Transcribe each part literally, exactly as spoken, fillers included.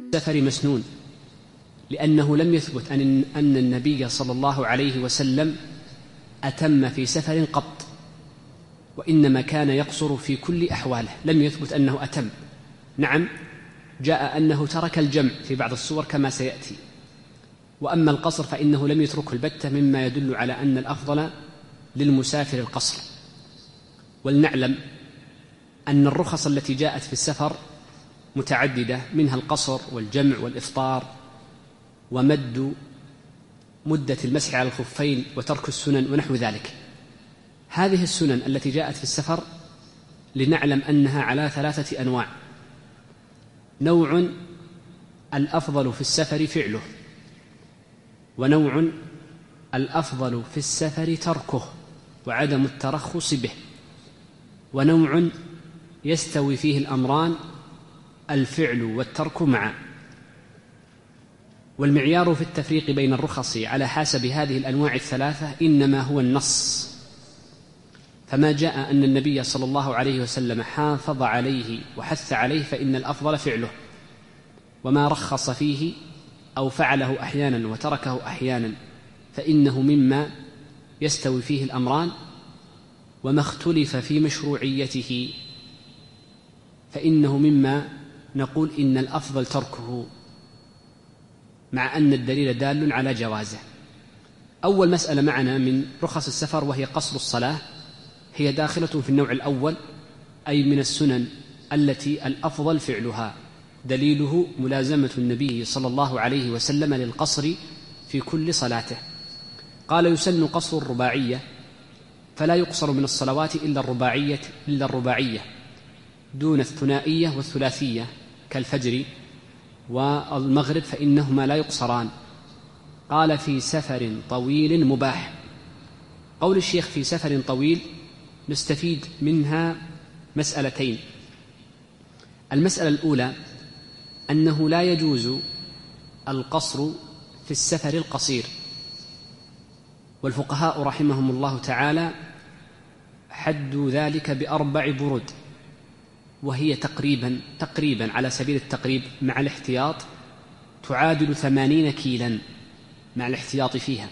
السفر مسنون، لأنه لم يثبت أن أن النبي صلى الله عليه وسلم أتم في سفر قط، وإنما كان يقصر في كل أحواله، لم يثبت أنه أتم. نعم، جاء أنه ترك الجمع في بعض الصور كما سيأتي، وأما القصر فإنه لم يتركه البتة، مما يدل على أن الأفضل للمسافر القصر. ولنعلم أن الرخص التي جاءت في السفر متعددة، منها القصر والجمع والإفطار ومد مدة المسح على الخفين وترك السنن ونحو ذلك. هذه السنن التي جاءت في السفر لنعلم أنها على ثلاثة أنواع: نوع الأفضل في السفر فعله، ونوع الأفضل في السفر تركه وعدم الترخص به، ونوع يستوي فيه الأمران الفعل والترك معا. والمعيار في التفريق بين الرخص على حسب هذه الأنواع الثلاثة إنما هو النص، فما جاء أن النبي صلى الله عليه وسلم حافظ عليه وحث عليه فإن الأفضل فعله، وما رخص فيه أو فعله أحيانا وتركه أحيانا فإنه مما يستوي فيه الأمران، وما اختلف في مشروعيته فإنه مما نقول إن الأفضل تركه، مع أن الدليل دال على جوازه. أول مسألة معنا من رخص السفر وهي قصر الصلاة، هي داخلة في النوع الأول، أي من السنن التي الأفضل فعلها، دليله ملازمة النبي صلى الله عليه وسلم للقصر في كل صلاته. قال: يسن قصر الرباعية، فلا يقصر من الصلوات إلا الرباعية إلا الرباعية دون الثنائية والثلاثية كالفجر والمغرب، فإنهما لا يقصران. قال: في سفر طويل مباح. قول الشيخ في سفر طويل نستفيد منها مسألتين. المسألة الأولى أنه لا يجوز القصر في السفر القصير، والفقهاء رحمهم الله تعالى حدوا ذلك بأربع برد، وهي تقريبا تقريبا على سبيل التقريب مع الاحتياط تعادل ثمانين كيلا مع الاحتياط فيها.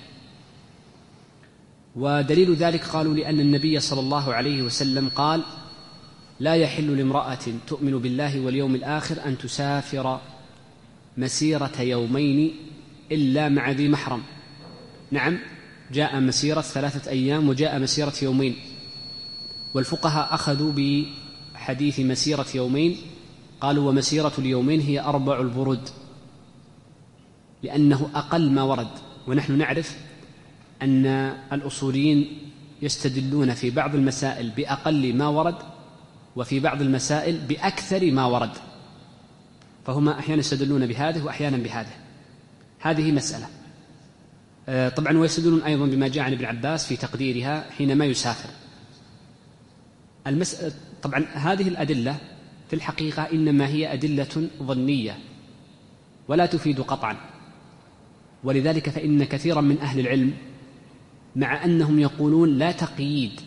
ودليل ذلك قالوا لأن النبي صلى الله عليه وسلم قال: لا يحل لامرأة تؤمن بالله واليوم الآخر أن تسافر مسيرة يومين إلا مع ذي محرم. نعم، جاء مسيرة ثلاثة أيام وجاء مسيرة يومين، والفقهاء أخذوا بحديث مسيرة يومين، قالوا: ومسيرة اليومين هي أربع البرد، لأنه أقل ما ورد. ونحن نعرف أن الأصوليين يستدلون في بعض المسائل بأقل ما ورد، وفي بعض المسائل بأكثر ما ورد، فهما أحيانا يستدلون بهذه وأحيانا بهذه. هذه مسألة. طبعا ويستدلون أيضا بما جاء عن ابن عباس في تقديرها حينما يسافر. المسألة طبعا هذه الأدلة في الحقيقة إنما هي أدلة ظنية ولا تفيد قطعا، ولذلك فإن كثيرا من أهل العلم مع أنهم يقولون لا تقييد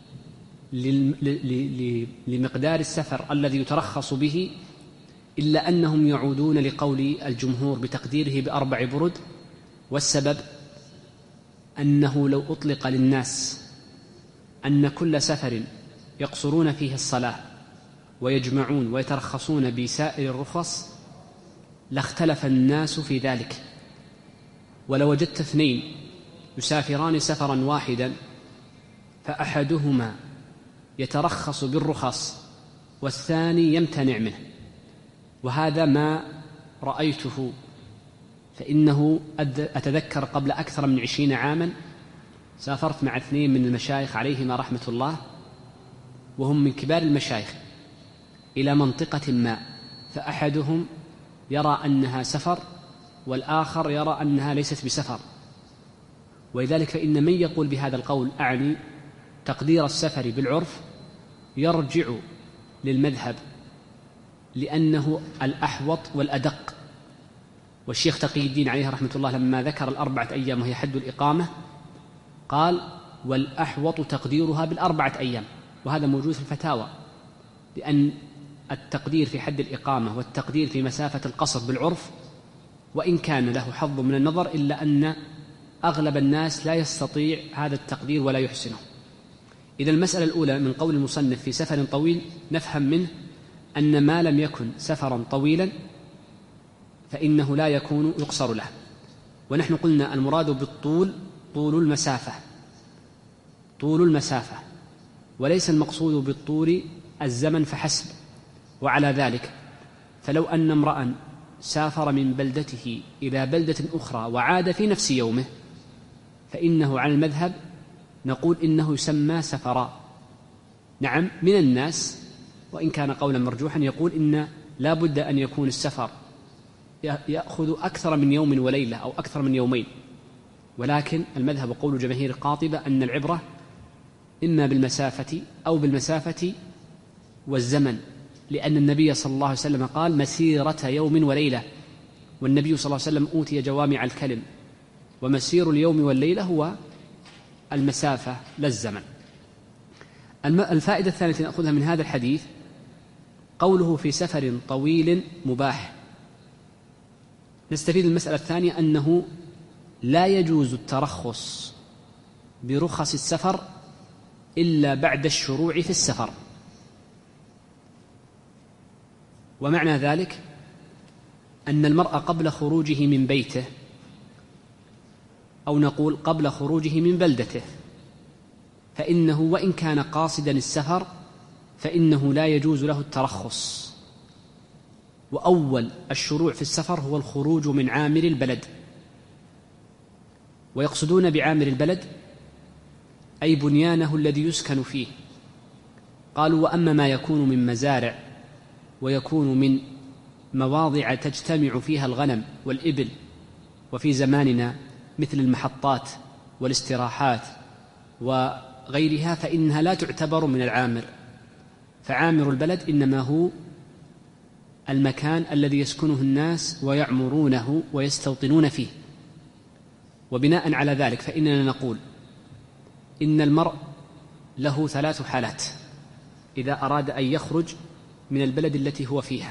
لمقدار السفر الذي يترخص به، إلا أنهم يعودون لقول الجمهور بتقديره بأربع برد. والسبب أنه لو أطلق للناس أن كل سفر يقصرون فيه الصلاة ويجمعون ويترخصون بسائر الرخص لاختلف الناس في ذلك. ولو وجدت اثنين يسافران سفرا واحدا فأحدهما يترخص بالرخص والثاني يمتنع منه، وهذا ما رأيته. فإنه أتذكر قبل أكثر من عشرين عاما سافرت مع اثنين من المشايخ عليهما رحمة الله، وهم من كبار المشايخ، إلى منطقة ما، فأحدهم يرى أنها سفر والآخر يرى أنها ليست بسفر. ولذلك فإن من يقول بهذا القول، أعني تقدير السفر بالعرف، يرجع للمذهب لأنه الأحوط والأدق. والشيخ تقي الدين عليه رحمة الله لما ذكر الأربعة أيام وهي حد الإقامة قال: والأحوط تقديرها بالأربعة أيام، وهذا موجود في الفتاوى، لأن التقدير في حد الإقامة والتقدير في مسافة القصر بالعرف، وإن كان له حظ من النظر، إلا أن أغلب الناس لا يستطيع هذا التقدير ولا يحسنه. إذا المسألة الأولى من قول المصنف في سفر طويل نفهم منه أن ما لم يكن سفرا طويلا فإنه لا يكون يقصر له. ونحن قلنا المراد بالطول طول المسافة، طول المسافة، وليس المقصود بالطول الزمن فحسب. وعلى ذلك فلو أن امرأ سافر من بلدته إلى بلدة أخرى وعاد في نفس يومه فإنه على المذهب نقول إنه يسمى سفرا. نعم، من الناس وإن كان قولا مرجوحا يقول إن لا بد أن يكون السفر يأخذ أكثر من يوم وليلة أو أكثر من يومين، ولكن المذهب قول جماهير قاطبة أن العبرة إما بالمسافة أو بالمسافة والزمن، لأن النبي صلى الله عليه وسلم قال مسيرة يوم وليلة، والنبي صلى الله عليه وسلم أوتي جوامع الكلم، ومسير اليوم والليلة هو المسافة لا الزمن. الفائدة الثانية نأخذها من هذا الحديث قوله في سفر طويل مباح. نستفيد المسألة الثانية أنه لا يجوز الترخص برخص السفر إلا بعد الشروع في السفر. ومعنى ذلك أن المرء قبل خروجه من بيته، أو نقول قبل خروجه من بلدته، فإنه وإن كان قاصدا السفر فإنه لا يجوز له الترخص. وأول الشروع في السفر هو الخروج من عامر البلد، ويقصدون بعامر البلد أي بنيانه الذي يسكن فيه. قالوا وأما ما يكون من مزارع ويكون من مواضع تجتمع فيها الغنم والإبل، وفي زماننا مثل المحطات والاستراحات وغيرها، فإنها لا تعتبر من العامر. فعامر البلد إنما هو المكان الذي يسكنه الناس ويعمرونه ويستوطنون فيه. وبناء على ذلك فإننا نقول إن المرء له ثلاث حالات إذا أراد أن يخرج من البلد التي هو فيها: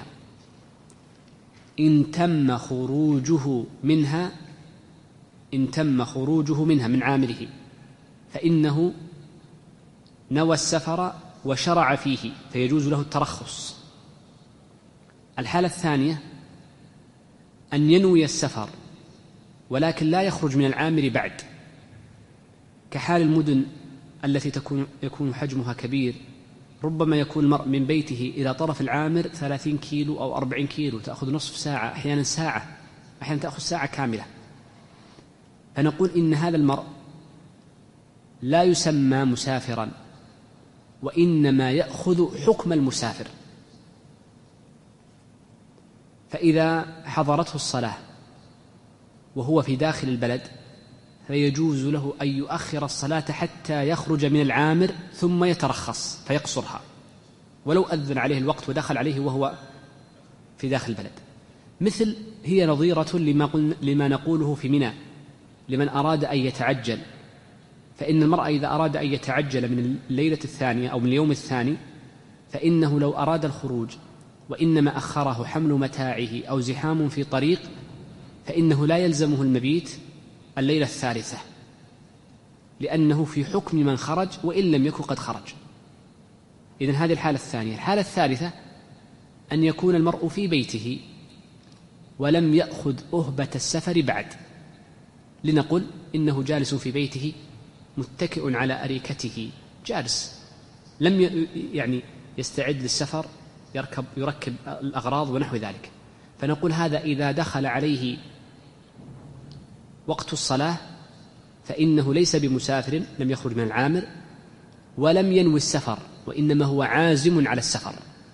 إن تم خروجه منها إن تم خروجه منها من عامره فإنه نوى السفر وشرع فيه فيجوز له الترخص. الحالة الثانية أن ينوي السفر ولكن لا يخرج من العامر بعد، كحال المدن التي تكون يكون حجمها كبير، ربما يكون المرء من بيته إلى طرف العامر ثلاثين كيلو أو أربعين كيلو، تأخذ نصف ساعة، أحيانا ساعة، أحيانا تأخذ ساعة كاملة. فنقول إن هذا المرء لا يسمى مسافرا، وإنما يأخذ حكم المسافر. فإذا حضرته الصلاة وهو في داخل البلد فيجوز له أن يؤخر الصلاة حتى يخرج من العامر ثم يترخص فيقصرها، ولو أذن عليه الوقت ودخل عليه وهو في داخل البلد. مثل هي نظيرة لما, قلنا لما نقوله في منى لمن أراد أن يتعجل، فإن المرء إذا أراد أن يتعجل من الليلة الثانية أو من اليوم الثاني فإنه لو أراد الخروج وإنما أخره حمل متاعه أو زحام في طريق فإنه لا يلزمه المبيت الليلة الثالثة، لأنه في حكم من خرج وإن لم يكن قد خرج. إذن هذه الحالة الثانية. الحالة الثالثة أن يكون المرء في بيته ولم يأخذ أهبة السفر بعد، لنقل إنه جالس في بيته متكئ على أريكته جالس، لم يعني يستعد للسفر، يركب يركب الأغراض ونحو ذلك. فنقول هذا إذا دخل عليه وقت الصلاة فإنه ليس بمسافر، لم يخرج من العامر ولم ينوي السفر، وإنما هو عازم على السفر،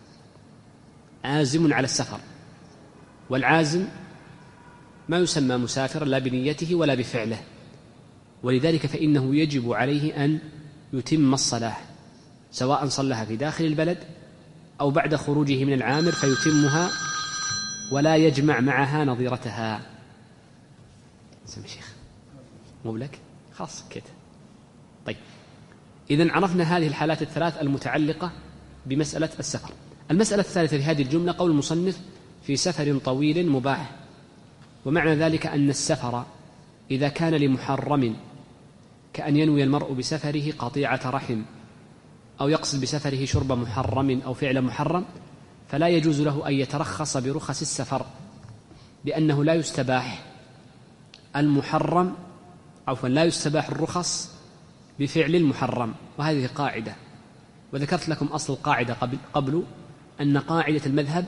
عازم على السفر. والعازم ما يسمى مسافرا لا بنيته ولا بفعله، ولذلك فإنه يجب عليه أن يتم الصلاة سواء صلىها في داخل البلد أو بعد خروجه من العامر فيتمها ولا يجمع معها نظيرتها. سمي شيخ مو لك خاص كده. طيب، إذن عرفنا هذه الحالات الثلاث المتعلقة بمسألة السفر. المسألة الثالثة في هذه الجملة قول المصنف في سفر طويل مباح، ومعنى ذلك أن السفر إذا كان لمحرم كأن ينوي المرء بسفره قطيعة رحم أو يقصد بسفره شرب محرم أو فعل محرم، فلا يجوز له أن يترخص برخص السفر، لأنه لا يستباح المحرم عفوا لا يستباح الرخص بفعل المحرم. وهذه قاعدة، وذكرت لكم أصل القاعدة قبل, قبل أن قاعدة المذهب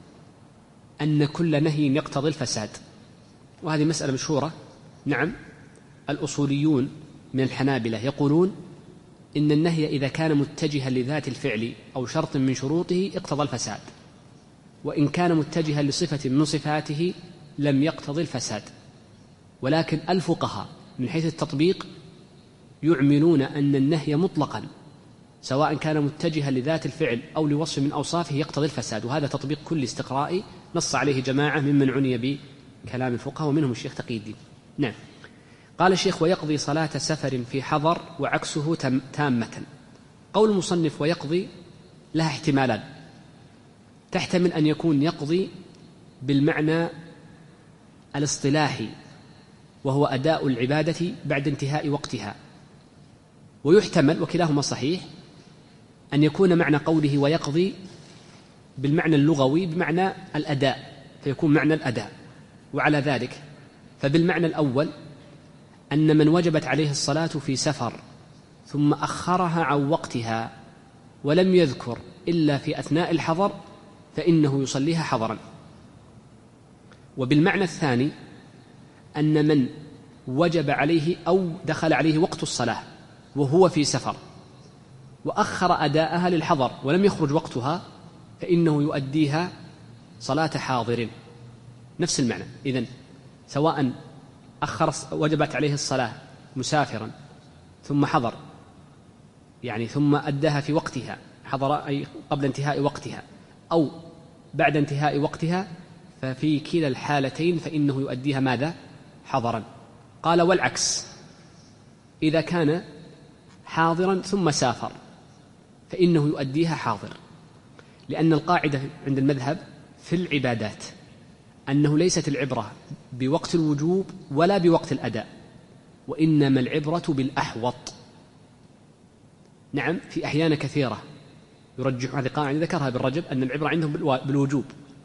أن كل نهي يقتضي الفساد، وهذه مسألة مشهورة. نعم، الأصوليون من الحنابلة يقولون إن النهي إذا كان متجها لذات الفعل أو شرط من شروطه اقتضى الفساد، وإن كان متجها لصفة من صفاته لم يقتضي الفساد. ولكن الفقهاء من حيث التطبيق يعملون أن النهي مطلقا سواء كان متجها لذات الفعل أو لوصف من أوصافه يقتضي الفساد، وهذا تطبيق كل استقرائي نص عليه جماعة ممن عني بكلام الفقهاء ومنهم الشيخ تقي الدين. نعم. قال الشيخ ويقضي صلاة سفر في حضر وعكسه تامة. قول المصنف ويقضي لها احتمالان، تحتمل أن يكون يقضي بالمعنى الاصطلاحي وهو أداء العبادة بعد انتهاء وقتها، ويحتمل وكلاهما صحيح أن يكون معنى قوله ويقضي بالمعنى اللغوي بمعنى الأداء، فيكون معنى الأداء. وعلى ذلك فبالمعنى الأول أن من وجبت عليه الصلاة في سفر ثم أخرها عن وقتها ولم يذكر إلا في أثناء الحضر فإنه يصليها حضرا. وبالمعنى الثاني أن من وجب عليه أو دخل عليه وقت الصلاة وهو في سفر وأخر أداءها للحضر ولم يخرج وقتها فإنه يؤديها صلاة حاضر. نفس المعنى. إذن سواء أخر وجبت عليه الصلاة مسافرا ثم حضر، يعني ثم أداها في وقتها، حضر أي قبل انتهاء وقتها أو بعد انتهاء وقتها، ففي كلا الحالتين فإنه يؤديها ماذا؟ حضرا. قال والعكس، إذا كان حاضرا ثم سافر فإنه يؤديها حاضر، لأن القاعدة عند المذهب في العبادات أنه ليست العبرة بوقت الوجوب ولا بوقت الأداء، وإنما العبرة بالأحوط. نعم، في أحيان كثيرة يرجح هذه قاعدة ذكرها بالرجب أن العبرة عندهم بالوجوب،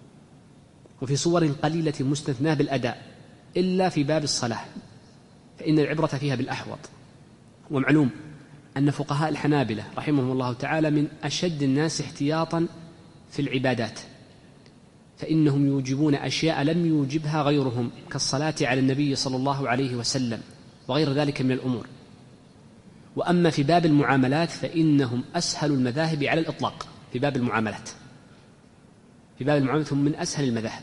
وفي صور قليلة مستثناة بالأداء إلا في باب الصلاة فإن العبرة فيها بالأحوط. ومعلوم أن فقهاء الحنابلة رحمهم الله تعالى من أشد الناس احتياطا في العبادات، فإنهم يوجبون أشياء لم يوجبها غيرهم كالصلاة على النبي صلى الله عليه وسلم وغير ذلك من الأمور. وأما في باب المعاملات فإنهم أسهل المذاهب على الإطلاق. في باب المعاملات في باب المعاملات هم من أسهل المذاهب.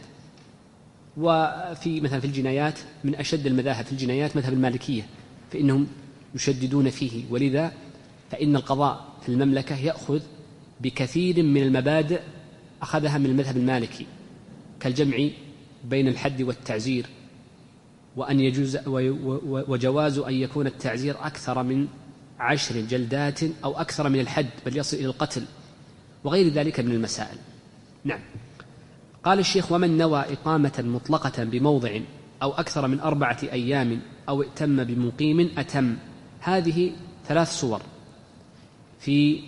وفي مثلا في الجنايات من أشد المذاهب في الجنايات مذهب المالكية، فإنهم يشددون فيه. ولذا فإن القضاء في المملكة يأخذ بكثير من المبادئ أخذها من المذهب المالكي، كالجمع بين الحد والتعزير، وأن يجوز وجواز أن يكون التعزير أكثر من عشر جلدات أو أكثر من الحد بل يصل إلى القتل وغير ذلك من المسائل. نعم. قال الشيخ ومن نوى إقامة مطلقة بموضع أو أكثر من أربعة أيام أو ائتم بمقيم أتم. هذه ثلاث صور في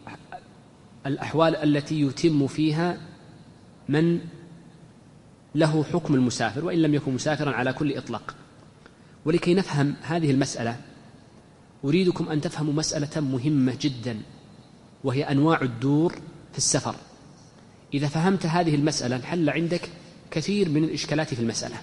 الأحوال التي يتم فيها من له حكم المسافر وإن لم يكن مسافرا على كل إطلاق. ولكي نفهم هذه المسألة أريدكم أن تفهموا مسألة مهمة جدا، وهي أنواع الدور في السفر. إذا فهمت هذه المسألة انحل عندك كثير من الإشكالات في المسألة.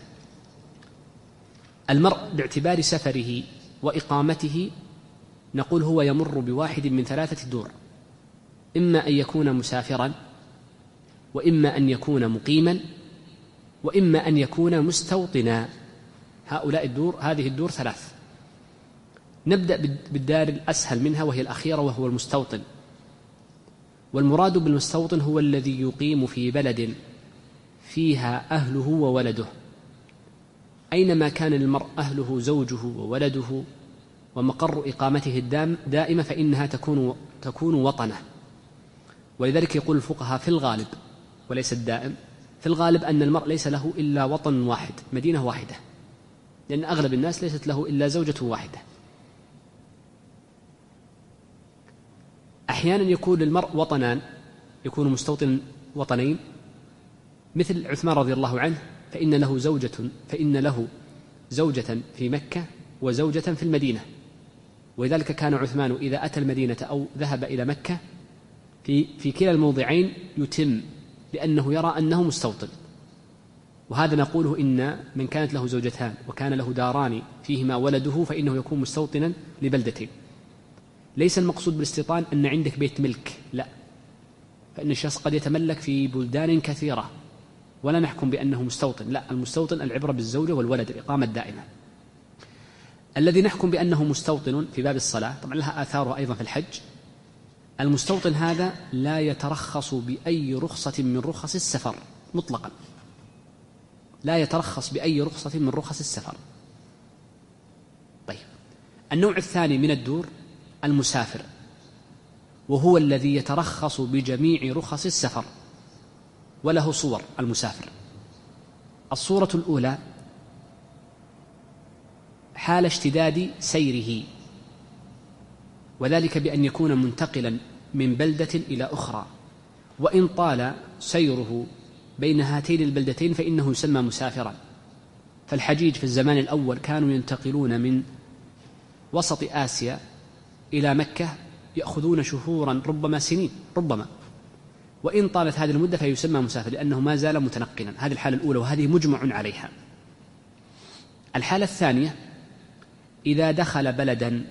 المرء باعتبار سفره وإقامته نقول هو يمر بواحد من ثلاثة دور، إما أن يكون مسافرا، وإما أن يكون مقيما، وإما أن يكون مستوطنا. هؤلاء الدور هذه الدور ثلاث. نبدأ بالدار الأسهل منها وهي الأخيرة وهو المستوطن. والمراد بالمستوطن هو الذي يقيم في بلد فيها أهله وولده، أينما كان المرء أهله زوجه وولده ومقر إقامته الدائمة فإنها تكون تكون وطنه. ولذلك يقول الفقهاء في الغالب وليس الدائم، في الغالب أن المرء ليس له إلا وطن واحد، مدينة واحدة، لأن أغلب الناس ليست له إلا زوجة واحدة. أحيانا يكون للمرء وطنان، يكون مستوطن وطنين، مثل عثمان رضي الله عنه، فإن له زوجة فإن له زوجة في مكة وزوجة في المدينة، ولذلك كان عثمان إذا أتى المدينة أو ذهب إلى مكة في في كلا الموضعين يتم، لأنه يرى أنه مستوطن. وهذا نقوله إن من كانت له زوجتان وكان له داران فيهما ولده فإنه يكون مستوطنا لبلدتين. ليس المقصود بالاستيطان أن عندك بيت ملك، لا، فإن الشخص قد يتملك في بلدان كثيرة ولا نحكم بأنه مستوطن، لا، المستوطن العبرة بالزوجة والولد، الإقامة الدائمة. الذي نحكم بأنه مستوطن في باب الصلاة، طبعا لها آثارها أيضا في الحج، المستوطن هذا لا يترخص بأي رخصة من رخص السفر مطلقا، لا يترخص بأي رخصة من رخص السفر. طيب، النوع الثاني من الدور المسافر، وهو الذي يترخص بجميع رخص السفر وله صور. المسافر الصورة الأولى حال اشتداد سيره، وذلك بأن يكون منتقلا من بلدة إلى أخرى، وإن طال سيره بين هاتين البلدتين فإنه يسمى مسافرا. فالحجيج في الزمان الأول كانوا ينتقلون من وسط آسيا إلى مكة، يأخذون شهورا ربما سنين ربما، وإن طالت هذه المدة فيسمى مسافر لأنه ما زال متنقلا. هذه الحالة الأولى وهذه مجمع عليها. الحالة الثانية إذا دخل بلدا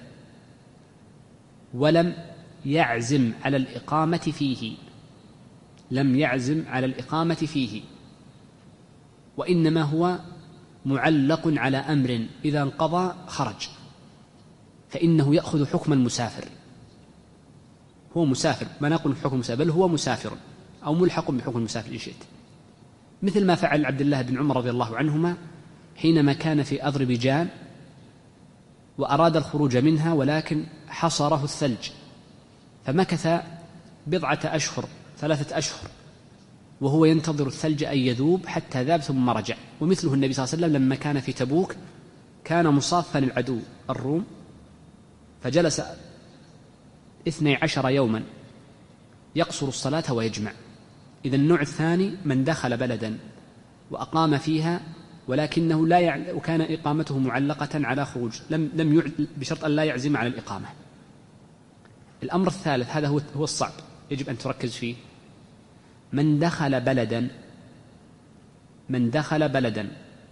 ولم يعزم على الإقامة فيه، لم يعزم على الإقامة فيه وإنما هو معلق على أمر إذا انقضى خرج، فإنه يأخذ حكم المسافر. هو مسافر، ما نقول حكم مسافر، بل هو مسافر أو ملحق بحكم المسافر إن شئت، مثل ما فعل عبد الله بن عمر رضي الله عنهما حينما كان في أذربيجان وأراد الخروج منها ولكن حصره الثلج، فمكث بضعة أشهر ثلاثة أشهر وهو ينتظر الثلج أن يذوب حتى ذاب ثم رجع. ومثله النبي صلى الله عليه وسلم لما كان في تبوك كان مصافا العدو الروم فجلس اثني عشر يوما يقصر الصلاة ويجمع. إذا النوع الثاني من دخل بلدا وأقام فيها ولكنه لا يع... وكان إقامته معلقة على خروج، لم لم يع... بشرط أن لا يعزم على الإقامة. الأمر الثالث هذا هو هو الصعب، يجب أن تركز فيه. من دخل بلدا من دخل بلدا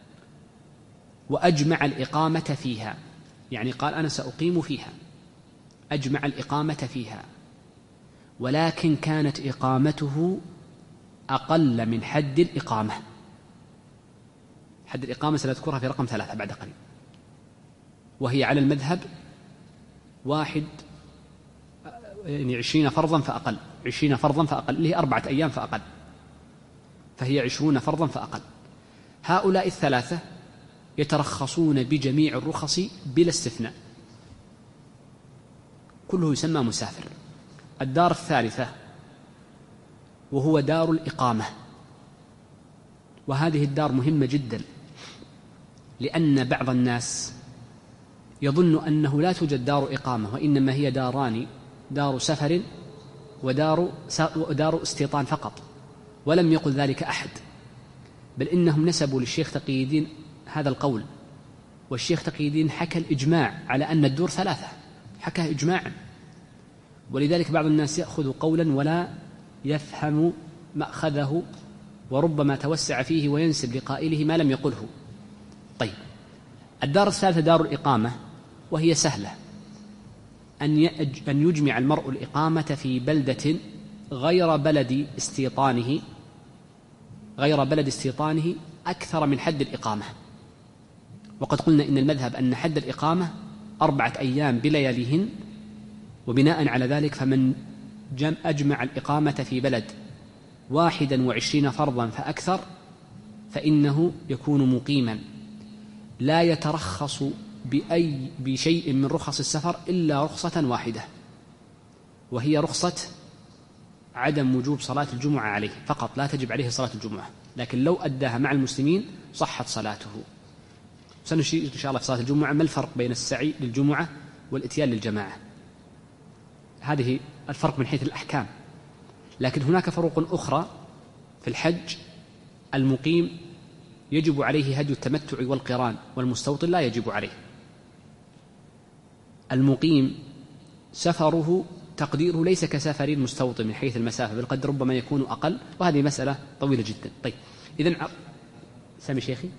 وأجمع الإقامة فيها، يعني قال أنا سأقيم فيها، أجمع الإقامة فيها، ولكن كانت إقامته أقل من حد الإقامة. حد الإقامة سنذكرها في رقم ثلاثة بعد قليل، وهي على المذهب واحد يعني عشرين فرضا فأقل، عشرين فرضا فأقل اللي هي أربعة أيام فأقل، فهي عشرون فرضا فأقل. هؤلاء الثلاثة يترخصون بجميع الرخص بلا استثناء، كله يسمى مسافر. الدار الثالثة وهو دار الإقامة، وهذه الدار مهمة جدا، لأن بعض الناس يظن أنه لا توجد دار إقامة وإنما هي داران، دار سفر ودار ودار استيطان فقط، ولم يقل ذلك أحد، بل إنهم نسبوا للشيخ تقي الدين هذا القول، والشيخ تقي الدين حكى الإجماع على أن الدور ثلاثة، حكى إجماعا. ولذلك بعض الناس يأخذ قولا ولا يفهم مأخذه، وربما توسع فيه وينسب لقائله ما لم يقله. طيب، الدار الثالثة دار الإقامة، وهي سهلة، أن أن يجمع المرء الإقامة في بلدة غير بلد استيطانه غير بلد استيطانه أكثر من حد الإقامة. وقد قلنا إن المذهب أن حد الإقامة أربعة أيام بلياليهن، وبناء على ذلك فمن أجمع الإقامة في بلد واحدا وعشرين فرضا فأكثر فإنه يكون مقيما، لا يترخص بأي بشيء من رخص السفر إلا رخصة واحدة، وهي رخصة عدم وجوب صلاة الجمعة عليه فقط، لا تجب عليه صلاة الجمعة، لكن لو أداها مع المسلمين صحت صلاته. سنشير إن شاء الله في صلاة الجمعة ما الفرق بين السعي للجمعة والإتيان للجماعة، هذه الفرق من حيث الأحكام. لكن هناك فروق أخرى في الحج. المقيم يجب عليه هدي التمتع والقران، والمستوطن لا يجب عليه. المقيم سفره تقديره ليس كسفر المستوطن من حيث المسافة، بل قد ربما يكون أقل، وهذه مسألة طويلة جدا. طيب إذن سامي شيخي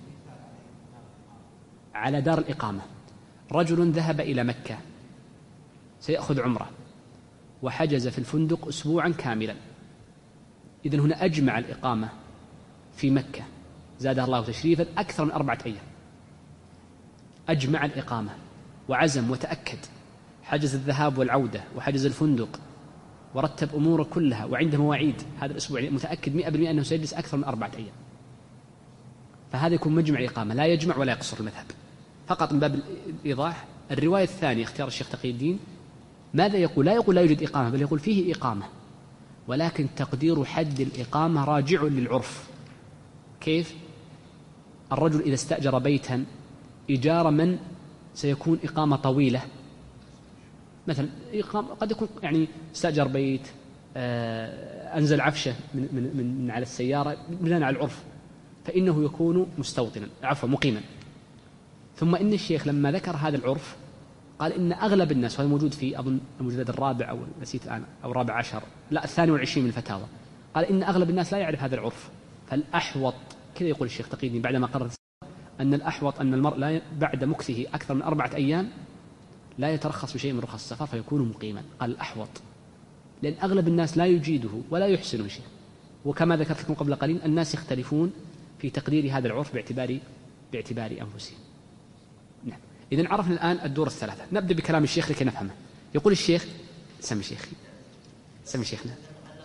على دار الإقامة، رجل ذهب إلى مكة سيأخذ عمره وحجز في الفندق أسبوعا كاملا، إذن هنا أجمع الإقامة في مكة زادها الله تشريفا أكثر من أربعة أيام، أجمع الإقامة وعزم وتأكد، حجز الذهاب والعودة وحجز الفندق ورتب أموره كلها وعنده مواعيد هذا الأسبوع، متأكد مئة بالمئة أنه سيجلس أكثر من أربعة أيام، فهذا يكون مجمع الإقامة، لا يجمع ولا يقصر المذهب. فقط من باب الإيضاح، الرواية الثانية اختيار الشيخ تقي الدين ماذا يقول؟ لا يقول لا يوجد إقامة، بل يقول فيه إقامة، ولكن تقدير حد الإقامة راجع للعرف. كيف؟ الرجل إذا استأجر بيتا إيجار من سيكون إقامة طويلة، مثلا قد يكون يعني استأجر بيت، أنزل عفشة من, من, من على السيارة بناء على العرف، فإنه يكون مستوطنا عفوا مقيما. ثم إن الشيخ لما ذكر هذا العرف قال إن أغلب الناس، وهذا موجود في أظن المجلد الرابع أو نسيت الآن أو الرابع عشر لا الثاني والعشرين من الفتاوى، قال إن أغلب الناس لا يعرف هذا العرف، فالأحوط كذا يقول الشيخ تقي الدين بعدما قرر أن الأحوط أن المرء لا بعد مكثه أكثر من أربعة أيام لا يترخص بشيء من رخص السفر فيكون مقيما. قال الأحوط لأن أغلب الناس لا يجيده ولا يحسن شيء، وكما ذكرت لكم قبل قليل الناس يختلفون في تقدير هذا العرف باعتبار باعتبار أنفسهم. نعم. إذن عرفنا الآن الدور الثلاثة، نبدأ بكلام الشيخ لكي نفهمه. يقول الشيخ سمي شيخي سمي شيخنا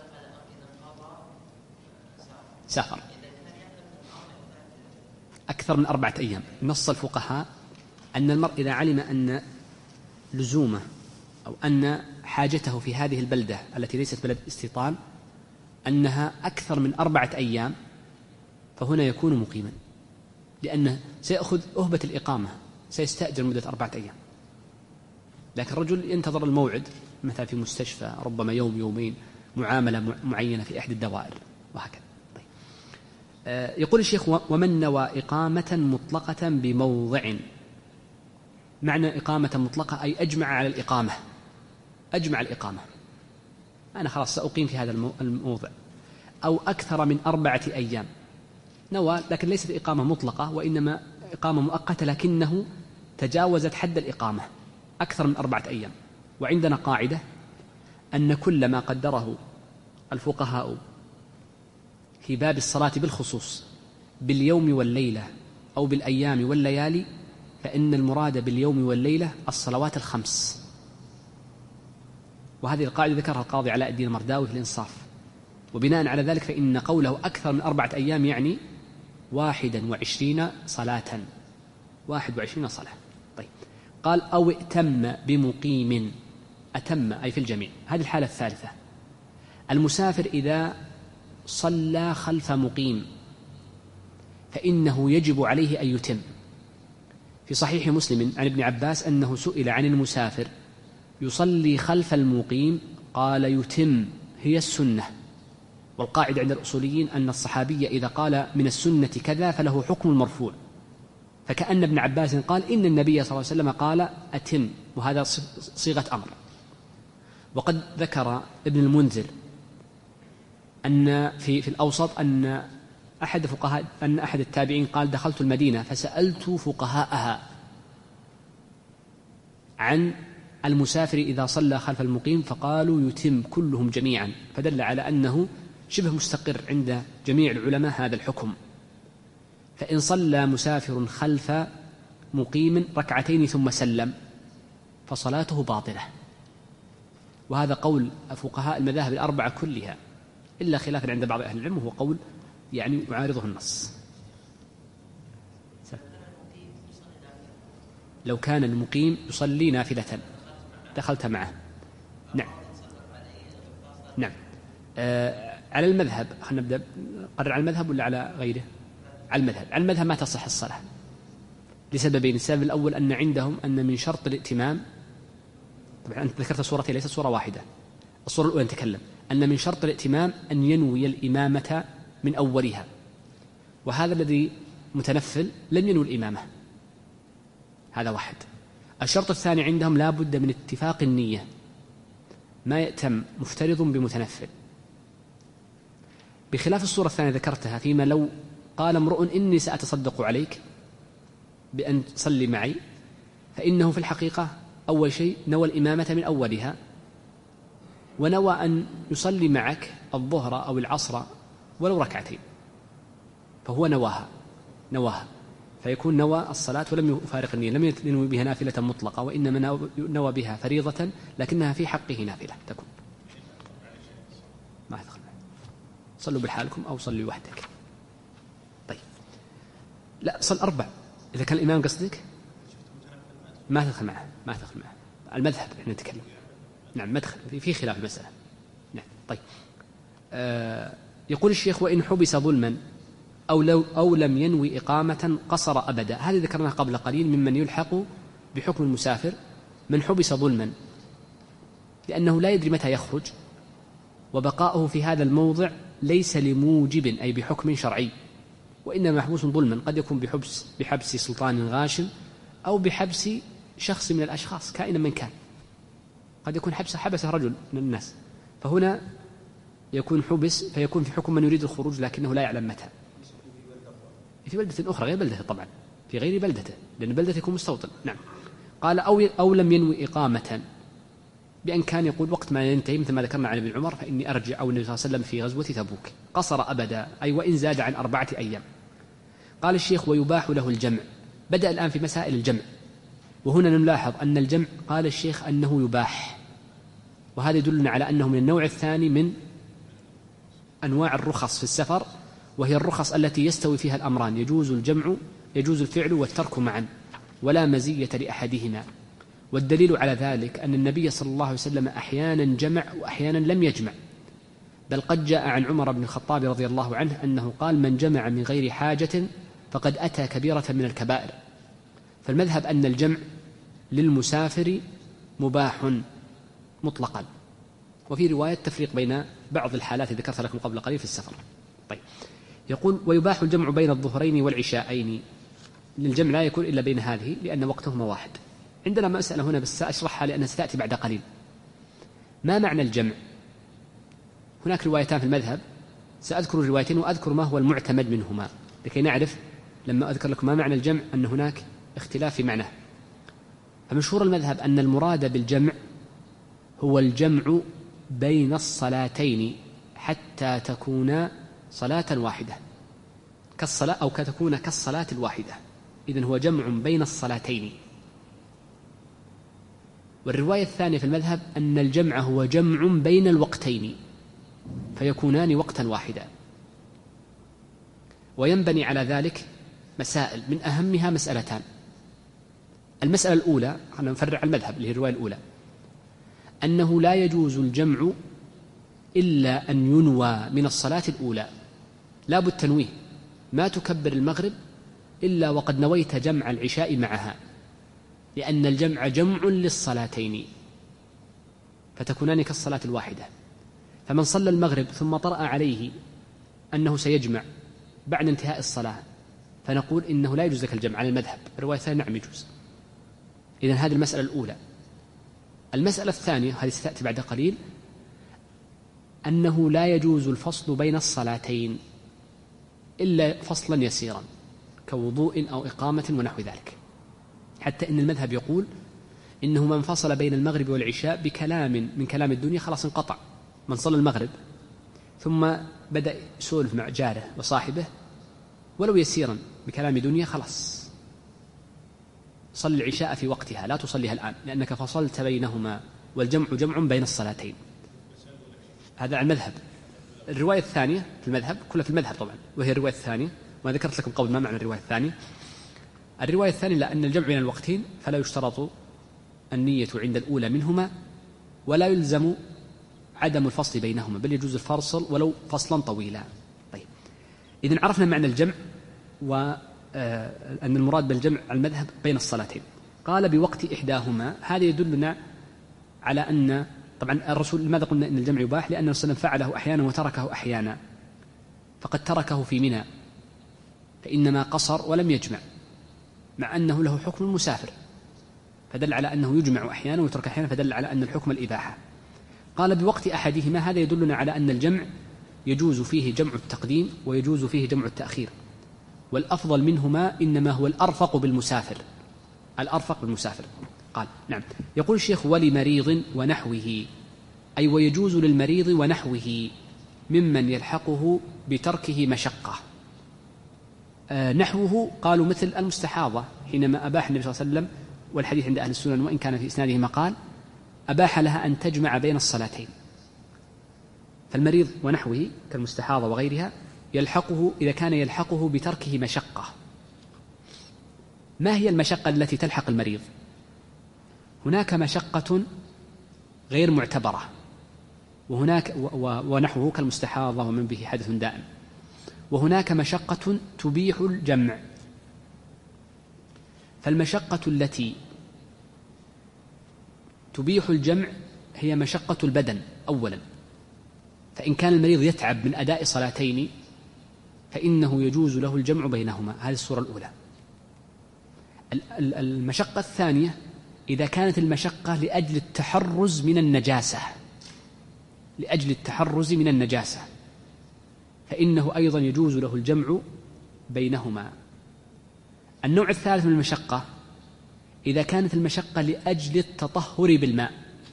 سافر أكثر من أربعة أيام. نص الفقهاء أن المرء إذا علم أن لزومه أو أن حاجته في هذه البلدة التي ليست بلد استيطان أنها أكثر من أربعة أيام فهنا يكون مقيما، لأنه سيأخذ أهبة الإقامة، سيستأجر مدة أربعة أيام. لكن الرجل ينتظر الموعد مثلا في مستشفى ربما يوم يومين، معاملة معينة في إحدى الدوائر وهكذا. طيب. آه يقول الشيخ ومن نوى إقامة مطلقة بموضع، معنى إقامة مطلقة أي أجمع على الإقامة، أجمع الإقامة، أنا خلاص سأقيم في هذا الموضع، أو أكثر من أربعة أيام، نوى لكن ليست إقامة مطلقة وإنما إقامة مؤقتة لكنه تجاوزت حد الإقامة أكثر من أربعة أيام. وعندنا قاعدة أن كل ما قدره الفقهاء في باب الصلاة بالخصوص باليوم والليلة أو بالأيام والليالي فإن المراد باليوم والليلة الصلوات الخمس، وهذه القاعدة ذكرها القاضي علاء الدين المرداوي في الإنصاف. وبناء على ذلك فإن قوله أكثر من أربعة أيام يعني واحدا وعشرين صلاة، واحد وعشرين صلاة. طيب. قال أو ائتم بمقيم، أتم أي في الجميع. هذه الحالة الثالثة، المسافر إذا صلى خلف مقيم فإنه يجب عليه أن يتم. في صحيح مسلم عن ابن عباس أنه سئل عن المسافر يصلي خلف المقيم قال يتم، هي السنة. والقاعدة عند الأصوليين أن الصحابي إذا قال من السنة كذا فله حكم المرفوع، فكأن ابن عباس قال إن النبي صلى الله عليه وسلم قال أتم، وهذا صيغة أمر. وقد ذكر ابن المنذر أن في في الأوسط أن أحد فقهاء أن أحد التابعين قال دخلت المدينة فسألت فقهاءها عن المسافر إذا صلى خلف المقيم فقالوا يتم كلهم جميعا، فدل على أنه شبه مستقر عند جميع العلماء هذا الحكم. فإن صلى مسافر خلف مقيم ركعتين ثم سلم فصلاته باطلة، وهذا قول فقهاء المذاهب الأربعة كلها إلا خلافا عند بعض أهل العلم، وهو قول يعني يعارضه النص. لو كان المقيم يصلي نافلة دخلت معه. نعم نعم آه على المذهب، خلينا نبدأ نقرر على المذهب ولا على غيره؟ على المذهب. على المذهب ما تصح الصلاة لسببين. السبب الأول أن عندهم أن من شرط الائتمام، طبعا أنت ذكرت صورتين ليست صورة واحدة، الصورة الأولى نتكلم أن من شرط الائتمام أن ينوي الإمامة من أولها، وهذا الذي متنفل لم ينوي الإمامة، هذا واحد. الشرط الثاني عندهم لا بد من اتفاق النية، ما يأتم مفترض بمتنفل، بخلاف الصورة الثانية ذكرتها فيما لو قال امرؤ إني سأتصدق عليك بأن تصلي معي، فإنه في الحقيقة أول شيء نوى الإمامة من أولها، ونوى أن يصلي معك الظهر أو العصر ولو ركعتين، فهو نواها نواها فيكون نوى الصلاة ولم يفارق النية، لم ينوي بها نافلة مطلقة، وإنما نوى بها فريضة لكنها في حقه نافلة تكون. ما تدخل معه، صلوا بالحالكم أو صلوا وحدك. طيب لا صل أربع إذا كان الإمام قصدك ما تدخل معه، ما تدخل معه المذهب احنا نتكلم. نعم مدخل في خلاف المسألة. نعم طيب. آه يقول الشيخ وإن حبس ظلما أو, لو أو لم ينوي إقامة قصر أبدا. هذه ذكرناها قبل قليل ممن يلحق بحكم المسافر من حبس ظلما، لأنه لا يدري متى يخرج، وبقاؤه في هذا الموضع ليس لموجب أي بحكم شرعي، وإنما محبوس ظلما، قد يكون بحبس بحبس سلطان غاشم أو بحبس شخص من الأشخاص كائنا من كان، قد يكون حبس حبس رجل من الناس، فهنا يكون حبس فيكون في حكم من يريد الخروج لكنه لا يعلم متى، في بلدة أخرى غير بلدته طبعا، في غير بلدته، لأن بلدته يكون مستوطن. نعم. قال أو, أو لم ينوي إقامة، بأن كان يقول وقت ما ينتهي مثل ما ذكرنا عن ابن عمر فإني أرجع، أو النبي صلى الله عليه وسلم في غزوة تبوك قصر أبدا، أي وإن زاد عن أربعة أيام. قال الشيخ ويباح له الجمع. بدأ الآن في مسائل الجمع، وهنا نلاحظ أن الجمع قال الشيخ أنه يباح، وهذا يدلنا على أنه من النوع الثاني من أنواع الرخص في السفر، وهي الرخص التي يستوي فيها الأمران، يجوز الجمع يجوز الفعل والترك معا ولا مزية لأحدهما. والدليل على ذلك أن النبي صلى الله عليه وسلم أحيانا جمع وأحيانا لم يجمع، بل قد جاء عن عمر بن الخطاب رضي الله عنه أنه قال من جمع من غير حاجة فقد أتى كبيرة من الكبائر. فالمذهب أن الجمع للمسافر مباح مطلقا، وفي رواية تفريق بين بعض الحالات ذكرت لكم قبل قليل في السفر. طيب يقول ويباح الجمع بين الظهرين والعشاءين، للجمع لا يكون إلا بين هذه لأن وقتهما واحد. عندنا مسألة هنا بس سأشرحها لأنها ستأتي بعد قليل. ما معنى الجمع؟ هناك روايتان في المذهب، سأذكر الروايتين وأذكر ما هو المعتمد منهما لكي نعرف لما أذكر لكم ما معنى الجمع أن هناك اختلاف في معناه. فمشهور المذهب أن المراد بالجمع هو الجمع بين الصلاتين حتى تكون صلاة واحدة كالصلاة أو كتكون كالصلاة الواحدة، إذن هو جمع بين الصلاتين. والرواية الثانية في المذهب أن الجمع هو جمع بين الوقتين فيكونان وقتا واحدا. وينبني على ذلك مسائل، من أهمها مسألتان. المسألة الأولى خلينا نفرع المذهب اللي هي الرواية الأولى، أنه لا يجوز الجمع إلا أن ينوى من الصلاة الأولى، لا بد تنويه، ما تكبر المغرب إلا وقد نويت جمع العشاء معها، لأن الجمع جمع للصلاتين فتكونان كالصلاة الواحدة. فمن صلى المغرب ثم طرأ عليه أنه سيجمع بعد انتهاء الصلاة فنقول إنه لا يجوز لك الجمع على المذهب. الرواية الثانية نعم يجوز. إذن هذه المسألة الأولى. المسألة الثانية هذه ستأتي بعد قليل، أنه لا يجوز الفصل بين الصلاتين إلا فصلا يسيرا كوضوء أو إقامة ونحو ذلك، حتى إن المذهب يقول إنه من فصل بين المغرب والعشاء بكلام من كلام الدنيا خلاص انقطع. من صلى المغرب ثم بدأ يسولف مع جاره وصاحبه ولو يسيرا بكلام دنيا خلاص صل العشاء في وقتها، لا تصليها الآن لأنك فصلت بينهما، والجمع جمع بين الصلاتين. هذا عن المذهب. الرواية الثانية في المذهب كلها في المذهب طبعا، وهي الرواية الثانية، وأنا ذكرت لكم قبل ما معنى الرواية الثانية. الرواية الثانية لأن الجمع بين الوقتين فلا يشترط النية عند الأولى منهما، ولا يلزم عدم الفصل بينهما، بل يجوز الفصل ولو فصلا طويلا. طيب، إذن عرفنا معنى الجمع وأن المراد بالجمع المذهب بين الصلاتين. قال بوقت إحداهما، هذا يدلنا على أن طبعا الرسول لماذا قلنا أن الجمع يباح؟ لأن الرسول فعله أحيانا وتركه أحيانا، فقد تركه في منى فإنما قصر ولم يجمع، مع أنه له حكم المسافر، فدل على أنه يجمع أحيانا ويترك أحيانا، فدل على أن الحكم الإباحة. قال بوقت أحدهما، هذا يدلنا على أن الجمع يجوز فيه جمع التقديم ويجوز فيه جمع التأخير، والأفضل منهما إنما هو الأرفق بالمسافر، الأرفق بالمسافر. قال نعم. يقول الشيخ ولمريض ونحوه، أي ويجوز للمريض ونحوه ممن يلحقه بتركه مشقة. آه نحوه قالوا مثل المستحاضة حينما أباح النبي صلى الله عليه وسلم، والحديث عند أهل السنن وإن كان في إسناده مقال، أباح لها أن تجمع بين الصلاتين. فالمريض ونحوه كالمستحاضة وغيرها يلحقه إذا كان يلحقه بتركه مشقة. ما هي المشقة التي تلحق المريض؟ هناك مشقة غير معتبرة، وهناك ونحوه كالمستحاضة ومن به حدث دائم، وهناك مشقة تبيح الجمع. فالمشقة التي تبيح الجمع هي مشقة البدن أولا، فإن كان المريض يتعب من أداء صلاتين فإنه يجوز له الجمع بينهما. هذه الصورة الأولى. المشقة الثانية إذا كانت المشقة لأجل التحرز من النجاسة، لأجل التحرز من النجاسة فإنه أيضا يجوز له الجمع بينهما. النوع الثالث من المشقة إذا كانت المشقة لأجل التطهر بالماء،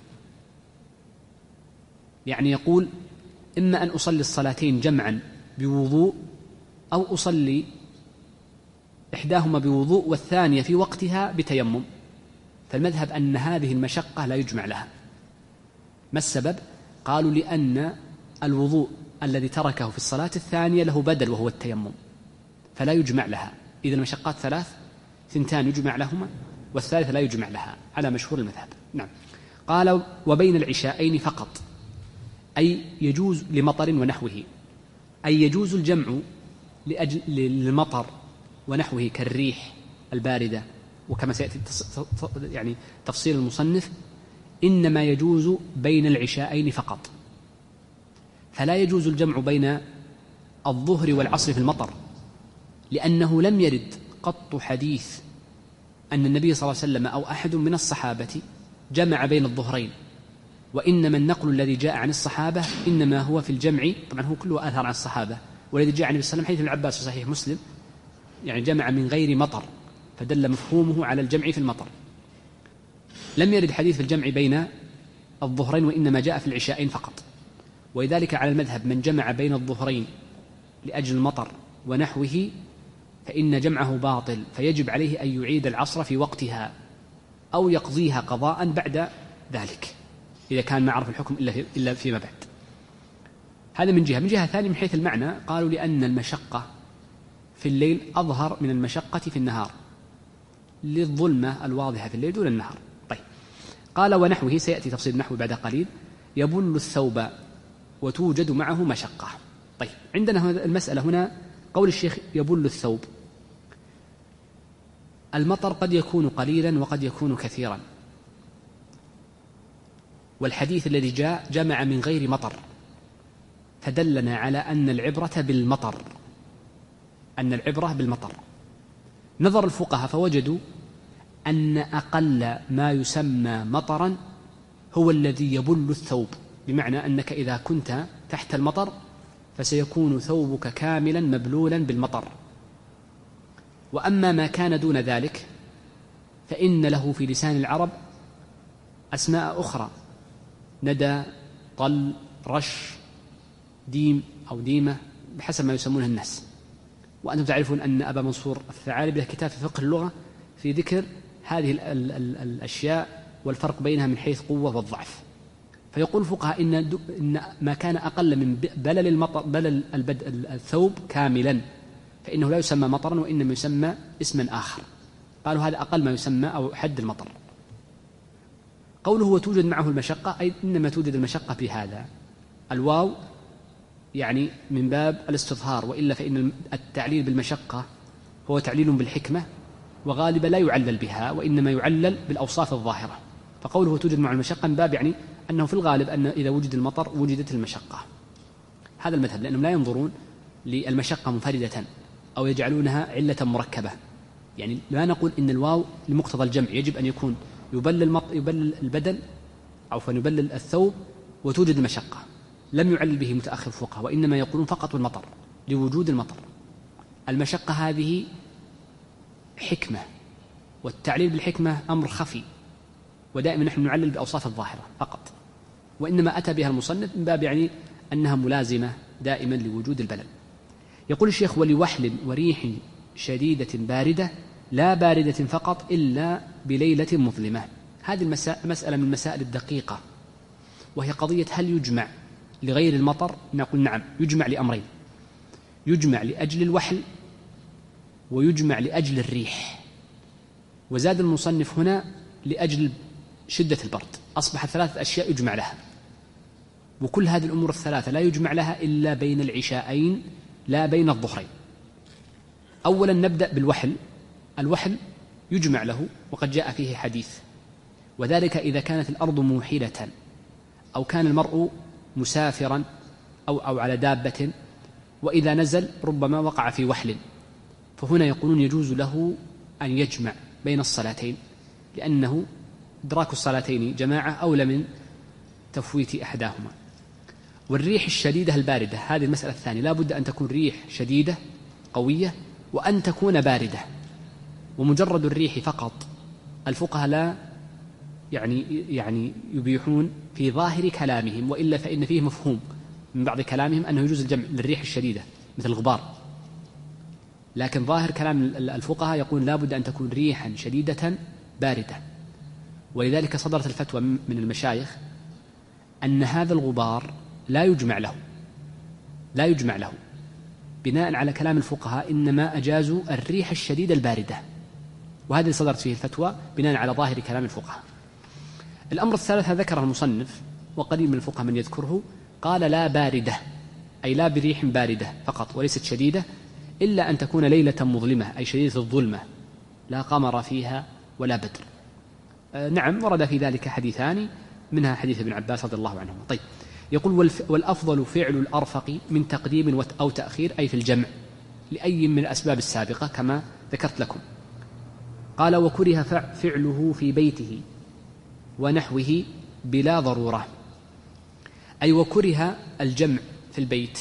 يعني يقول إما أن أصلي الصلاتين جمعا بوضوء أو أصلي إحداهما بوضوء والثانية في وقتها بتيمم، فالمذهب أن هذه المشقة لا يجمع لها. ما السبب؟ قالوا لأن الوضوء الذي تركه في الصلاة الثانية له بدل وهو التيمم، فلا يجمع لها. إذا المشقات ثلاث، ثنتان يجمع لهما والثالثة لا يجمع لها على مشهور المذهب. نعم. قال وبين العشاءين فقط، أي يجوز لمطر ونحوه، أي يجوز الجمع لأجل للمطر ونحوه كالريح الباردة، وكما سيأتي يعني تفصيل المصنف إنما يجوز بين العشاءين فقط، فلا يجوز الجمع بين الظهر والعصر في المطر، لأنه لم يرد قط حديث أن النبي صلى الله عليه وسلم أو أحد من الصحابة جمع بين الظهرين، وإنما النقل الذي جاء عن الصحابة إنما هو في الجمع، طبعا هو كله آثار عن الصحابة، والذي جاء عن النبي صلى الله عليه وسلم حديث ابن عباس في صحيح مسلم يعني جمع من غير مطر، فدل مفهومه على الجمع في المطر. لم يرد حديث في الجمع بين الظهرين، وإنما جاء في العشاءين فقط. ولذلك على المذهب من جمع بين الظهرين لأجل المطر ونحوه فإن جمعه باطل، فيجب عليه أن يعيد العصر في وقتها أو يقضيها قضاء بعد ذلك إذا كان ما عرف الحكم إلا فيما بعد. هذا من جهة. من جهة ثانية من حيث المعنى قالوا لأن المشقة في الليل أظهر من المشقة في النهار للظلمة الواضحة في الليل دون النهار. طيب. قال ونحوه، سيأتي تفصيل النحو بعد قليل، يبل الثوب وتوجد معه مشقة. طيب، عندنا المسألة هنا قول الشيخ يبل الثوب. المطر قد يكون قليلا وقد يكون كثيرا، والحديث الذي جاء جمع من غير مطر، فدلنا على أن العبرة بالمطر، أن العبرة بالمطر. نظر الفقهاء فوجدوا أن أقل ما يسمى مطرا هو الذي يبل الثوب، بمعنى أنك إذا كنت تحت المطر فسيكون ثوبك كاملا مبلولا بالمطر. وأما ما كان دون ذلك فإن له في لسان العرب أسماء أخرى، ندى، طل، رش، ديم أو ديمة، بحسب ما يسمونها الناس. وأنتم تعرفون أن أبا منصور الثعالبي له كتاب في فقه اللغة في ذكر هذه ال ال ال الأشياء والفرق بينها من حيث قوة والضعف. فيقول الفقهاء إن, إن ما كان أقل من بلل المطر بلل الثوب كاملا فإنه لا يسمى مطرا، وإنما يسمى اسما آخر. قالوا هذا أقل ما يسمى أو حد المطر. قوله وتوجد معه المشقة، أي إنما توجد المشقة في هذا، الواو يعني من باب الاستظهار، وإلا فإن التعليل بالمشقة هو تعليل بالحكمة، وغالبا لا يعلل بها وإنما يعلل بالأوصاف الظاهرة. فقوله توجد مع المشقة من باب يعني أنه في الغالب أن إذا وجد المطر وجدت المشقة. هذا المذهب، لأنهم لا ينظرون للمشقة منفردة أو يجعلونها علة مركبة. يعني لا نقول إن الواو لمقتضى الجمع يجب أن يكون يبلل, المط... يبلل البدن أو فنبلل الثوب وتوجد المشقة، لم يعلل به متأخر الفقهاء، وإنما يقولون فقط المطر لوجود المطر. المشقة هذه حكمة، والتعليل بالحكمة أمر خفي، ودائما نحن نعلل بأوصاف الظاهرة فقط، وإنما أتى بها المصنف من باب يعني أنها ملازمة دائما لوجود البلل. يقول الشيخ: ولوحل وريح شديدة باردة لا باردة فقط إلا بليلة مظلمة. هذه المسألة من المسائل الدقيقة، وهي قضية هل يجمع لغير المطر؟ نقول نعم، يجمع لأمرين: يجمع لأجل الوحل ويجمع لأجل الريح. وزاد المصنف هنا لأجل شدة البرد، أصبح ثلاثة أشياء يجمع لها، وكل هذه الأمور الثلاثة لا يجمع لها إلا بين العشاءين لا بين الظهرين. أولا نبدأ بالوحل. الوحل يجمع له، وقد جاء فيه حديث، وذلك إذا كانت الأرض موحلة أو كان المرء مسافرا أو, أو على دابة، وإذا نزل ربما وقع في وحل، فهنا يقولون يجوز له أن يجمع بين الصلاتين، لأنه إدراك الصلاتين جماعة أولى من تفويت أحداهما. والريح الشديدة الباردة، هذه المسألة الثانية، لا بد أن تكون ريح شديدة قوية وأن تكون باردة. ومجرد الريح فقط الفقهاء لا يعني يعني يبيحون في ظاهر كلامهم، وإلا فإن فيه مفهوم من بعض كلامهم أنه يجوز الجمع للريح الشديدة مثل الغبار، لكن ظاهر كلام الفقهاء يقول لا بد أن تكون ريحا شديدة باردة. ولذلك صدرت الفتوى من المشايخ أن هذا الغبار لا يجمع له لا يجمع له بناء على كلام الفقهاء، إنما أجازوا الريح الشديدة الباردة، وهذا اللي صدرت فيه الفتوى بناء على ظاهر كلام الفقهاء. الأمر الثالث ذكره المصنف، وقليل من الفقهاء من يذكره، قال لا باردة، أي لا بريح باردة فقط وليست شديدة، إلا أن تكون ليلة مظلمة، أي شديدة الظلمة لا قمر فيها ولا بدر. آه نعم، ورد في ذلك حديثان، منها حديث ابن عباس رضي الله عنهما. طيب، يقول: والأفضل فعل الأرفق من تقديم أو تأخير، أي في الجمع، لأي من الأسباب السابقة كما ذكرت لكم. قال: وكره فعله في بيته ونحوه بلا ضرورة، أي وكره الجمع في البيت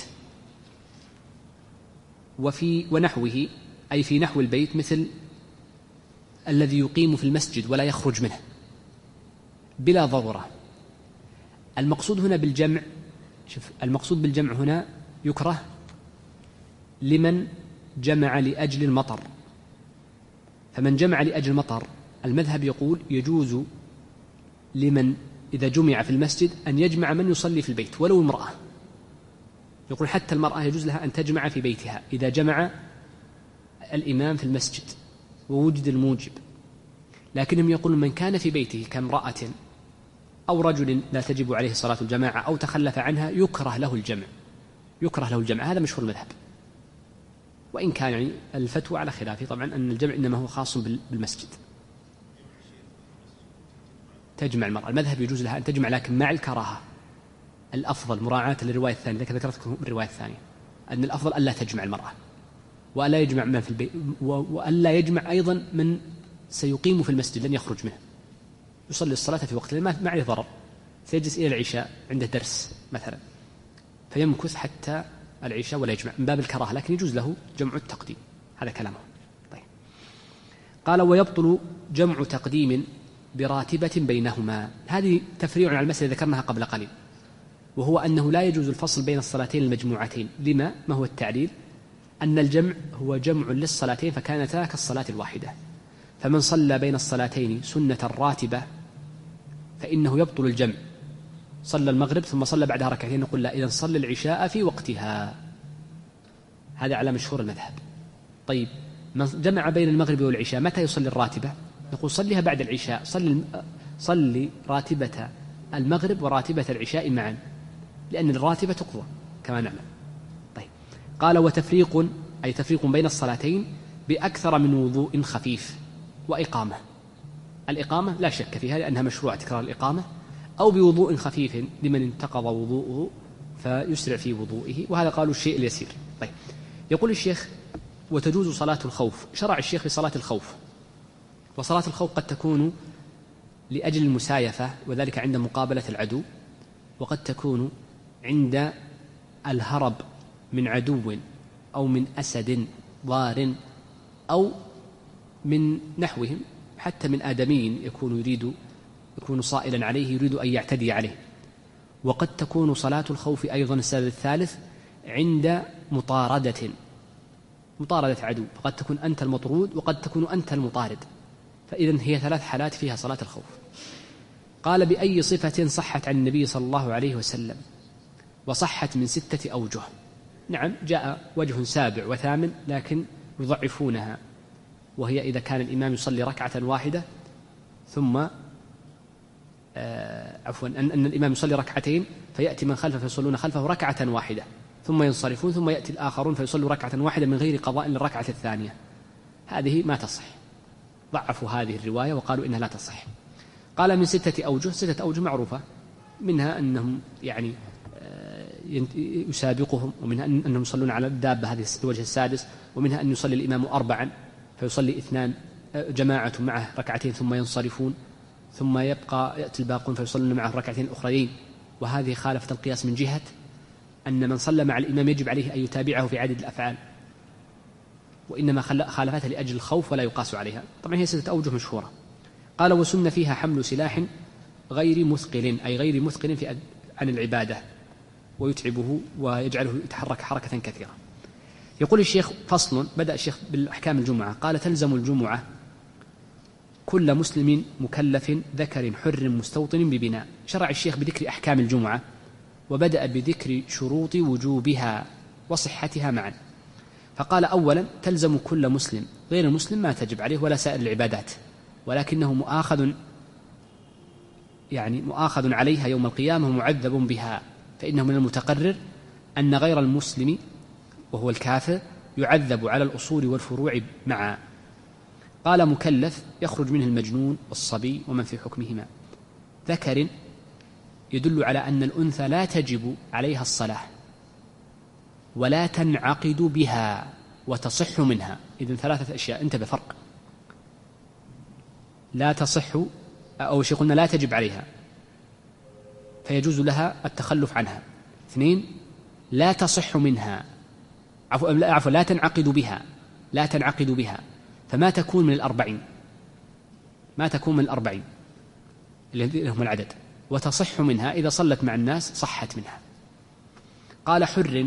وفي ونحوه، أي في نحو البيت، مثل الذي يقيم في المسجد ولا يخرج منه بلا ضرورة. المقصود هنا بالجمع، شوف، المقصود بالجمع هنا يكره لمن جمع لأجل المطر. فمن جمع لأجل المطر، المذهب يقول يجوز لمن إذا جمع في المسجد أن يجمع من يصلي في البيت ولو امرأة. يقول حتى المرأة يجوز لها أن تجمع في بيتها إذا جمع الإمام في المسجد ووجد الموجب. لكنهم يقولون من كان في بيته كامرأة أو رجل لا تجب عليه صلاة الجماعة أو تخلف عنها يكره له الجمع يكره له الجمع هذا مشهور المذهب، وإن كان يعني الفتوى على خلافه طبعا، أن الجمع إنما هو خاص بالمسجد. تجمع المرأة، المذهب يجوز لها أن تجمع، لكن مع الكراهة. الأفضل مراعاة للرواية الثانية، لكن ذكرت لكم الرواية الثانية أن الأفضل ألا تجمع المرأة، وألا يجمع من في البيت، وألا يجمع أيضا من سيقيم في المسجد لن يخرج منه، يصلي الصلاة في وقت ما عليه ضرر، سيجلس إلى العشاء عنده درس مثلا فيمكث حتى العشاء ولا يجمع من باب الكراهة، لكن يجوز له جمع التقديم. هذا كلامه. طيب. قال: ويبطل جمع تقديم براتبة بينهما. هذه تفريع على المسألة ذكرناها قبل قليل، وهو أنه لا يجوز الفصل بين الصلاتين المجموعتين. لما؟ ما هو التعليل؟ أن الجمع هو جمع للصلاتين فكانتا كالصلاة الواحدة، فمن صلى بين الصلاتين سنة راتبة فإنه يبطل الجمع. صلى المغرب ثم صلى بعدها ركعتين، نقول لا، إذن صلى العشاء في وقتها. هذا على مشهور المذهب. طيب، من جمع بين المغرب والعشاء متى يصلي الراتبة؟ نقول صليها بعد العشاء، صلي صلي راتبة المغرب وراتبة العشاء معا، لأن الراتبة تقضى كما نعلم. طيب قال وتفريق أي تفريق بين الصلاتين بأكثر من وضوء خفيف وإقامة. الإقامة لا شك فيها لأنها مشروع تكرار الإقامة، أو بوضوء خفيف لمن انتقض وضوءه فيسرع في وضوئه، وهذا قالوا الشيء اليسير. طيب يقول الشيخ وتجوز صلاة الخوف. شرع الشيخ في صلاة الخوف، وصلاة الخوف قد تكون لأجل المسايفة وذلك عند مقابلة العدو، وقد تكون عند الهرب من عدو أو من أسد ضار أو من نحوهم، حتى من آدمي يكون يريد يكون صائلا عليه يريد أن يعتدي عليه. وقد تكون صلاة الخوف أيضا السبب الثالث عند مطاردة مطاردة عدو، فقد تكون أنت المطرود وقد تكون أنت المطارد، فإذن هي ثلاث حالات فيها صلاة الخوف. قال بأي صفة صحت عن النبي صلى الله عليه وسلم، وصحت من ستة أوجه. نعم جاء وجه سابع وثامن لكن يضعفونها، وهي إذا كان الإمام يصلي ركعة واحدة ثم آه عفوا أن, أن الإمام يصلي ركعتين فيأتي من خلفه فيصلون خلفه ركعة واحدة ثم ينصرفون، ثم يأتي الآخرون فيصلوا ركعة واحدة من غير قضاء للركعة الثانية. هذه ما تصح، ضعفوا هذه الرواية وقالوا إنها لا تصح. قال من ستة أوجه. ستة أوجه معروفة، منها أنهم يعني يسابقهم، ومنها أنهم يصلون على الدابة هذه الوجه السادس، ومنها أن يصلي الإمام أربعا فيصلي اثنان جماعة معه ركعتين ثم ينصرفون، ثم يبقى يأتي الباقون فيصلون معه ركعتين أخرين. وهذه خالفت القياس من جهة أن من صلى مع الإمام يجب عليه أن يتابعه في عدد الأفعال، وإنما خالفتها لأجل الخوف ولا يقاس عليها. طبعا هي ستة أوجه مشهورة. قال وسن فيها حمل سلاح غير مثقل أي غير مثقل في عن العبادة ويتعبه ويجعله يتحرك حركة كثيرة. يقول الشيخ فصل. بدأ الشيخ بالأحكام الجمعة. قال تلزم الجمعة كل مسلم مكلف ذكر حر مستوطن ببناء. شرع الشيخ بذكر أحكام الجمعة وبدأ بذكر شروط وجوبها وصحتها معا. فقال أولا تلزم كل مسلم، غير المسلم ما تجب عليه ولا سائر العبادات، ولكنه مؤاخذ يعني مؤاخذ عليها يوم القيامة ومعذب بها، فإنه من المتقرر أن غير المسلم وهو الكافر يعذب على الأصول والفروع معا. قال مكلف يخرج منه المجنون والصبي ومن في حكمهما. ذكر يدل على أن الأنثى لا تجب عليها الصلاة ولا تنعقد بها وتصح منها. إذن ثلاثة أشياء، انتبه فرق. لا تصح أو شيء قلنا لا تجب عليها فيجوز لها التخلف عنها. اثنين لا تصح منها عفوا لا, عفو لا تنعقد بها لا تنعقد بها فما تكون من الأربعين ما تكون من الأربعين اللي هم العدد، وتصح منها إذا صلت مع الناس صحت منها. قال حر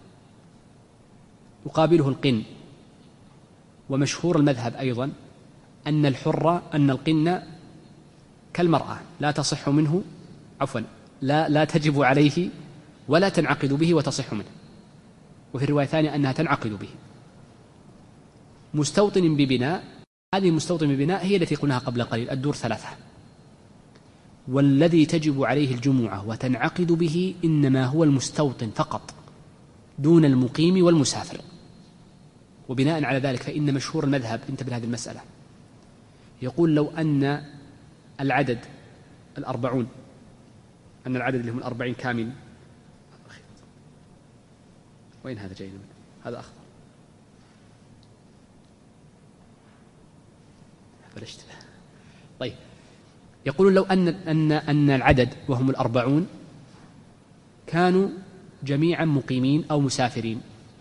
يقابله القن، ومشهور المذهب أيضا أن الحر أن القن كالمرأة لا تصح منه عفوا لا, لا تجب عليه ولا تنعقد به وتصح منه. وفي الرواية الثانية أنها تنعقد به. مستوطن ببناء، هذه مستوطن ببناء هي التي قلناها قبل قليل الدور ثلاثة. والذي تجب عليه الجمعة وتنعقد به إنما هو المستوطن فقط دون المقيم والمسافر. وبناء على ذلك فإن مشهور المذهب انتبه لهذه المسألة، يقول لو أن العدد الأربعون أن العدد اللي هم الأربعين كامل. وين هذا جاي؟ هذا أخضر بلشت. طيب يقول لو أن أن أن العدد وهم الأربعون كانوا جميعا مقيمين أو مسافرين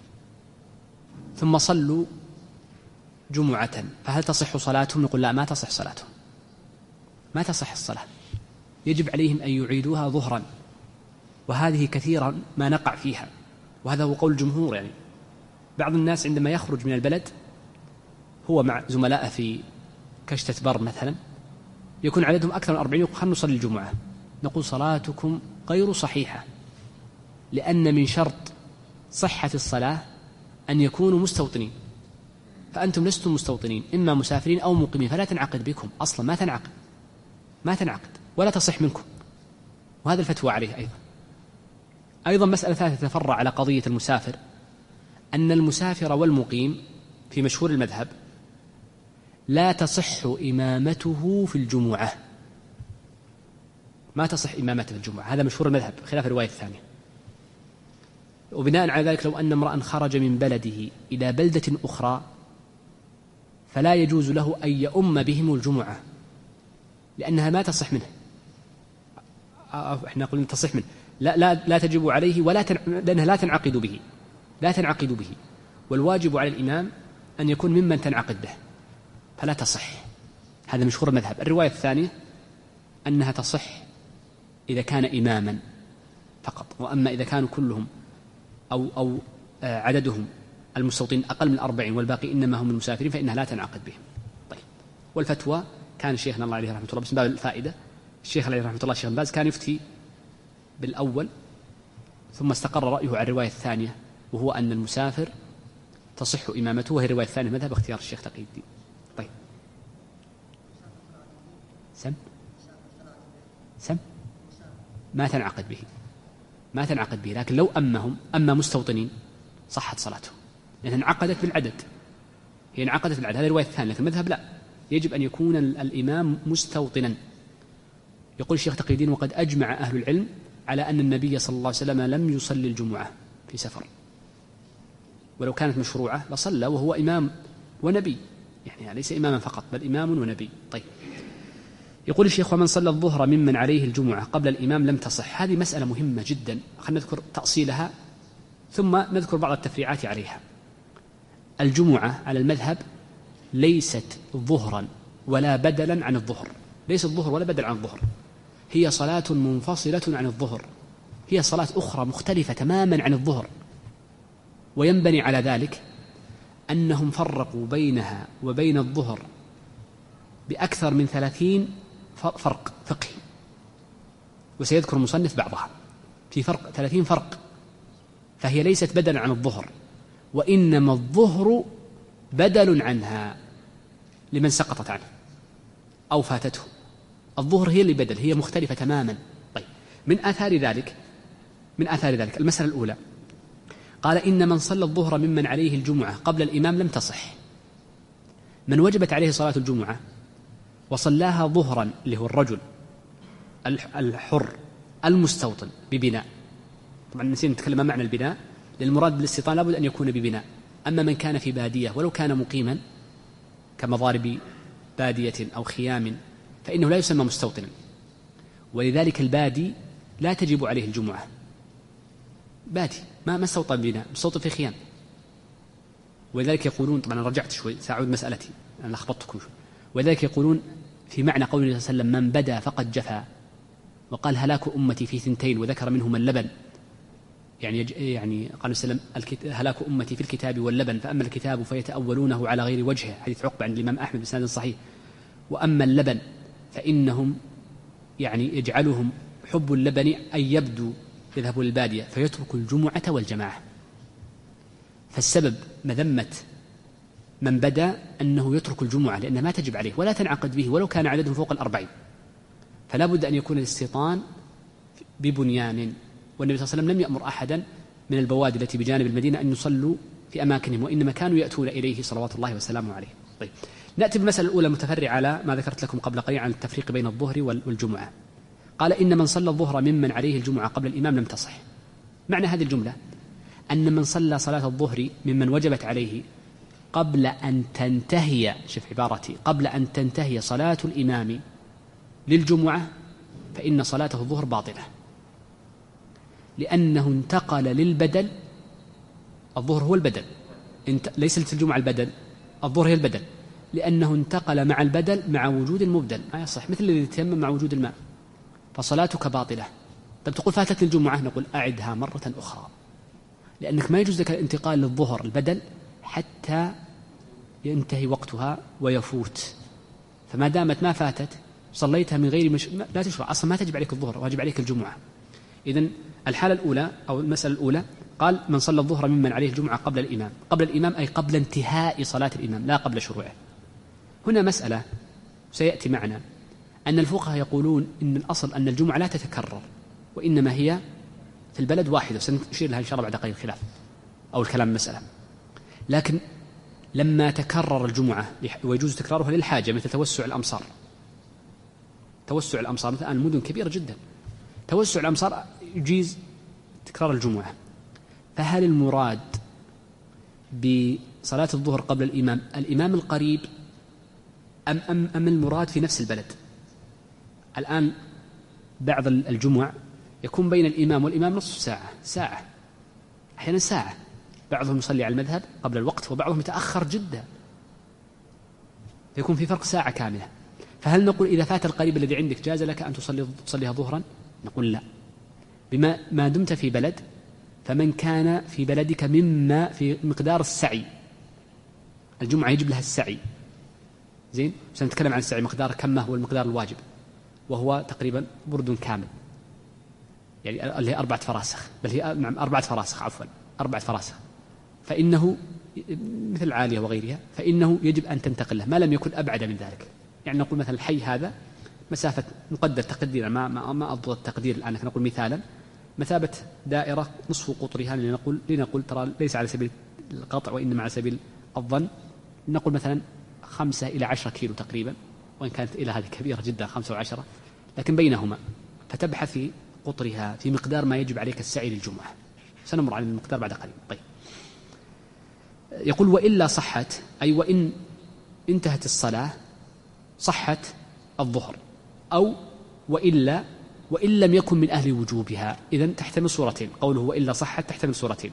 ثم صلوا جمعة، فهل تصح صلاتهم؟ نقول لا، ما تصح صلاتهم، ما تصح الصلاة، يجب عليهم أن يعيدوها ظهرا. وهذه كثيرا ما نقع فيها، وهذا هو قول الجمهور. يعني بعض الناس عندما يخرج من البلد هو مع زملائه في كشتة بر مثلا يكون عددهم أكثر من أربعين، يقول خلنا نصلي الجمعة، نقول صلاتكم غير صحيحة، لأن من شرط صحة الصلاة أن يكونوا مستوطنين، فأنتم لستم مستوطنين، إما مسافرين أو مقيمين، فلا تنعقد بكم أصلا، ما تنعقد ما تنعقد ولا تصح منكم. وهذا الفتوى عليه أيضا. أيضا مسألة ثالثة تفرع على قضية المسافر، أن المسافر والمقيم في مشهور المذهب لا تصح إمامته في الجمعة، ما تصح إمامته في الجمعة، هذا مشهور المذهب خلاف الرواية الثانية. وبناء على ذلك لو أن امرأ خرج من بلده إلى بلدة أخرى فلا يجوز له أن يؤم بهم الجمعة، لأنها ما تصح منه، احنا نقول تصح منه، لا, لا, لا تجب عليه ولا تن... لأنها لا تنعقد به، لا تنعقد به، والواجب على الإمام أن يكون ممن تنعقد به، فلا تصح. هذا مشهور المذهب. الرواية الثانية أنها تصح إذا كان إماما فقط، وأما إذا كانوا كلهم أو, أو عددهم المستوطنين أقل من أربعين والباقي إنما هم المسافرين فإنها لا تنعقد بهم. طيب، والفتوى كان شيخنا الله عليه رحمة الله، بس باب الفائدة، الشيخ عليه رحمة الله الشيخ باز كان يفتي بالأول ثم استقر رأيه على الرواية الثانية، وهو أن المسافر تصح إمامته، وهي الرواية الثانية مذهب اختيار الشيخ تقي الدين. طيب، سم سم ما تنعقد به، ما تنعقد به، لكن لو أمهم أما مستوطنين صحت صلاتهم، لأنها انعقدت بالعدد، هي انعقدت بالعدد، هذه الرواية الثانية. لكن المذهب لا، يجب أن يكون الإمام مستوطنا. يقول الشيخ تقي الدين: وقد أجمع أهل العلم على أن النبي صلى الله عليه وسلم لم يصلي الجمعة في سفر، ولو كانت مشروعة لصلى وهو إمام ونبي، يعني ليس إماما فقط بل إمام ونبي. طيب، يقول الشيخ: ومن صلى الظهر ممن عليه الجمعة قبل الإمام لم تصح. هذه مسألة مهمة جدا، خلينا نذكر تأصيلها ثم نذكر بعض التفريعات عليها. الجمعة على المذهب ليست ظهرا ولا بدلا عن الظهر، ليست ظهر ولا بدل عن الظهر، هي صلاة منفصلة عن الظهر، هي صلاة أخرى مختلفة تماما عن الظهر. وينبني على ذلك أنهم فرقوا بينها وبين الظهر بأكثر من ثلاثين فرق فقهي، وسيذكر المصنف بعضها، في فرق ثلاثين فرق، فهي ليست بدلا عن الظهر، وإنما الظهر بدل عنها لمن سقطت عنه أو فاتته. الظهر هي اللي بدل، هي مختلفة تماما. طيب، من آثار ذلك من آثار ذلك المسألة الأولى، قال: إن من صلى الظهر ممن عليه الجمعة قبل الإمام لم تصح. من وجبت عليه صلاة الجمعة وصلاها ظهرا، اللي هو الرجل الحر المستوطن ببناء، طبعا نسينا نتكلم عن معنى البناء، للمراد بالاستيطان لابد أن يكون ببناء. أما من كان في بادية ولو كان مقيما كمضارب بادية أو خيام فإنه لا يسمى مستوطنا، ولذلك البادي لا تجب عليه الجمعة، بادي ما مستوطن بناء، مستوطن في خيام. ولذلك يقولون، طبعا أنا رجعت شوي سأعود مسألتي أنا لخبطتكم شوي، ولذلك يقولون في معنى قول النبي صلى الله عليه وسلم: من بدا فقد جفا، وقال: هلاك أمتي في ثنتين، وذكر منهما اللبن، يعني يعني قال وسلم: هلاك أمتي في الكتاب واللبن، فأما الكتاب فيتأولونه على غير وجهه، حديث عقبة عند الإمام أحمد بسند صحيح، وأما اللبن فإنهم يعني يجعلهم حب اللبن أن يبدو يذهبوا للبادية فيترك الجمعة والجماعة. فالسبب مذمة من بدا أنه يترك الجمعة لأنها ما تجب عليه ولا تنعقد به ولو كان عددهم فوق الأربعين، فلا بد أن يكون الاستيطان ببنيان. والنبي صلى الله عليه وسلم لم يأمر أحدا من البوادي التي بجانب المدينة أن يصلوا في أماكنهم، وإنما كانوا يأتون إليه صلوات الله وسلامه عليه. طيب، نأتي بالمسألة الأولى المتفرعة على ما ذكرت لكم قبل قليل عن التفريق بين الظهر والجمعة. قال: إن من صلى الظهر ممن عليه الجمعة قبل الإمام لم تصح. معنى هذه الجملة أن من صلى صلاة الظهر ممن وجبت عليه قبل أن تنتهي، شوف عبارتي، قبل أن تنتهي صلاة الإمام للجمعة فإن صلاته الظهر باطلة، لأنه انتقل للبدل. الظهر هو البدل، ليس الجمعة البدل، الظهر هي البدل، لأنه انتقل مع البدل مع وجود المبدل، ما يصح، مثل الذي يتيمم مع وجود الماء، فصلاتك باطلة. طب تقول فاتت الجمعة، نقول أعدها مرة أخرى، لأنك ما يجوز لك الانتقال للظهر البدل حتى ينتهي وقتها ويفوت، فما دامت ما فاتت صليتها من غير مش... لا تشرع أصلا، ما تجب عليك الظهر، واجب عليك الجمعة. إذن الحالة الأولى أو المسألة الأولى، قال: من صلى الظهر ممن عليه الجمعة قبل الإمام، قبل الإمام أي قبل انتهاء صلاة الإمام لا قبل شروعه. هنا مسألة سيأتي معنا، أن الفقهاء يقولون إن الأصل أن الجمعة لا تتكرر، وإنما هي في البلد واحدة، سنشير لها إن شاء الله بعد قليل الخلاف أو الكلام مسألة. لكن لما تكرر الجمعة ويجوز تكرارها للحاجة مثل توسع الأمصار، توسع الأمصار مثل الآن المدن كبيرة جدا، توسع الأمصار يجيز تكرار الجمعة، فهل المراد بصلاة الظهر قبل الإمام الإمام القريب أم, أم, أم المراد في نفس البلد؟ الآن بعض الجمع يكون بين الإمام والإمام نصف ساعة، ساعة، أحيانا ساعة، بعضهم يصلي على المذهب قبل الوقت وبعضهم يتأخر جدا، فيكون في فرق ساعة كاملة. فهل نقول إذا فات القريب الذي عندك جاز لك أن تصلي تصليها ظهرا؟ نقول لا، بما ما دمت في بلد، فمن كان في بلدك مما في مقدار السعي، الجمعة يجب لها السعي، زين، سنتكلم عن السعي مقدار كم ما هو المقدار الواجب، وهو تقريبا برد كامل، يعني اللي هي أربعة فراسخ، بل هي نعم أربعة فراسخ عفوا أربعة فراسخ، فإنه مثل عالية وغيرها، فإنه يجب أن تنتقل له ما لم يكن أبعد من ذلك. يعني نقول مثلا الحي هذا مسافة، نقدر تقديرا، ما ما ما أضبط التقدير الآن، نقول مثالا مثابة دائرة نصف قطرها، لنقول لنقول ترى ليس على سبيل القطع وإنما على سبيل الظن، نقول مثلا خمسة إلى عشرة كيلو تقريبا، وإن كانت إلى هذه كبيرة جدا خمسة وعشرة، لكن بينهما، فتبحث في قطرها في مقدار ما يجب عليك السعي للجمعة. سنمر على المقدار بعد قليل. طيب، يقول وإلا صحت، أي وإن انتهت الصلاة صحت الظهر، أو وإلا وإن لم يكن من أهل وجوبها. إذن تحتمل صورتين، قوله وإلا صحت تحتمل صورتين،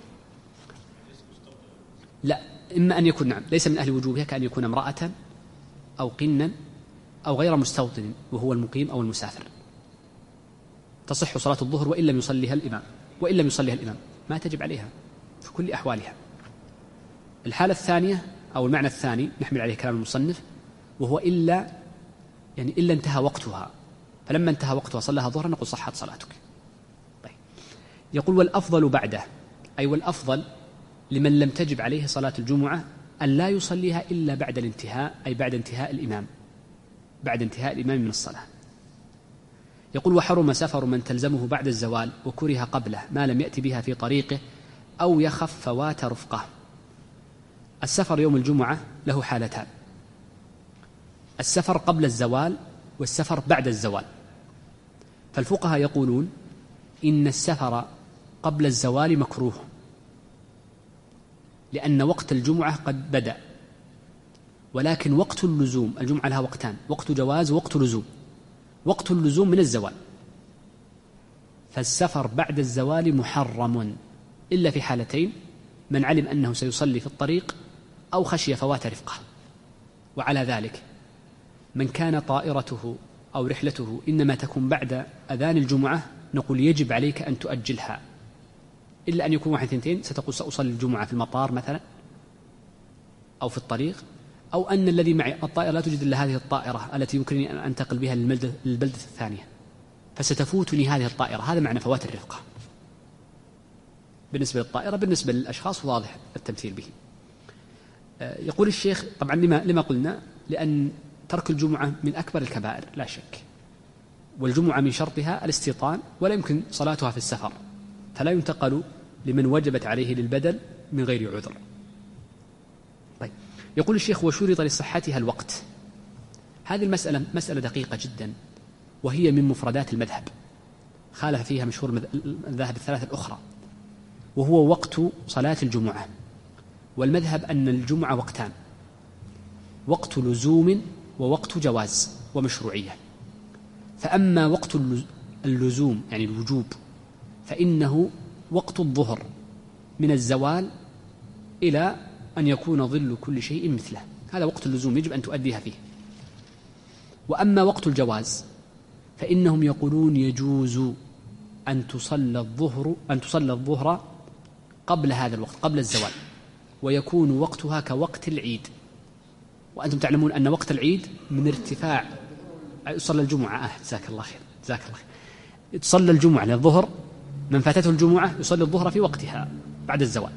لا، إما أن يكون نعم ليس من أهل وجوبها، كأن يكون امرأة أو قنا أو غير مستوطن وهو المقيم أو المسافر، تصح صلاة الظهر وإن لم يصليها الإمام، وإن لم يصليها الإمام ما تجب عليها في كل أحوالها. الحالة الثانية أو المعنى الثاني نحمل عليه كلام المصنف، وهو إلا يعني إلا انتهى وقتها، فلما انتهى وقتها صلىها ظهرا نقول صحت صلاتك. طيب، يقول والأفضل بعده، أي والأفضل لمن لم تجب عليه صلاة الجمعة أن لا يصليها إلا بعد الانتهاء، أي بعد انتهاء الإمام، بعد انتهاء الإمام من الصلاة. يقول وحرم سفر من تلزمه بعد الزوال وكره قبله ما لم يأتي بها في طريقه أو يخف فوات رفقه. السفر يوم الجمعة له حالتان، السفر قبل الزوال والسفر بعد الزوال. فالفقهاء يقولون إن السفر قبل الزوال مكروه، لأن وقت الجمعة قد بدأ، ولكن وقت اللزوم، الجمعة لها وقتان، وقت جواز ووقت لزوم، وقت اللزوم من الزوال، فالسفر بعد الزوال محرم إلا في حالتين: من علم أنه سيصلي في الطريق أو خشي فوات رفقه. وعلى ذلك من كان طائرته أو رحلته إنما تكون بعد أذان الجمعة نقول يجب عليك أن تؤجلها، إلا أن يكون واحد ثنتين، ستقول سأصلي الجمعة في المطار مثلا أو في الطريق، أو أن الذي معي الطائرة لا توجد إلا هذه الطائرة التي يمكنني أن أنتقل بها للبلدة الثانية، فستفوتني هذه الطائرة. هذا معنى فوات الرفقة بالنسبة للطائرة. بالنسبة للأشخاص واضح التمثيل به. يقول الشيخ طبعا لما, لما قلنا لأن ترك الجمعة من أكبر الكبائر لا شك، والجمعة من شرطها الاستيطان، ولا يمكن صلاتها في السفر، فلا ينتقل لمن وجبت عليه للبدل من غير عذر. طيب، يقول الشيخ وشرط لصحتها الوقت. هذه المسألة مسألة دقيقة جدا، وهي من مفردات المذهب، خالف فيها مشهور المذاهب الثلاثة الأخرى، وهو وقت صلاة الجمعة. والمذهب أن الجمعة وقتان: وقت لزوم ووقت جواز ومشروعية. فأما وقت اللزوم يعني الوجوب فإنه وقت الظهر من الزوال إلى أن يكون ظل كل شيء مثله، هذا وقت اللزوم يجب أن تؤديها فيه. وأما وقت الجواز فإنهم يقولون يجوز أن تصلى الظهر أن تصلى الظهر قبل هذا الوقت، قبل الزوال، ويكون وقتها كوقت العيد. وأنتم تعلمون أن وقت العيد من ارتفاع صلى الجمعة، آه جزاك الله خير جزاك الله خير تصلى الجمعة للظهر، من فاتته الجمعة يصلي الظهر في وقتها بعد الزوال.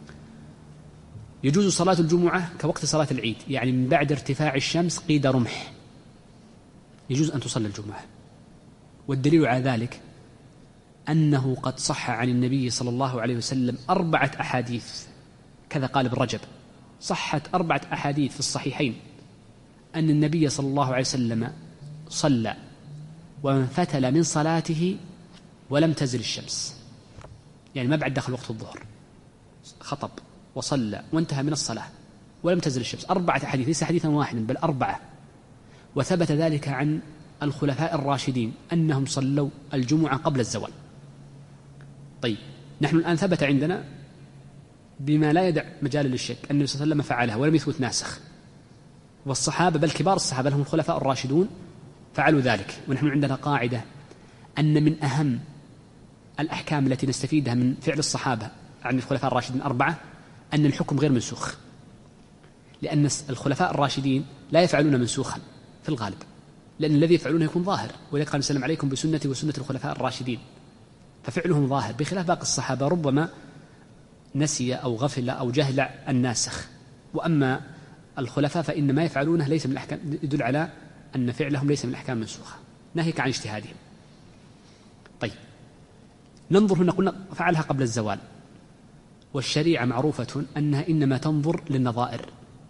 يجوز صلاة الجمعة كوقت صلاة العيد، يعني من بعد ارتفاع الشمس قيد رمح يجوز أن تصلي الجمعة. والدليل على ذلك أنه قد صح عن النبي صلى الله عليه وسلم أربعة أحاديث، كذا قال ابن رجب، صحت أربعة أحاديث في الصحيحين أن النبي صلى الله عليه وسلم صلى وانفتل من صلاته ولم تزل الشمس، يعني ما بعد دخل وقت الظهر، خطب وصلى وانتهى من الصلاة ولم تزل الشمس. أربعة أحاديث، ليس حديثا واحدا بل أربعة. وثبت ذلك عن الخلفاء الراشدين أنهم صلوا الجمعة قبل الزوال. طيب نحن الآن ثبت عندنا بما لا يدع مجال للشك أن النبي صلى الله عليه وسلم فعلها ولم يثبت ناسخ، والصحابة بل كبار الصحابة لهم الخلفاء الراشدون فعلوا ذلك. ونحن عندنا قاعدة أن من أهم الأحكام التي نستفيدها من فعل الصحابة عن الخلفاء الراشدين أربعة أن الحكم غير منسوخ، لأن الخلفاء الراشدين لا يفعلون منسوخا في الغالب، لأن الذي يفعلونه يكون ظاهر، ولذلك قال وسلم عليكم بسنتي وسنة الخلفاء الراشدين، ففعلهم ظاهر، بخلاف باقي الصحابة ربما نسي أو غفل أو جهل الناسخ. وأما الخلفاء فإن ما يفعلونه ليس من الأحكام، يدل على أن فعلهم ليس من الأحكام المنسوخة، ناهيك عن اجتهادهم. طيب ننظر هنا، قلنا فعلها قبل الزوال، والشريعة معروفة أنها إنما تنظر للنظائر.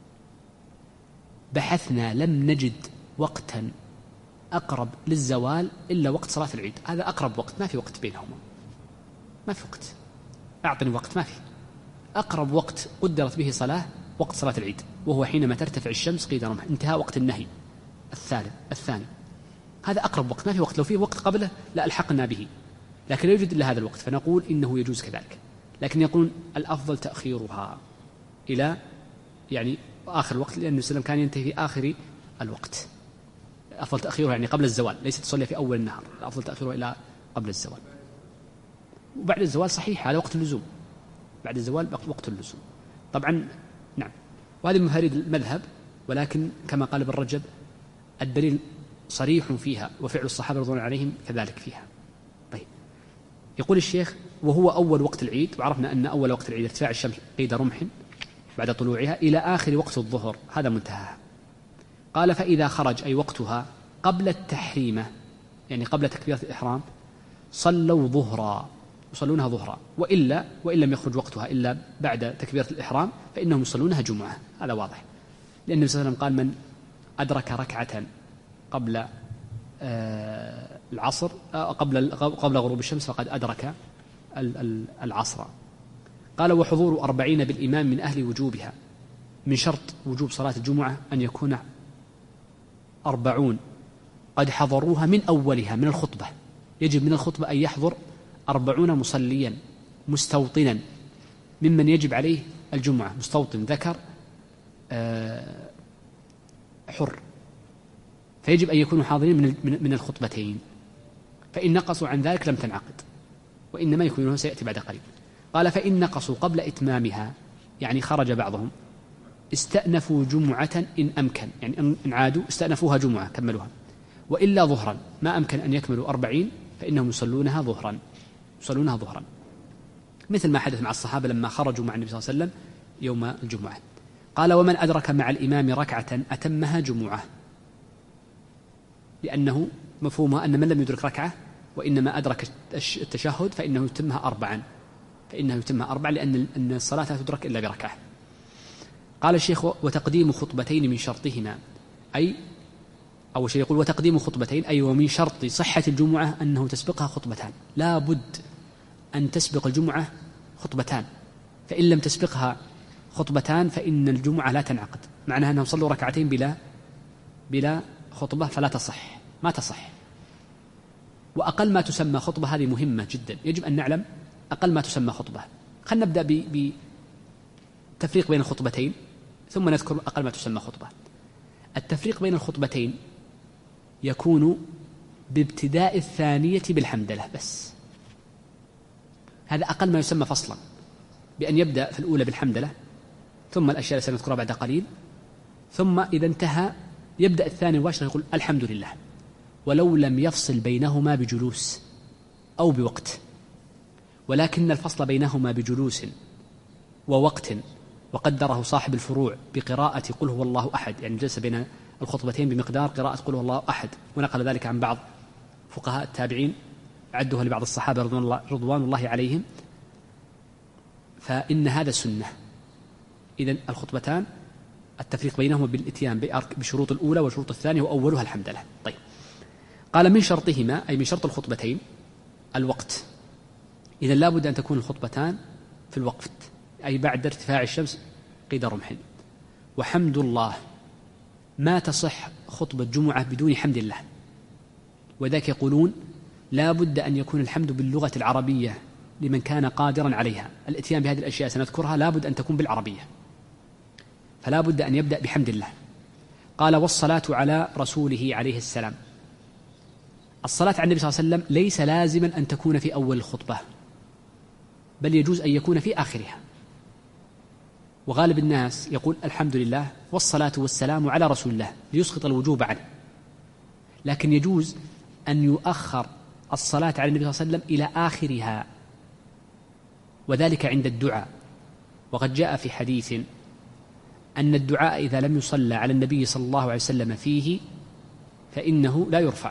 بحثنا لم نجد وقتا أقرب للزوال إلا وقت صلاة العيد، هذا أقرب وقت، ما في وقت بينهما، ما في وقت، أعطني وقت، ما في. أقرب وقت قدرت به صلاة وقت صلاة العيد، وهو حينما ترتفع الشمس قيد رمح، انتهاء وقت النهي الثالث الثاني، هذا أقرب وقت، ما في وقت. لو فيه وقت قبله لا ألحقنا به، لكن لا يوجد إلا هذا الوقت، فنقول إنه يجوز كذلك. لكن يقولون الأفضل تأخيرها إلى يعني آخر الوقت، لأن النبي صلى الله عليه وسلم كان ينتهي في آخر الوقت. الأفضل تأخيرها يعني قبل الزوال، ليس تصلي في أول النهار، الأفضل تأخيرها إلى قبل الزوال. وبعد الزوال صحيح هذا وقت اللزوم، بعد الزوال وقت اللزوم طبعا. نعم، وهذه مفاريد المذهب، ولكن كما قال ابن رجب الدليل صريح فيها، وفعل الصحابة رضوان عليهم كذلك فيها. طيب يقول الشيخ وهو أول وقت العيد، وعرفنا أن أول وقت العيد ارتفاع الشمس قيد رمح بعد طلوعها إلى آخر وقت الظهر، هذا منتهاها. قال فإذا خرج أي وقتها قبل التحريمة، يعني قبل تكبيرة الإحرام، صلوا ظهرا، يصلونها ظهرا، وإلا وإن لم يخرج وقتها إلا بعد تكبيرة الإحرام فإنهم يصلونها جمعة، هذا واضح. لأن النبي صلى الله عليه وسلم قال من أدرك ركعة قبل آه العصر آه قبل قبل غروب الشمس فقد أدرك العصر. قال وحضور أربعين بالإمام من أهل وجوبها، من شرط وجوب صلاة الجمعة أن يكون أربعون قد حضروها من أولها، من الخطبة، يجب من الخطبة أن يحضر أربعون مصليا مستوطنا ممن يجب عليه الجمعة، مستوطن ذكر آه حر، فيجب أن يكونوا حاضرين من من الخطبتين، فإن نقصوا عن ذلك لم تنعقد، وإنما يكونون سيأتي بعد قليل. قال فإن نقصوا قبل إتمامها، يعني خرج بعضهم، استأنفوا جمعة إن أمكن، يعني إن عادوا استأنفوها جمعة كملوها، وإلا ظهرا ما أمكن أن يكملوا أربعين فإنهم يصلونها ظهرا، يصلونها ظهرا، مثل ما حدث مع الصحابة لما خرجوا مع النبي صلى الله عليه وسلم يوم الجمعة. قال ومن أدرك مع الإمام ركعة أتمها جمعة، لأنه مفهومها أن من لم يدرك ركعة وإنما أدرك التشهد فإنه يتمها أربعا، فإنه يتمها أربعا لأن الصلاة لا تدرك إلا بركعة. قال الشيخ وتقديم خطبتين من شرطهما، أي أول شيء يقول وتقديم خطبتين، أي ومن شرط صحة الجمعة أنه تسبقها خطبتان، لا بد أن تسبق الجمعة خطبتان، فإن لم تسبقها خطبتان فإن الجمعة لا تنعقد، معناها أنهم صلوا ركعتين بلا بلا خطبة فلا تصح، ما تصح. وأقل ما تسمى خطبة، هذه مهمة جدا، يجب أن نعلم أقل ما تسمى خطبة. خلنا نبدأ بتفريق بين الخطبتين ثم نذكر أقل ما تسمى خطبة. التفريق بين الخطبتين يكون بابتداء الثانية بالحمدلة بس، هذا أقل ما يسمى فصلا، بأن يبدأ في الأولى بالحمدلة ثم الأشياء التي سنذكرها بعد قليل، ثم إذا انتهى يبدأ الثاني مباشرة يقول الحمد لله، ولو لم يفصل بينهما بجلوس أو بوقت، ولكن الفصل بينهما بجلوس ووقت وقدره صاحب الفروع بقراءة قل هو الله أحد، يعني جلس بين الخطبتين بمقدار قراءة قل هو الله أحد، ونقل ذلك عن بعض فقهاء التابعين عدوها لبعض الصحابة رضوان الله, رضوان الله عليهم، فإن هذا سنة. إذن الخطبتان التفريق بينهما بالإتيان بشروط الأولى وشروط الثانية، وأولها الحمد لله. طيب، قال من شرطهما، أي من شرط الخطبتين الوقت. إذن لا بد أن تكون الخطبتان في الوقت، أي بعد ارتفاع الشمس قيد رمح. وحمد الله، ما تصح خطبة جمعة بدون حمد الله، وذاك يقولون لا بد أن يكون الحمد باللغة العربية لمن كان قادرا عليها. الاتيان بهذه الأشياء سنذكرها لا بد أن تكون بالعربية، فلا بد أن يبدأ بحمد الله. قال والصلاة على رسوله عليه السلام. الصلاة على النبي صلى الله عليه وسلم ليس لازما أن تكون في أول الخطبة، بل يجوز أن يكون في آخرها. وغالب الناس يقول الحمد لله والصلاة والسلام على رسول الله ليسقط الوجوب عنه، لكن يجوز أن يؤخر الصلاة على النبي صلى الله عليه وسلم إلى آخرها، وذلك عند الدعاء. وقد جاء في حديث أن الدعاء إذا لم يصلى على النبي صلى الله عليه وسلم فيه فإنه لا يرفع.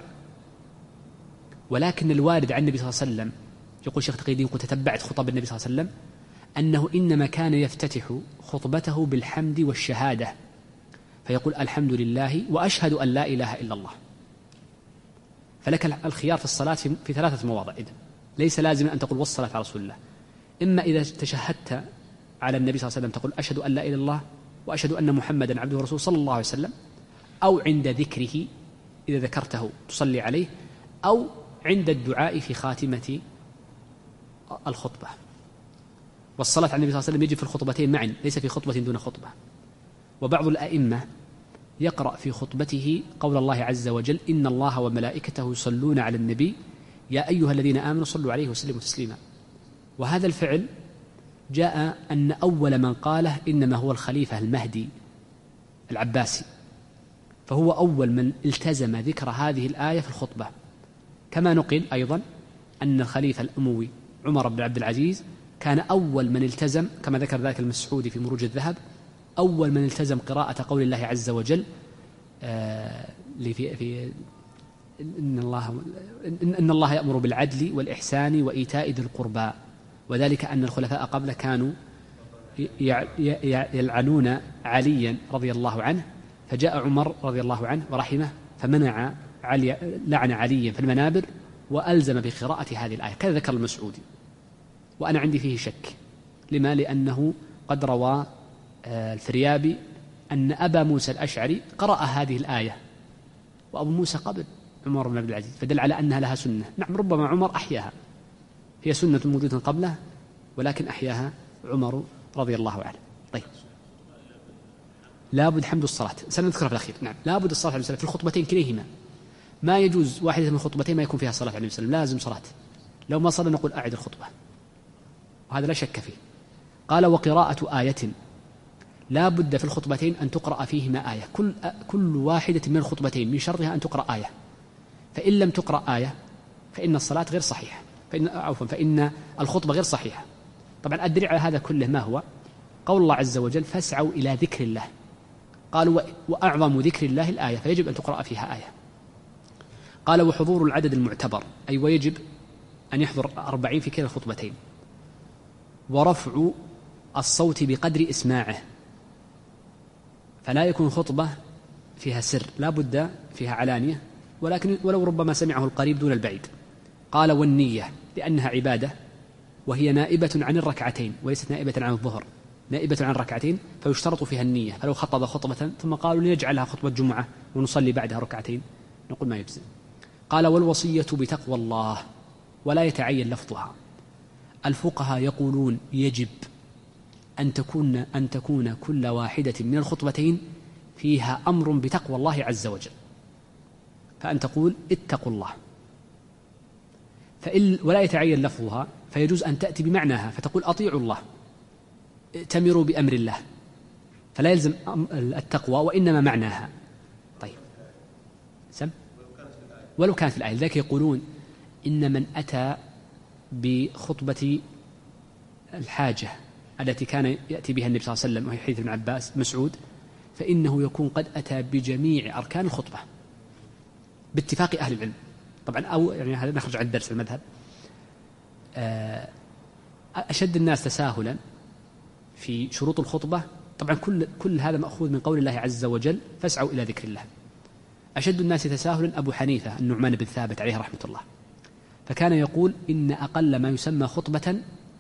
ولكن الوارد عن النبي صلى الله عليه وسلم، يقول شيخ تقي الدين كنت تتبعت خطب النبي صلى الله عليه وسلم، أنه إنما كان يفتتح خطبته بالحمد والشهادة، فيقول الحمد لله وأشهد أن لا إله إلا الله. فلك الخيار في الصلاة في ثلاثة مواضع. إذن ليس لازم أن تقول والصلاة على رسول الله، إما إذا تشهدت على النبي صلى الله عليه وسلم تقول أشهد أن لا إله إلا الله وأشهد أن محمدا عبده ورسوله صلى الله عليه وسلم، أو عند ذكره إذا ذكرته تصلي عليه، أو عند الدعاء في خاتمة الخطبة. والصلاة على النبي صلى الله عليه وسلم يجب في الخطبتين معا، ليس في خطبة دون خطبة. وبعض الأئمة يقرأ في خطبته قول الله عز وجل إن الله وملائكته يصلون على النبي يا أيها الذين آمنوا صلوا عليه وسلموا تسليما. وهذا الفعل جاء أن أول من قاله إنما هو الخليفة المهدي العباسي، فهو أول من التزم ذكر هذه الآية في الخطبة. كما نقل أيضا أن الخليفة الأموي عمر بن عبد العزيز كان أول من التزم، كما ذكر ذلك المسعودي في مروج الذهب، أول من التزم قراءة قول الله عز وجل آه في, في إن الله إن الله يأمر بالعدل والإحسان وإيتاء ذي القربى، وذلك أن الخلفاء قبل كانوا يلعنون عليا رضي الله عنه، فجاء عمر رضي الله عنه ورحمه فمنع علي لعن عليا في المنابر وألزم بقراءة هذه الآية. كذا ذكر المسعودي، وأنا عندي فيه شك. لما؟ لأنه قد روى الفريابي أن أبا موسى الأشعري قرأ هذه الآية، وأبو موسى قبل عمر بن عبد العزيز، فدل على أنها لها سنة. نعم، ربما عمر أحياها، هي سنة موجودة قبله ولكن أحياها عمر رضي الله عنه. طيب، لابد حمد الصلاة، سنذكرها في الأخير. نعم، لابد الصلاة عليه وسلم في الخطبتين كليهما، ما يجوز واحدة من الخطبتين ما يكون فيها الصلاة عليه وسلم، لازم صلاة. لو ما صلى نقول أعد الخطبة، وهذا لا شك فيه. قال وقراءة آية، لا بد في الخطبتين أن تقرأ فيهما آية، كل, كل واحدة من الخطبتين من شرها أن تقرأ آية، فإن لم تقرأ آية فإن الصلاة غير صحيحة، فإن, عفوا فإن الخطبة غير صحيحة. طبعا الدليل على هذا كله ما هو؟ قول الله عز وجل فاسعوا إلى ذكر الله، قالوا وأعظم ذكر الله الآية، فيجب أن تقرأ فيها آية. قال وحضور العدد المعتبر، أي ويجب أن يحضر أربعين في كلا الخطبتين. ورفع الصوت بقدر إسماعه، فلا يكون خطبة فيها سر، لا بد فيها علانية، ولكن ولو ربما سمعه القريب دون البعيد. قال والنية، لأنها عبادة وهي نائبة عن الركعتين وليست نائبة عن الظهر، نائبة عن الركعتين، فيشترط فيها النية. فلو خطب خطبة ثم قالوا لنجعلها خطبة جمعة ونصلي بعدها ركعتين نقول ما يجزي. قال والوصية بتقوى الله، ولا يتعين لفظها. الفقهاء يقولون يجب أن تكون أن تكون كل واحدة من الخطبتين فيها أمر بتقوى الله عز وجل، فأن تقول اتقوا الله، فإن ولا يتعين لفظها فيجوز أن تأتي بمعناها فتقول أطيعوا الله، ائتمروا بأمر الله، فلا يلزم التقوى وإنما معناها. طيب سم ولو كانت في الآية. لذلك يقولون إن من أتى بخطبة الحاجة التي كان يأتي بها النبي صلى الله عليه وسلم وهي حديث ابن عباس مسعود، فإنه يكون قد أتى بجميع أركان الخطبة باتفاق أهل العلم. طبعا أو يعني هذا نخرج عن الدرس المذهب. أشد الناس تساهلا في شروط الخطبة، طبعا كل كل هذا مأخوذ من قول الله عز وجل فاسعوا إلى ذكر الله. أشد الناس تساهلا أبو حنيفة النعمان بن ثابت عليه رحمة الله، فكان يقول إن أقل ما يسمى خطبة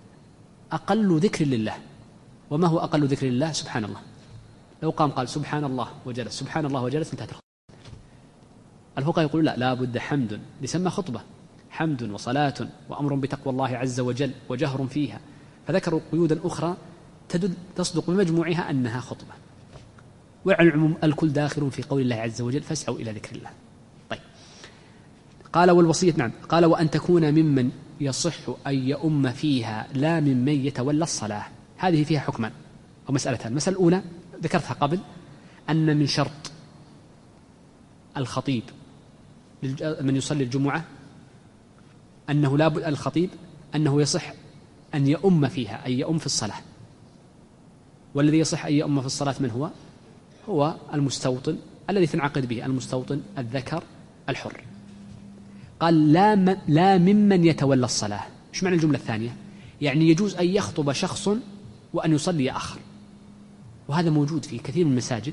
أقل ذكر لله. وما هو أقل ذكر لله؟ سبحان الله. لو قام قال سبحان الله وجلس سبحان الله وجلس انتهت الخطبة. الفقهاء يقول لا، لا بد حمد لسمى خطبة، حمد وصلاة وأمر بتقوى الله عز وجل وجهر فيها، فذكروا قيودا أخرى تدل تصدق بمجموعها أنها خطبة. وعلى العموم الكل داخل في قول الله عز وجل فاسعوا إلى ذكر الله. طيب قال والوصية نعم، قال وأن تكون ممن يصح أن يؤم فيها لا ممن يتولى الصلاة. هذه فيها حكمان أو مسألتان. المسألة الأولى ذكرتها قبل، أن من شرط الخطيب من يصلي الجمعة أنه لا بد الخطيب أنه يصح أن يؤم فيها، أن يؤم في الصلاة. والذي يصح أن يؤم في الصلاة من هو؟ هو المستوطن الذي تنعقد به، المستوطن الذكر الحر. قال لا م... لا ممن يتولى الصلاة. إيش معنى الجملة الثانية؟ يعني يجوز أن يخطب شخص وأن يصلي آخر، وهذا موجود في كثير من المساجد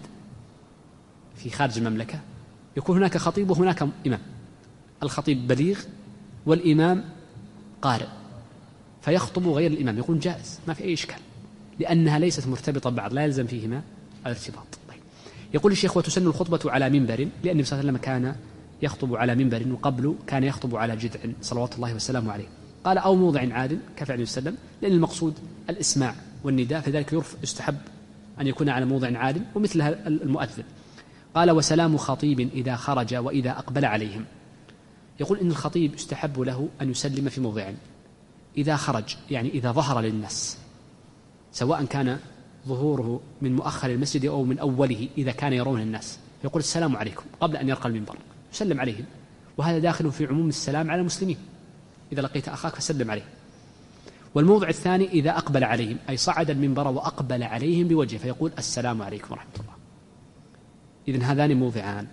في خارج المملكة، يكون هناك خطيب وهناك إمام، الخطيب بليغ والإمام قارئ، فيخطب غير الإمام، يقول جائز ما في أي إشكال، لأنها ليست مرتبطة ببعض، لا يلزم فيهما الارتباط. طيب. يقول الشيخ وتسن الخطبة على منبر، لأن النبي صلى الله عليه وسلم كان يخطب على منبر، وقبله كان يخطب على جذع صلوات الله وسلامه عليه. قال أو موضع عاد كفعل وسلم، لأن المقصود الإسماع والنداء، فذلك يرفع يستحب أن يكون على موضع عاد ومثلها المؤذن. قال وسلام خطيب إذا خرج وإذا أقبل عليهم. يقول إن الخطيب يستحب له أن يسلم في موضع إذا خرج، يعني إذا ظهر للناس، سواء كان ظهوره من مؤخر المسجد أو من أوله إذا كان يرون الناس، يقول السلام عليكم قبل أن يرقى المنبر، يسلم عليهم، وهذا داخل في عموم السلام على المسلمين، إذا لقيت أخاك فسلم عليه. والموضع الثاني إذا أقبل عليهم، أي صعد المنبر وأقبل عليهم بوجهه، فيقول السلام عليكم ورحمة الله. إذن هذان موضعان.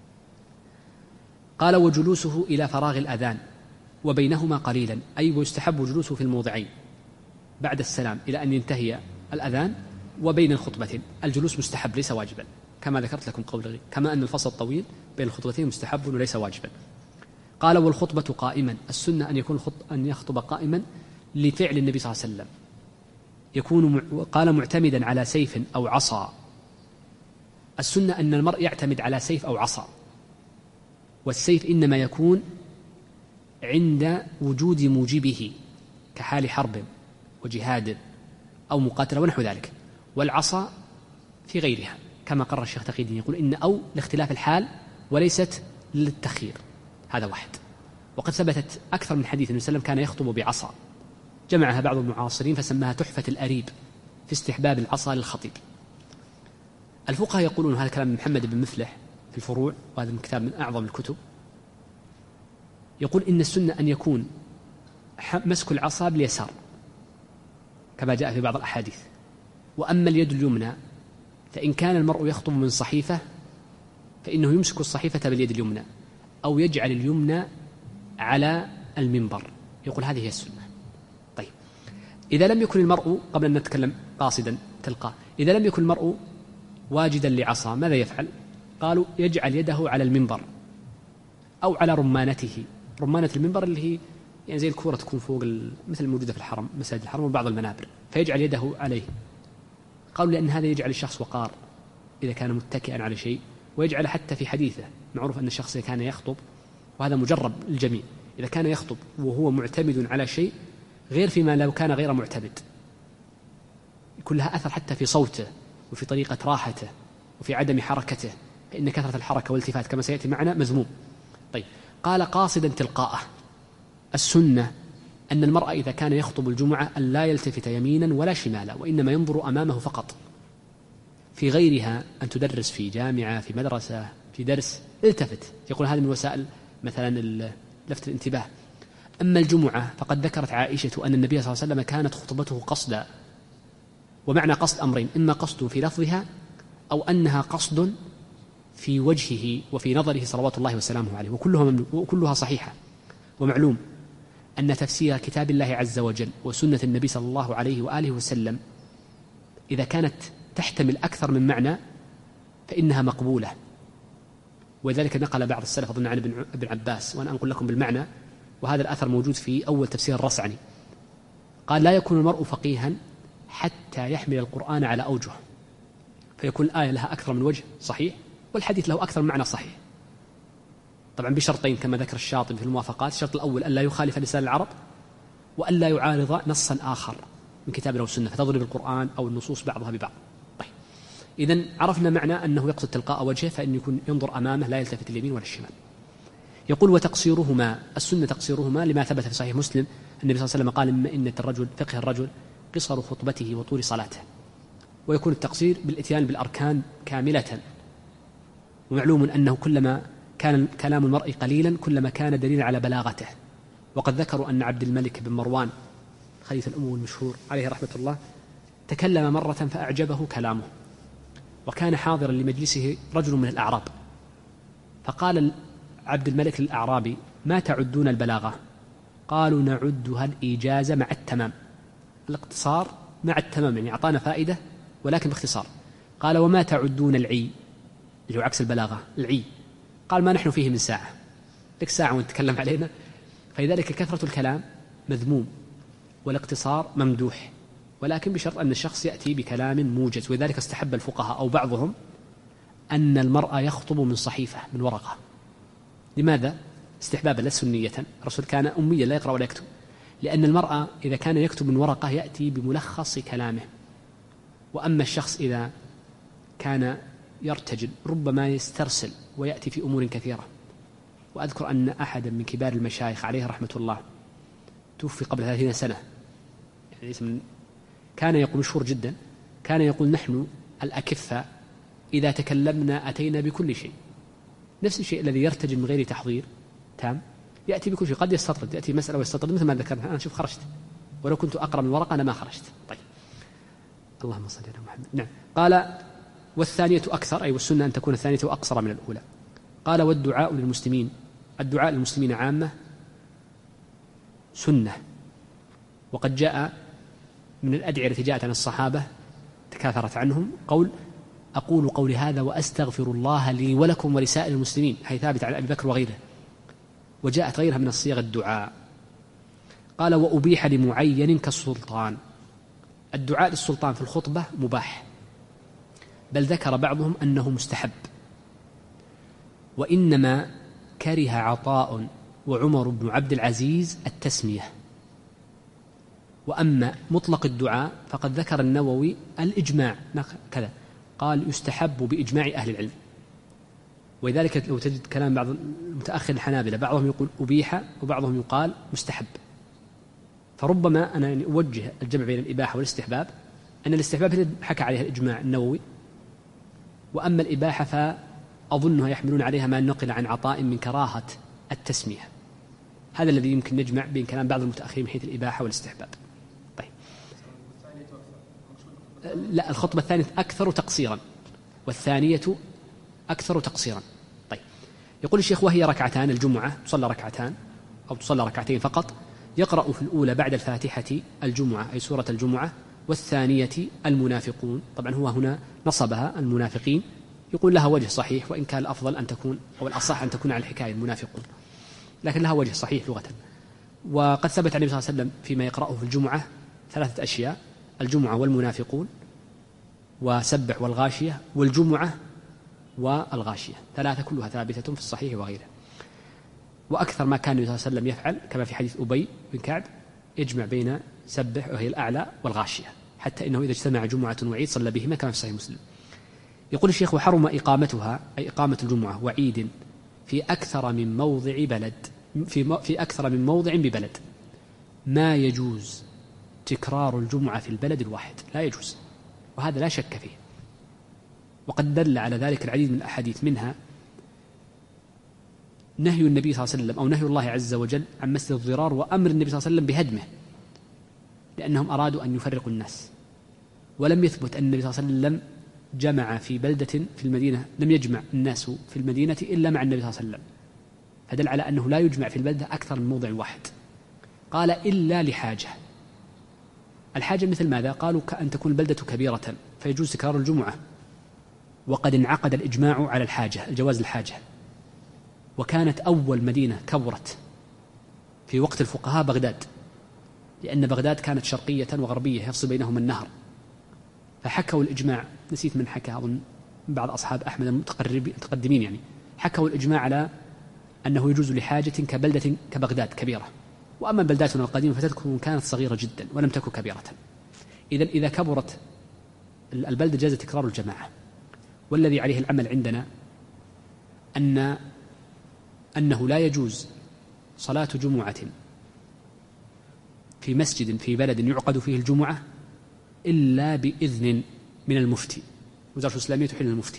قال وجلوسه إلى فراغ الأذان وبينهما قليلا، أي ويستحب جلوسه في الموضعين بعد السلام إلى أن ينتهي الأذان وبين الخطبتين. الجلوس مستحب ليس واجبا، كما ذكرت لكم قبل، كما أن الفصل الطويل بين الخطبتين مستحب وليس واجبا. قال والخطبة قائما، السنة أن يكون أن يخطب قائما لفعل النبي صلى الله عليه وسلم، يكون قال معتمدا على سيف أو عصا. السنة أن المرء يعتمد على سيف أو عصا، والسيف إنما يكون عند وجود موجبه كحال حرب وجهاد أو مقاتلة ونحو ذلك، والعصا في غيرها، كما قرر الشيخ تقي الدين، يقول إن أو لاختلاف الحال وليست للتخيير. هذا واحد. وقد ثبتت أكثر من حديث النبي صلى الله عليه وسلم كان يخطب بعصا، جمعها بعض المعاصرين فسماها تحفة الأريب في استحباب العصا للخطيب. الفقهاء يقولون، هذا كلام محمد بن مفلح في الفروع، وهذا من كتاب من أعظم الكتب، يقول إن السنة أن يكون مسك العصا باليسار كما جاء في بعض الأحاديث، وأما اليد اليمنى فإن كان المرء يخطب من صحيفة فإنه يمسك الصحيفة باليد اليمنى أو يجعل اليمنى على المنبر، يقول هذه هي السنة. طيب إذا لم يكن المرء، قبل أن نتكلم قاصدا تلقى، إذا لم يكن المرء واجدا لعصا ماذا يفعل؟ قالوا يجعل يده على المنبر أو على رمانته، رمانة المنبر اللي هي يعني زي الكورة تكون فوق مثل الموجودة في الحرم، مساجد الحرم وبعض المنابر، فيجعل يده عليه. قالوا لأن هذا يجعل الشخص وقار إذا كان متكئا على شيء، ويجعل حتى في حديثه معروف أن الشخص كان يخطب، وهذا مجرب الجميع، إذا كان يخطب وهو معتمد على شيء غير فيما لو كان غير معتمد، يكون لها أثر حتى في صوته وفي طريقة راحته وفي عدم حركته، فإن كثرة الحركة والالتفات كما سيأتي معنا مذموم. طيب قال قاصدا تلقاءه، السنة أن المرأة إذا كان يخطب الجمعة أن لا يلتفت يمينا ولا شمالا، وإنما ينظر أمامه فقط. في غيرها أن تدرس في جامعة، في مدرسة، في درس، التفت، يقول هذا من وسائل مثلا لفت الانتباه. أما الجمعة فقد ذكرت عائشة أن النبي صلى الله عليه وسلم كانت خطبته قصدا، ومعنى قصد أمرين، إما قصد في لفظها أو أنها قصد في وجهه وفي نظره صلوات الله وسلامه عليه، وكلها, وكلها صحيحة. ومعلوم أن تفسير كتاب الله عز وجل وسنة النبي صلى الله عليه وآله وسلم إذا كانت تحتمل أكثر من معنى فإنها مقبولة. وذلك نقل بعض السلف أظن عن ابن عباس، وأنا أنقل لكم بالمعنى، وهذا الأثر موجود في أول تفسير الرسعني، قال: لا يكون المرء فقيها حتى يحمل القرآن على أوجه، فيكون الآية لها أكثر من وجه صحيح، والحديث له أكثر من معنى صحيح، طبعا بشرطين كما ذكر الشاطبي في الموافقات. الشرط الأول ألا يخالف لسان العرب، وألا يعارض نصا آخر من كتاب أو سنة فتضرب القرآن أو النصوص بعضها ببعض. طيب، إذن عرفنا معنى أنه يقصد تلقاء وجهه، فإن يكون ينظر أمامه لا يلتفت اليمين ولا الشمال. يقول: وتقصيرهما، السنة تقصيرهما لما ثبت في صحيح مسلم النبي صلى الله عليه وسلم قال: إما إن الرجل فقه الرجل قصر خطبته وطول صلاته. ويكون التقصير بالإتيان بالأركان كاملة. ومعلوم أنه كلما كان كلام المرء قليلا كلما كان دليلا على بلاغته. وقد ذكروا أن عبد الملك بن مروان خليفة الأموي المشهور عليه رحمة الله تكلم مرة فأعجبه كلامه، وكان حاضرا لمجلسه رجل من الأعراب، فقال عبد الملك للأعرابي: ما تعدون البلاغة؟ قالوا: نعدها الإيجاز مع التمام، الاقتصار مع التمام، يعني أعطانا فائدة ولكن باختصار. قال: وما تعدون العي؟ اللي هو عكس البلاغة، العي. قال: ما نحن فيه من ساعة، لك ساعة ونتكلم علينا. فلذلك كثرة الكلام مذموم والاقتصار ممدوح، ولكن بشرط أن الشخص يأتي بكلام موجز. ولذلك استحب الفقهاء أو بعضهم أن المرأة يخطب من صحيفة من ورقة. لماذا؟ استحبابا لا سنية. الرسول كان أميا لا يقرأ ولا يكتب، لأن المرأة إذا كان يكتب من ورقة يأتي بملخص كلامه، وأما الشخص إذا كان يرتجل ربما يسترسل ويأتي في أمور كثيرة. وأذكر أن أحدا من كبار المشايخ عليه رحمة الله توفي قبل ثلاثين سنة، يعني اسم كان يقول مشهور جدا، كان يقول: نحن الأكفاء إذا تكلمنا أتينا بكل شيء. نفس الشيء الذي يرتجل من غير تحضير تام يأتي بكل شيء، قد يستطرد، يأتي مسألة ويستطرد مثل ما ذكرنا. أنا شوف خرجت، ولو كنت أقرأ من ورقة أنا ما خرجت. طيب، اللهم صل على محمد. نعم. قال: والثانية أكثر، أي والسنة أن تكون الثانية أقصر من الأولى. قال: والدعاء للمسلمين، الدعاء للمسلمين عامة سنة، وقد جاء من الأدعية التي جاءت عن الصحابة تكاثرت عنهم قول: أقول قولي هذا وأستغفر الله لي ولكم ولسائر المسلمين، هي ثابت عن أبي بكر وغيره. وجاءت غيرها من الصيغ الدعاء. قال: وأبيح لمعين كالسلطان، الدعاء للسلطان في الخطبة مباح، بل ذكر بعضهم أنه مستحب. وإنما كره عطاء وعمر بن عبد العزيز التسمية. وأما مطلق الدعاء فقد ذكر النووي الإجماع كذا، قال: يستحب بإجماع أهل العلم. ولذلك لو تجد كلام بعض المتأخر الحنابلة بعضهم يقول أبيح وبعضهم يقال مستحب. فربما أنا يعني أوجه الجمع بين الإباحة والاستحباب، أن الاستحباب حكى عليها الإجماع النووي، وأما الإباحة فأظنها يحملون عليها ما نقل عن عطاء من كراهة التسمية. هذا الذي يمكن نجمع بين كلام بعض المتأخرين من حيث الإباحة والاستحباب. طيب، لا، الخطبة الثانية أكثر تقصيرا، والثانية أكثر تقصيرا. طيب، يقول الشيخ: وهي ركعتان الجمعة، تصلى ركعتان أو تصلى ركعتين فقط، يقرأ في الأولى بعد الفاتحة الجمعة أي سورة الجمعة، والثانية المنافقون. طبعا هو هنا نصبها المنافقين، يقول لها وجه صحيح، وإن كان الأفضل أن تكون أو الأصح أن تكون على الحكاية المنافقون، لكن لها وجه صحيح لغة. وقد ثبت عن النبي صلى الله عليه وسلم فيما يقرأه في الجمعة ثلاثة أشياء: الجمعة والمنافقون، وسبح والغاشية، والجمعة والغاشية، ثلاثة كلها ثابتة في الصحيح وغيره. وأكثر ما كان النبي صلى الله عليه وسلم يفعل كما في حديث أبي بن كعب يجمع بين سبح وهي الأعلى والغاشية، حتى إنه إذا اجتمع جمعة وعيد صلى بهما كما في صحيح مسلم. يقول الشيخ: وحرم إقامتها أي إقامة الجمعة وعيد في أكثر من موضع بلد في في أكثر من موضع ببلد، ما يجوز تكرار الجمعة في البلد الواحد، لا يجوز، وهذا لا شك فيه. وقد دل على ذلك العديد من الأحاديث، منها نهي النبي صلى الله عليه وسلم أو نهي الله عز وجل عن مسجد الضرار، وأمر النبي صلى الله عليه وسلم بهدمه لأنهم أرادوا أن يفرقوا الناس. ولم يثبت أن النبي صلى الله عليه وسلم جمع في بلدة في المدينة، لم يجمع الناس في المدينة إلا مع النبي صلى الله عليه وسلم، فدل على أنه لا يجمع في البلدة أكثر من موضع واحد. قال إلا لحاجة. الحاجة مثل ماذا؟ قالوا كأن تكون البلدة كبيرة فيجوز تكرار الجمعة، وقد انعقد الإجماع على الحاجة، الجواز الحاجة. وكانت أول مدينة كبرت في وقت الفقهاء بغداد، لأن بغداد كانت شرقية وغربية يفصل بينهما النهر، فحكوا الإجماع. نسيت من حكى، أظن بعض أصحاب أحمد المتقدمين يعني، حكوا الإجماع على أنه يجوز لحاجة كبلدة كبغداد كبيرة. وأما بلداتنا القديمة فتذكر كانت صغيرة جدا ولم تكن كبيرة. إذن إذا كبرت البلدة جاز تكرار الجماعة. والذي عليه العمل عندنا أن أنه لا يجوز صلاة جمعة في مسجد في بلد يعقد فيه الجمعة إلا بإذن من المفتي. وزارة الإسلامية تحل المفتي.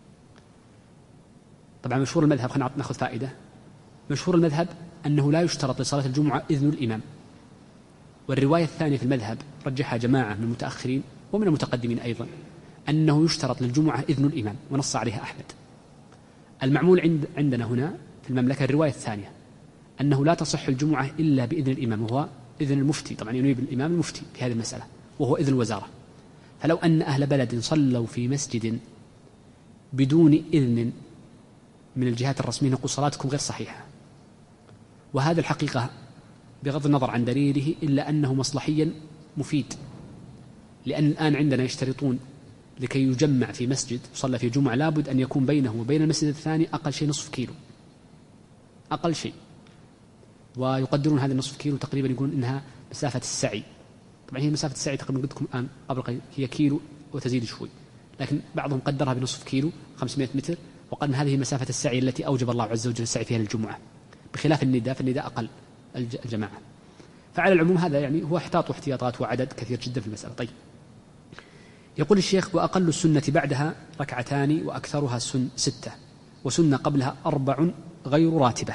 طبعا مشهور المذهب، خلينا نأخذ فائدة. مشهور المذهب أنه لا يشترط لصلاة الجمعة إذن الإمام. والرواية الثانية في المذهب رجحها جماعة من المتأخرين ومن المتقدمين أيضا، أنه يشترط للجمعة إذن الإمام، ونص عليها أحمد. المعمول عند عندنا هنا في المملكة الرواية الثانية، أنه لا تصح الجمعة إلا بإذن الإمام، وهو إذن المفتي. طبعا ينوي بالإمام المفتي في هذه المسألة، وهو إذن الوزارة. فلو أن أهل بلد صلوا في مسجد بدون إذن من الجهات الرسمية نقول صلاتكم غير صحيحة. وهذا الحقيقة بغض النظر عن دليله إلا أنه مصلحيا مفيد، لأن الآن عندنا يشترطون لكي يجمع في مسجد صلى في جمعة لابد أن يكون بينه وبين المسجد الثاني أقل شيء نصف كيلو، أقل شيء. ويقدرون هذا النصف كيلو تقريبا، يقولون إنها مسافة السعي. طبعا هي مسافة السعي تقريبا قلت لكم الآن قبل قليل هي كيلو وتزيد شوي، لكن بعضهم قدرها بنصف كيلو خمسمائة متر، وقال أن هذه مسافة السعي التي أوجب الله عز وجل السعي فيها للجمعة، بخلاف النداء، فالنداء أقل الجماعة. فعلى العموم هذا يعني هو احتاط واحتياطات وعدد كثير جدا في المسألة. طيب، يقول الشيخ: وأقل السنة بعدها ركعتان وأكثرها سن ستة، وسنة قبلها أربع غير راتبة.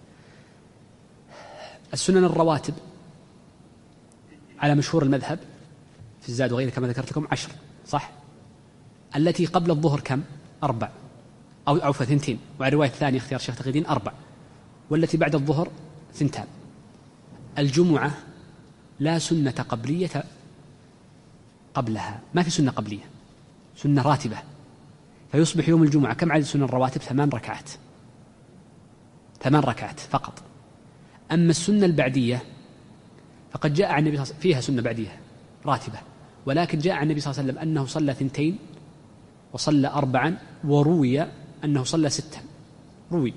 السنن الرواتب على مشهور المذهب في الزاد وغيره كما ذكرت لكم عشر، صح؟ التي قبل الظهر كم؟ أربع أو أو ثنتين، وعلى الرواية الثانية اختيار الشيخ تقي الدين أربع، والتي بعد الظهر ثنتان. الجمعة لا سنة قبلية قبلها، ما في سنة قبلية، سنة راتبة، فيصبح يوم الجمعة كم عدد سنن الرواتب؟ ثمان ركعات، ثمان ركعات فقط. أما السنة البعدية فقد جاء عن النبي صلى الله عليه وسلم فيها سنة بعدية راتبة، ولكن جاء عن النبي صلى الله عليه وسلم أنه صلى ثنتين وصلى أربعا، وروي أنه صلى ستا، روي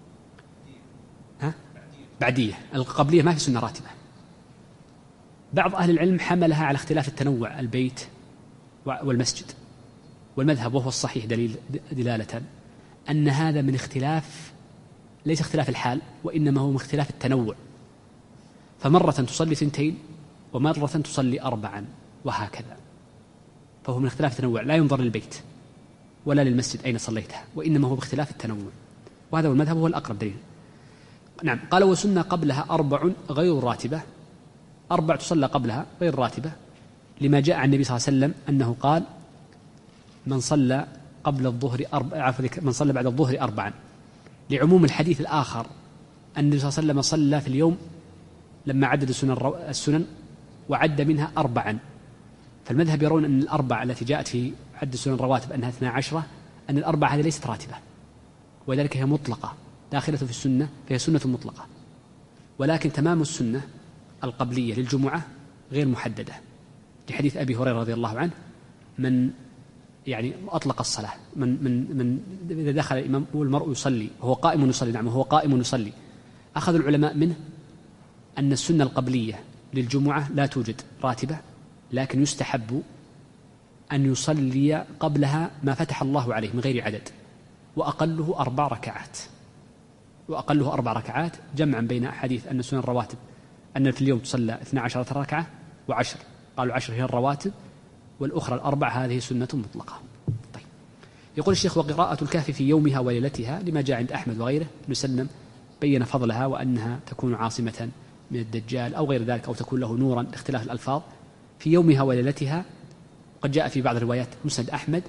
ها بعدية. القبلية ما في سنة راتبة. بعض أهل العلم حملها على اختلاف التنوع البيت والمسجد، والمذهب وهو الصحيح دليل دلالة أن هذا من اختلاف، ليس اختلاف الحال وإنما هو من اختلاف التنوع، فمرة تصلي ثنتين ومرة تصلي أربعا وهكذا، فهو من اختلاف التنوع، لا ينظر للبيت ولا للمسجد أين صليتها، وإنما هو باختلاف التنوع، وهذا هو المذهب هو الأقرب دليل. نعم. قال: وسنة قبلها أربع غير راتبة، أربع تصلى قبلها غير راتبة، لما جاء عن النبي صلى الله عليه وسلم أنه قال: من صلى قبل الظهر أربع، من صلى بعد الظهر أربعا، لعموم الحديث الآخر أن النبي صلى الله عليه وسلم صلى في اليوم لما عدد السنن, السنن وعد منها أربعا. فالمذهب يرون أن الأربع التي جاءت في عد السنن الرواتب أنها اثنا عشرة، أن الأربع هذه ليست راتبة، وذلك هي مطلقة داخلة في السنة، فهي سنة مطلقة، ولكن تمام السنة القبلية للجمعة غير محددة، لحديث أبي هريرة رضي الله عنه: من يعني أطلق الصلاة، من من من إذا دخل الإمام والمرء يصلي وهو قائم يصلي، نعم وهو قائم يصلي، أخذ العلماء منه أن السنة القبلية للجمعة لا توجد راتبة، لكن يستحب أن يصلي قبلها ما فتح الله عليه من غير عدد، وأقله أربع ركعات، وأقله أربع ركعات جمعا بين أحاديث أن السنن الرواتب أن في اليوم تصلى اثنا عشرة ركعة وعشر، قالوا عشر هي الرواتب، والأخرى الأربع هذه سنة مطلقة. طيب، يقول الشيخ: وقراءة الكهف في يومها وليلتها، لما جاء عند أحمد وغيره نسلم بين فضلها وأنها تكون عاصمة من الدجال أو غير ذلك، أو تكون له نورا، اختلاف الألفاظ، في يومها وليلتها. قد جاء في بعض الروايات مسند أحمد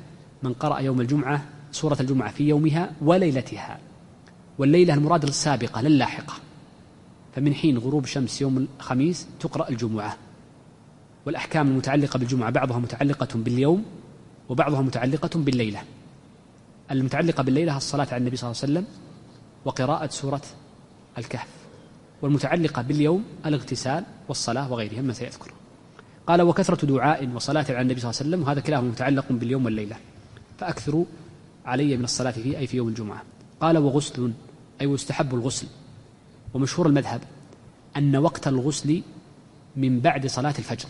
من قرأ يوم الجمعة سورة الجمعة في يومها وليلتها، والليلة المراد السابقة للاحقة، فمن حين غروب شمس يوم الخميس تقرأ الجمعة. والأحكام المتعلقة بالجمعة بعضها متعلقة باليوم وبعضها متعلقة بالليلة. المتعلقة بالليلة الصلاة على النبي صلى الله عليه وسلم وقراءة سورة الكهف، والمتعلقة باليوم الاغتسال والصلاة وغيرها مما سيذكر. قال وكثرة دعاء وصلاة على النبي صلى الله عليه وسلم، وهذا كلاهما متعلق باليوم والليلة، فأكثروا علي من الصلاة فيه أي في يوم الجمعة. قال وغسل أي ويستحب الغسل، ومشهور المذهب أن وقت الغسل من بعد صلاة الفجر،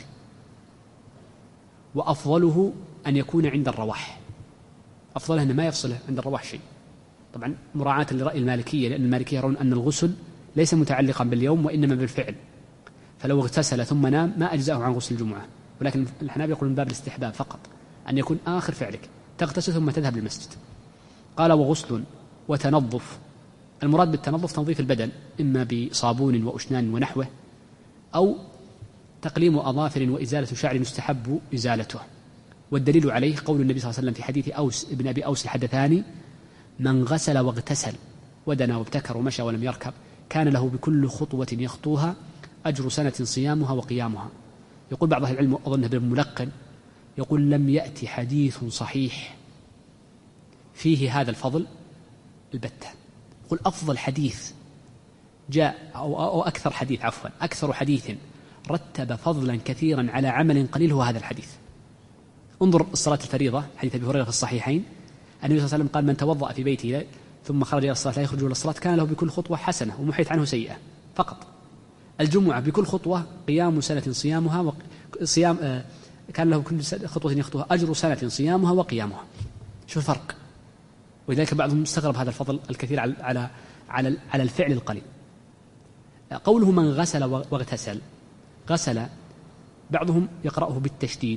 وأفضله أن يكون عند الرواح، أفضله أن ما يفصله عند الرواح شيء، طبعا مراعاة لرأي المالكية، لأن المالكية يرون أن الغسل ليس متعلقا باليوم وإنما بالفعل، فلو اغتسل ثم نام ما أجزأه عن غسل الجمعة. ولكن الحنابلة يقولون من باب الاستحباب فقط، أن يكون آخر فعلك تغتسل ثم تذهب للمسجد. قال وغسل وتنظف، المراد بالتنظف تنظيف البدن إما بصابون وأشنان ونحوه، أو تقليم أظافر وإزالة شعر يستحب إزالته. والدليل عليه قول النبي صلى الله عليه وسلم في حديث أوس ابن أبي أوس الحدثاني: من غسل واغتسل ودنا وابتكر ومشى ولم يركب كان له بكل خطوة يخطوها أجر سنة صيامها وقيامها. يقول بعض أهل العلم أظنه بالملقن، يقول لم يأتي حديث صحيح فيه هذا الفضل البتة. يقول أفضل حديث جاء أو, أو أكثر حديث عفوا أكثر حديث رتب فضلا كثيرا على عمل قليل هو هذا الحديث. انظر الصلاة الفريضة، حديث أبي هريرة في الصحيحين، النبي صلى الله عليه وسلم قال: من توضأ في بيته ثم خرج إلى الصلاة لا يخرج إلى الصلاة كان له بكل خطوة حسنة ومحيت عنه سيئة. فقط الجمعة بكل خطوة قيام سنة صيامها وصيام آه كان له كل خطوة يخطوها أجر سنة صيامها وقيامها. شو الفرق؟ ولذلك بعضهم مستغرب هذا الفضل الكثير على على على, على الفعل القليل. قوله من غسل واغتسل، غسل بعضهم يقرأه بالتشديد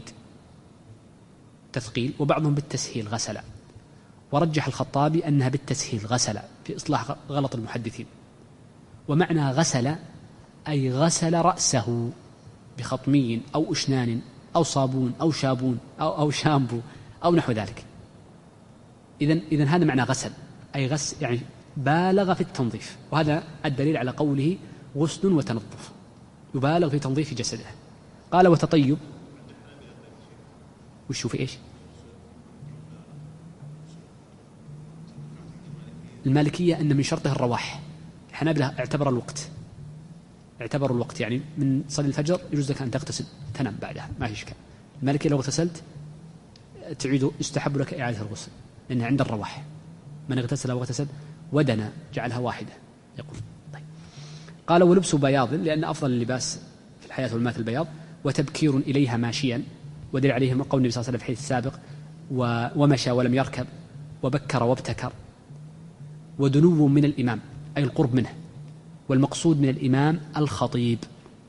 تثقيل وبعضهم بالتسهيل غسل، ورجح الخطابي أنها بالتسهيل غسل في إصلاح غلط المحدثين. ومعنى غسل أي غسل رأسه بخطمي أو أشنان أو صابون أو شابون أو, أو شامبو أو نحو ذلك. إذن, إذن هذا معنى غسل، أي غسل يعني بالغ في التنظيف، وهذا الدليل على قوله غسل وتنظف، يبالغ في تنظيف جسده. قال وتطيب، وشو في إيش؟ المالكية أن من شرطه الرواح، الحنابلة اعتبر الوقت اعتبروا الوقت يعني من صلاة الفجر يجوز لك أن تغتسل تنام بعدها ما في إشكال. المالكية لو اغتسلت تعيد يستحب لك إعادة الغسل لأنها عند الرواح، من اغتسل واغتسل ودنا جعلها واحدة يقول. طيب. قال ولبس بياض، لأن أفضل اللباس في الحياة والمات البياض، وتبكير إليها ماشيا، ودل عليه قول النبي صلى الله عليه وسلم في الحديث السابق: ومشى ولم يركب وبكر وابتكر. ودنو من الإمام أي القرب منه، والمقصود من الإمام الخطيب.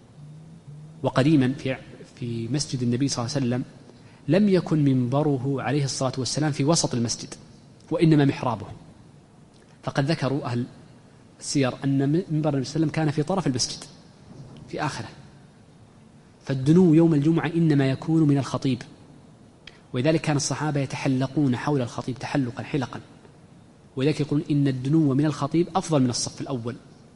وقديما في في مسجد النبي صلى الله عليه وسلم لم يكن منبره عليه الصلاة والسلام في وسط المسجد وإنما محرابه، فقد ذكروا أهل السير أن منبر النبي صلى الله عليه وسلم كان في طرف المسجد في آخره. فالدنو يوم الجمعة إنما يكون من الخطيب، ولذلك كان الصحابة يتحلقون حول الخطيب تحلقا حلقا، ولذلك يقولون إن الدنو من الخطيب أفضل من الصف الأول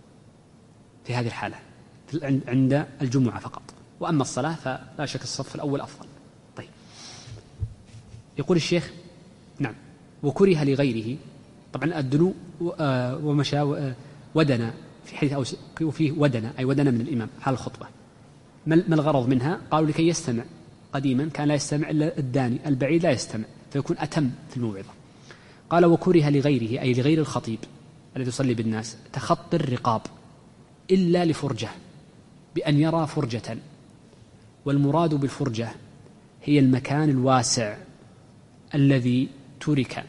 في هذه الحالة عند الجمعة فقط، وأما الصلاة فلا شك الصف الأول أفضل. طيب. يقول الشيخ: نعم. وكره لغيره، طبعا الدنو ومشى ودنا في حديث أوس وفيه ودنا أي ودنا من الإمام حال الخطبة. ما الغرض منها؟ قالوا لكي يستمع، قديما كان لا يستمع إلا الداني البعيد لا يستمع فيكون أتم في الموعظة. قال وكره لغيره أي لغير الخطيب الذي يصلي بالناس تخطي الرقاب إلا لفرجة، بأن يرى فرجة. والمراد بالفرجة هي المكان الواسع الذي ترك.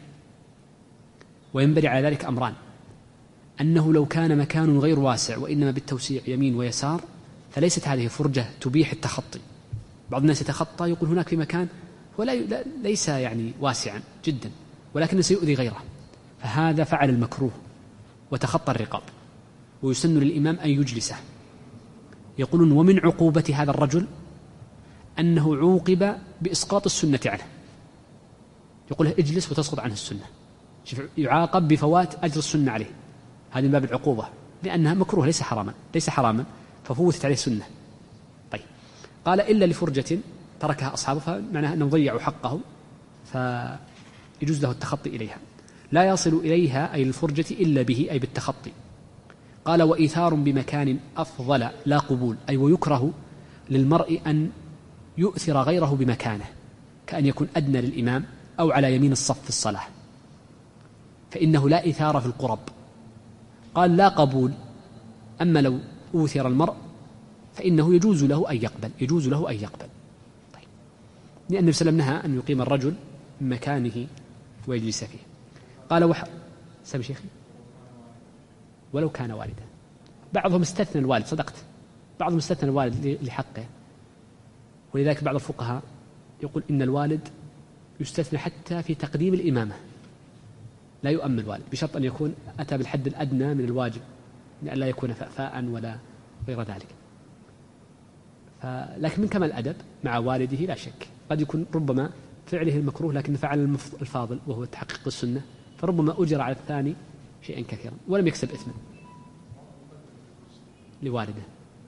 وينبري على ذلك أمران: أنه لو كان مكان غير واسع وإنما بالتوسيع يمين ويسار فليست هذه فرجة تبيح التخطي. بعض الناس يتخطى يقول هناك في مكان ولا ليس يعني واسعا جدا ولكن سيؤذي غيره، فهذا فعل المكروه وتخطى الرقاب، ويسن للإمام أن يجلسه. يقولون ومن عقوبة هذا الرجل أنه عوقب بإسقاط السنة عنه، يقول له اجلس وتسقط عنه السنة، يعاقب بفوات أجر السنة عليه، هذه من باب العقوبة، لأنها مكروه ليس حراما ليس حراما ففوتت عليه سنة. طيب قال إلا لفرجة تركها أصحابه، فمعناها أنهم ضيعوا حقه فيجوز له التخطي إليها، لا يصل إليها أي الفرجة إلا به أي بالتخطي. قال وإيثار بمكان أفضل لا قبول، أي ويكره للمرء أن يؤثر غيره بمكانه، كأن يكون أدنى للإمام أو على يمين الصف في الصلاة، فإنه لا إثار في القرب. قال لا قبول، أما لو أوثر المرء فإنه يجوز له أن يقبل يجوز له أن يقبل طيب. لأن النبي صلى الله عليه وسلم نهى أن يقيم الرجل من مكانه ويجلس فيه. قال وح... سامي شيخي ولو كان والدا، بعضهم استثنى الوالد، صدقت، بعضهم استثنى الوالد لحقه، ولذلك بعض الفقهاء يقول إن الوالد يستثنى حتى في تقديم الإمامة، لا يؤم الوالد بشرط أن يكون أتى بالحد الأدنى من الواجب، لأن لا يكون فأفاء ولا غير ذلك. لكن من كمال الأدب مع والده لا شك، قد يكون ربما فعله المكروه لكن فعل الفاضل وهو تحقيق السنة، فربما أجر على الثاني شيئا كثيرا ولم يكسب إثما لوالده.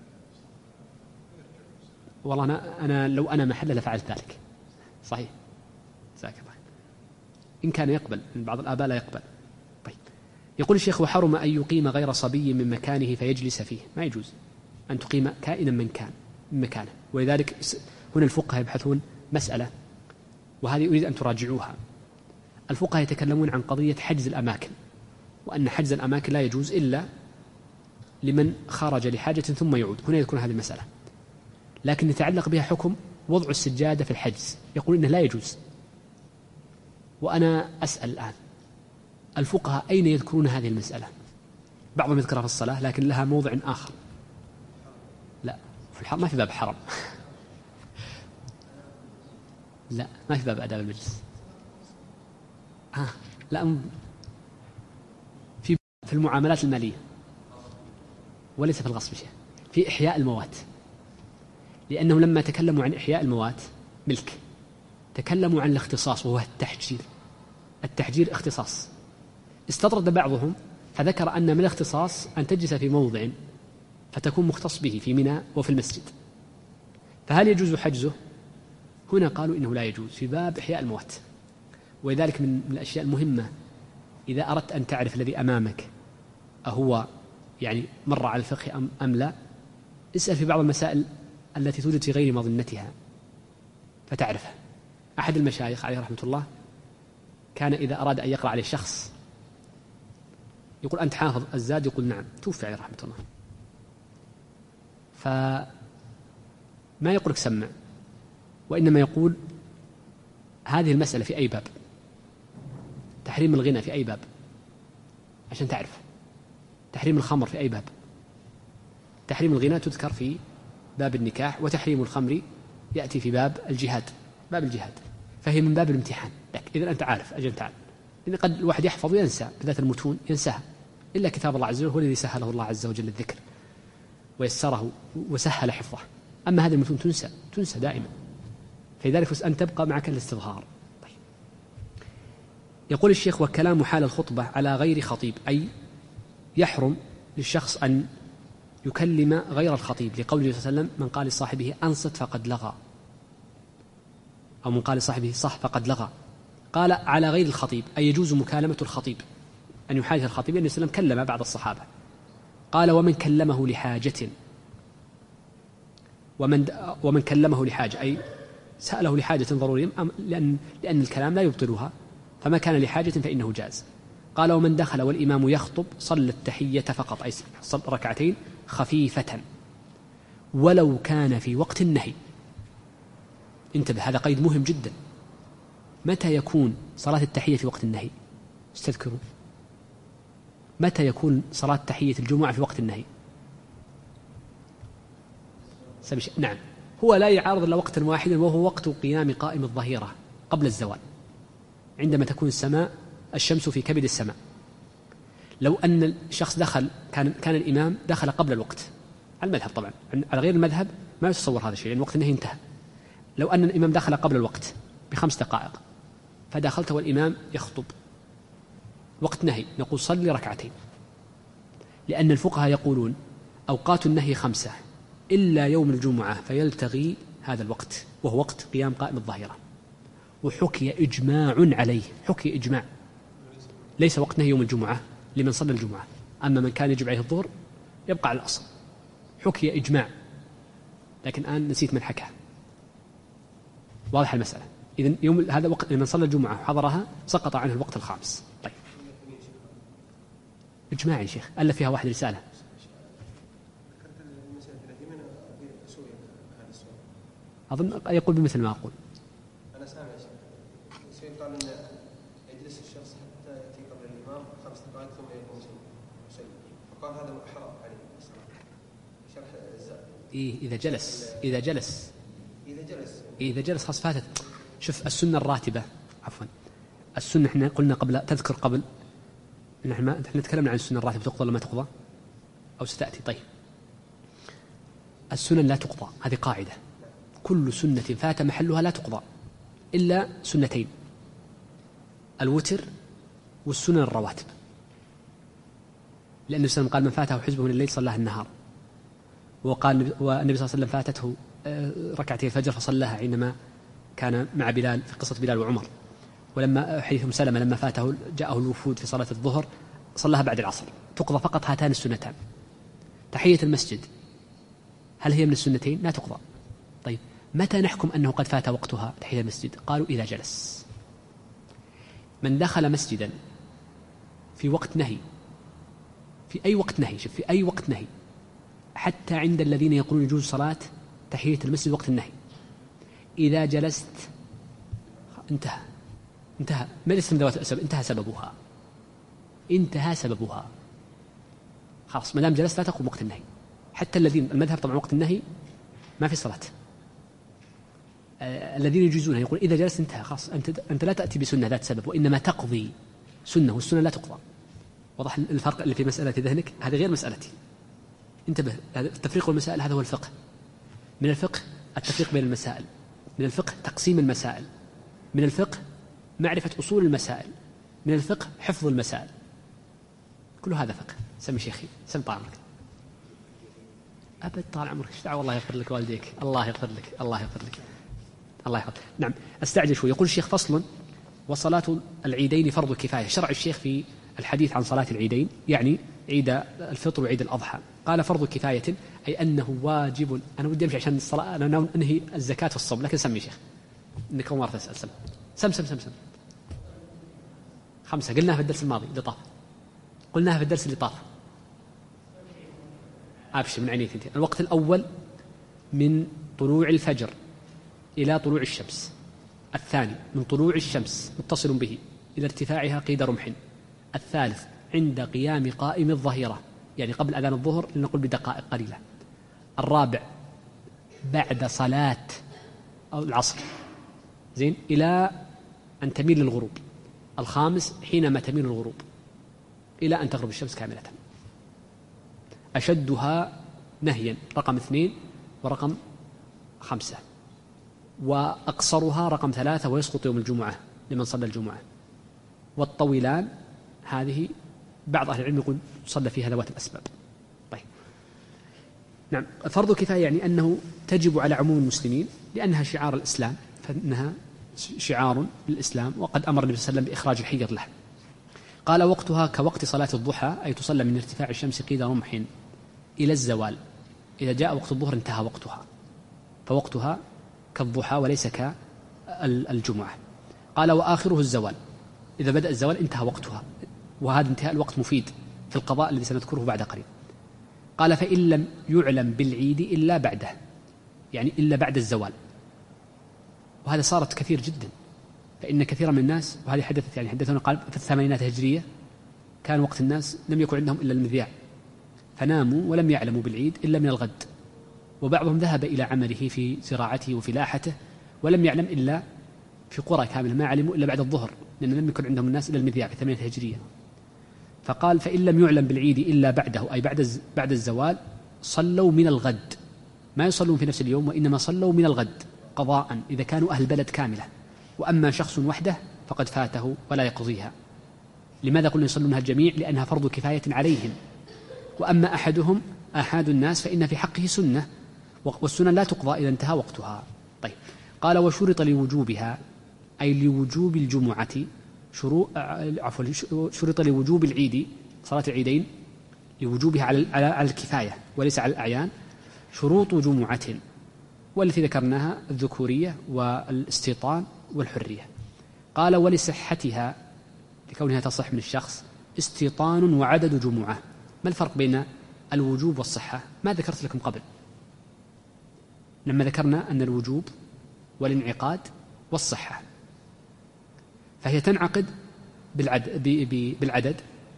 والله أنا, أنا لو أنا محله لفعلت ذلك، صحيح، جزاك الله. إن كان يقبل، من بعض الآباء لا يقبل. طيب يقول الشيخ وحرم أن يقيم غير صبي من مكانه فيجلس فيه، ما يجوز أن تقيم كائنا من كان من مكانه. ولذلك هنا الفقهاء يبحثون مسألة، وهذه أريد أن تراجعوها. الفقهاء يتكلمون عن قضية حجز الأماكن، وأن حجز الأماكن لا يجوز إلا لمن خرج لحاجة ثم يعود، هنا يذكرون هذه المسألة. لكن يتعلق بها حكم وضع السجادة في الحجز، يقول إنه لا يجوز. وأنا أسأل الآن الفقهاء أين يذكرون هذه المسألة؟ بعضهم يذكرها في الصلاة لكن لها موضع آخر. لا في الحرم، ما في باب حرم لا ما في باب آداب المجلس. آه. لا في في المعاملات المالية وليس في الغصب شيء، في إحياء الموات، لأنهم لما تكلموا عن إحياء الموات ملك تكلموا عن الاختصاص وهو التحجير. التحجير اختصاص، استطرد بعضهم فذكر أن من الاختصاص أن تجلس في موضع فتكون مختص به في منى وفي المسجد، فهل يجوز حجزه؟ هنا قالوا إنه لا يجوز في باب إحياء الموات. ولذلك من الأشياء المهمة إذا أردت أن تعرف الذي أمامك أهو يعني مر على الفقه أم, أم لا، اسأل في بعض المسائل التي توجد في غير مظنتها فتعرفها. أحد المشايخ عليه رحمة الله كان إذا أراد أن يقرأ عليه شخص يقول أنت حافظ الزاد؟ يقول نعم. توفي عليه رحمة الله. فما يقولك سمع، وإنما يقول هذه المسألة في أي باب، تحريم الغنى في أي باب عشان تعرف، تحريم الخمر في أي باب. تحريم الغنى تذكر في باب النكاح، وتحريم الخمر يأتي في باب الجهاد، باب الجهاد، فهي من باب الامتحان لك. إذن أنت عارف أجل تعال، لأن قد الواحد يحفظ وينسى، بالذات المتون ينساها، إلا كتاب الله عز وجل هو الذي سهله الله عز وجل الذكر ويسره وسهل حفظه. أما هذه المتون تنسى تنسى دائما، فلذلك أن تبقى معك الاستظهار. طيب. يقول الشيخ وكلام حال الخطبة على غير خطيب، أي يحرم للشخص أن يكلم غير الخطيب، لقوله صلى الله عليه وسلم من قال لصاحبه أنصت فقد لغى، أو من قال لصاحبه صح فقد لغى. قال على غير الخطيب أي يجوز مكالمة الخطيب، أن يحادث الخطيب، لأن النبي كلم بعض الصحابة. قال ومن كلمه لحاجة، ومن ومن كلمه لحاجة أي سأله لحاجة ضرورية، لأن لأن الكلام لا يبطلها، فما كان لحاجة فإنه جاز. قال ومن دخل والإمام يخطب صلى التحية فقط، أي صلى ركعتين خفيفة ولو كان في وقت النهي. انتبه، هذا قيد مهم جدا. متى يكون صلاة التحية في وقت النهي؟ استذكروا، متى يكون صلاة تحية الجمعة في وقت النهي؟ نعم، هو لا يعارض إلا وقتا واحدا، وهو وقت قيام قائم الظهيرة قبل الزوال، عندما تكون السماء الشمس في كبد السماء. لو أن الشخص دخل كان كان الإمام دخل قبل الوقت، على المذهب طبعا، على غير المذهب ما يتصور هذا الشيء لأن وقت النهي انتهى. لو أن الإمام دخل قبل الوقت بخمس دقائق فدخلت والإمام يخطب وقت نهي، نقول صلي ركعتين، لأن الفقهاء يقولون أوقات النهي خمسة إلا يوم الجمعة فيلتغي هذا الوقت وهو وقت قيام قائم الظهيرة، وحكي إجماع عليه، حكي إجماع، ليس وقت نهي يوم الجمعة لمن صلى الجمعة، أما من كان يجب عليه الظهر يبقى على الأصل، حكي إجماع، لكن الآن نسيت من حكى. واضح المسألة؟ إذن يوم هذا وقت لمن صلى الجمعة وحضرها سقط عنه الوقت الخامس. طيب إجماع يا شيخ، ألف فيها واحد رسالة. أظن يقول بمثل ما أقول. أنا سامع شيء قال إن يجلس الشخص حتى يأتي قبل الإمام خمس دقائق ثم يقوم يصلي، فقال هذا حرام عليه شرح الزاد. إيه إذا جلس إذا جلس إذا جلس إذا جلس خلاص فاتت. شوف السنة الراتبة، عفوا السنة إحنا قلنا قبل، تذكر قبل نحن ما نحن تكلمنا عن السنة الراتبة تقضى ولا ما تقضى أو ستأتي. طيب السنن لا تقضى، هذه قاعدة، كل سنة فات محلها لا تقضى إلا سنتين، الوتر والسنن الرواتب، لأن النبي قال من فاته حزبه من الليل صلاه النهار، وقال والنبي صلى الله عليه وسلم فاتته ركعتي الفجر فصلاها عندما كان مع بلال في قصة بلال وعمر، ولما حديث سلمة لما فاته جاءه الوفود في صلاة الظهر صلاها بعد العصر. تقضى فقط هاتان السنتان. تحية المسجد هل هي من السنتين؟ لا تقضى. طيب متى نحكم أنه قد فات وقتها تحية المسجد؟ قالوا إذا جلس. من دخل مسجدا في وقت نهي، في أي وقت نهي، شوف في أي وقت نهي، حتى عند الذين يقولون يجوز صلاة تحية المسجد وقت النهي، إذا جلست انتهى انتهى ما ليس من ذوات الأسباب، انتهى سببها انتهى سببها خلاص، ما دام جلست لا تقوم وقت النهي. حتى الذين المذهب طبعا وقت النهي ما في صلاة، آه الذين يجوزونها يقول إذا جلست انتهى خلاص، أنت أنت لا تأتي بسنة ذات سبب، وإنما تقضي سنة، والسنة لا تقضى. وضح الفرق اللي في مسألة ذهنك، هذه غير مسألتي، انتبه. التفريق والمسائل هذا هو الفقه. من الفقه التفريق بين المسائل، من الفقه تقسيم المسائل، من الفقه معرفة أصول المسائل، من الفقه حفظ المسائل، كل هذا فقه. سمي شيخي، سم طال عمرك. أبد طال عمرك، ايش دعوة، الله يغفر لك والديك، الله يغفر لك، الله يغفر لك، الله يغفر. نعم استعجل شوي. يقول الشيخ فصل: وصلاة العيدين فرض كفاية. شرع الشيخ في الحديث عن صلاة العيدين يعني عيد الفطر وعيد الأضحى، قال فرض كفاية أي أنه واجب. أنا ودي أمشي عشان الصلاة، أنا أنهي الزكاة والصوم، لكن سمي شيخ إنك أول مرة تسأل. سم سم سم سم, سم. خمسة قلناها في الدرس الماضي اللي طاف، قلناها في الدرس اللي طاف. أبشر من عينيك انت. الوقت الأول من طلوع الفجر إلى طلوع الشمس، الثاني من طلوع الشمس متصل به إلى ارتفاعها قيد رمح، الثالث عند قيام قائم الظهيرة يعني قبل أذان الظهر لنقول بدقائق قليلة، الرابع بعد صلاة العصر زين إلى أن تميل للغروب، الخامس حينما تميل الغروب إلى أن تغرب الشمس كاملة. أشدها نهيا رقم اثنين ورقم خمسة، وأقصرها رقم ثلاثة ويسقط يوم الجمعة لمن صلى الجمعة، والطويلان هذه بعض أهل العلم يقول صلى فيها ذوات الأسباب. طيب نعم، فرض كفاية يعني أنه تجب على عموم المسلمين لأنها شعار الإسلام، فإنها شعار للإسلام، وقد أمر النبي صلى الله عليه وسلم بإخراج الحيض له. قال وقتها كوقت صلاة الضحى أي تصلى من ارتفاع الشمس قيد رمح إلى الزوال. إذا جاء وقت الظهر انتهى وقتها، فوقتها كالضحى وليس كالجمعة. قال وآخره الزوال، إذا بدأ الزوال انتهى وقتها، وهذا انتهاء الوقت مفيد في القضاء الذي سنذكره بعد قليل. قال فإن لم يعلم بالعيد إلا بعده، يعني إلا بعد الزوال، وهذا صارت كثير جدا، فإن كثيرا من الناس، وهذه حدثت يعني حدثنا قال في الثمانينات الهجرية كان وقت الناس لم يكن عندهم إلا المذياع، فناموا ولم يعلموا بالعيد إلا من الغد، وبعضهم ذهب إلى عمله في زراعته وفلاحته ولم يعلم إلا في قرى كاملة ما علموا إلا بعد الظهر، لأن لم يكن عندهم الناس إلا المذياع في الثمانينات الهجرية. فقال فإن لم يعلم بالعيد إلا بعده أي بعد بعد الزوال صلوا من الغد، ما يصلون في نفس اليوم، وإنما صلوا من الغد قضاء إذا كانوا أهل بلد كاملة، وأما شخص وحده فقد فاته ولا يقضيها. لماذا قلنا يصلونها الجميع؟ لأنها فرض كفاية عليهم. وأما أحدهم آحاد الناس فإن في حقه سنة، والسنة لا تقضى إذا انتهى وقتها. طيب، قال وشرط لوجوبها أي لوجوب الجمعة شروط، عفوا شرط لوجوب العيد صلاة العيدين لوجوبها على على الكفاية وليس على الأعيان شروط جمعة، والتي ذكرناها الذكورية والاستيطان والحرية. قال ولصحتها لكونها تصح من الشخص استيطان وعدد جمعة. ما الفرق بين الوجوب والصحة؟ ما ذكرت لكم قبل لما ذكرنا أن الوجوب والانعقاد والصحة، فهي تنعقد بالعدد, بالعدد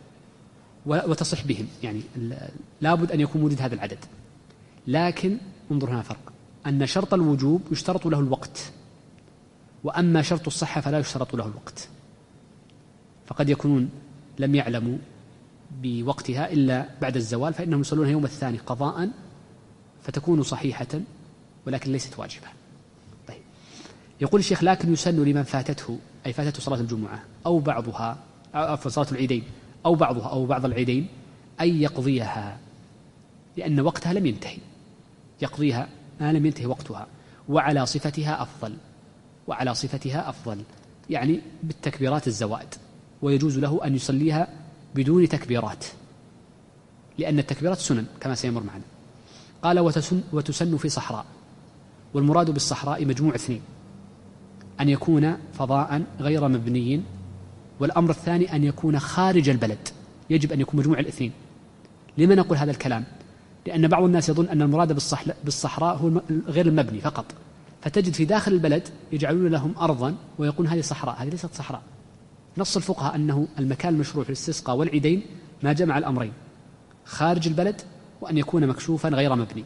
وتصح بهم، يعني لابد أن يكون موجود هذا العدد. لكن انظر هنا فرق، أن شرط الوجوب يشترط له الوقت، وأما شرط الصحة فلا يشترط له الوقت، فقد يكونون لم يعلموا بوقتها إلا بعد الزوال فإنهم يصلونها يوم الثاني قضاء فتكون صحيحة ولكن ليست واجبة. طيب، يقول الشيخ لكن يسن لمن فاتته أي فاتته صلاة الجمعة أو بعضها عفوا صلاة العيدين أو بعضها أو بعض العيدين أن يقضيها، لأن وقتها لم ينتهي، يقضيها ما لم ينتهي وقتها، وعلى صفتها أفضل، وعلى صفتها أفضل يعني بالتكبيرات الزوائد، ويجوز له أن يصليها بدون تكبيرات لأن التكبيرات سنن كما سيمر معنا. قال وتسن, وتسن في صحراء، والمراد بالصحراء مجموع اثنين، أن يكون فضاء غير مبني، والأمر الثاني أن يكون خارج البلد، يجب أن يكون مجموع الاثنين. لما نقول هذا الكلام؟ لأن بعض الناس يظن أن المراد بالصحراء هو غير المبني فقط، فتجد في داخل البلد يجعلون لهم أرضا ويقولون هذه صحراء، هذه ليست صحراء. نص الفقهاء أنه المكان المشروع في الاستسقاء والعيدين ما جمع الأمرين، خارج البلد وأن يكون مكشوفا غير مبني.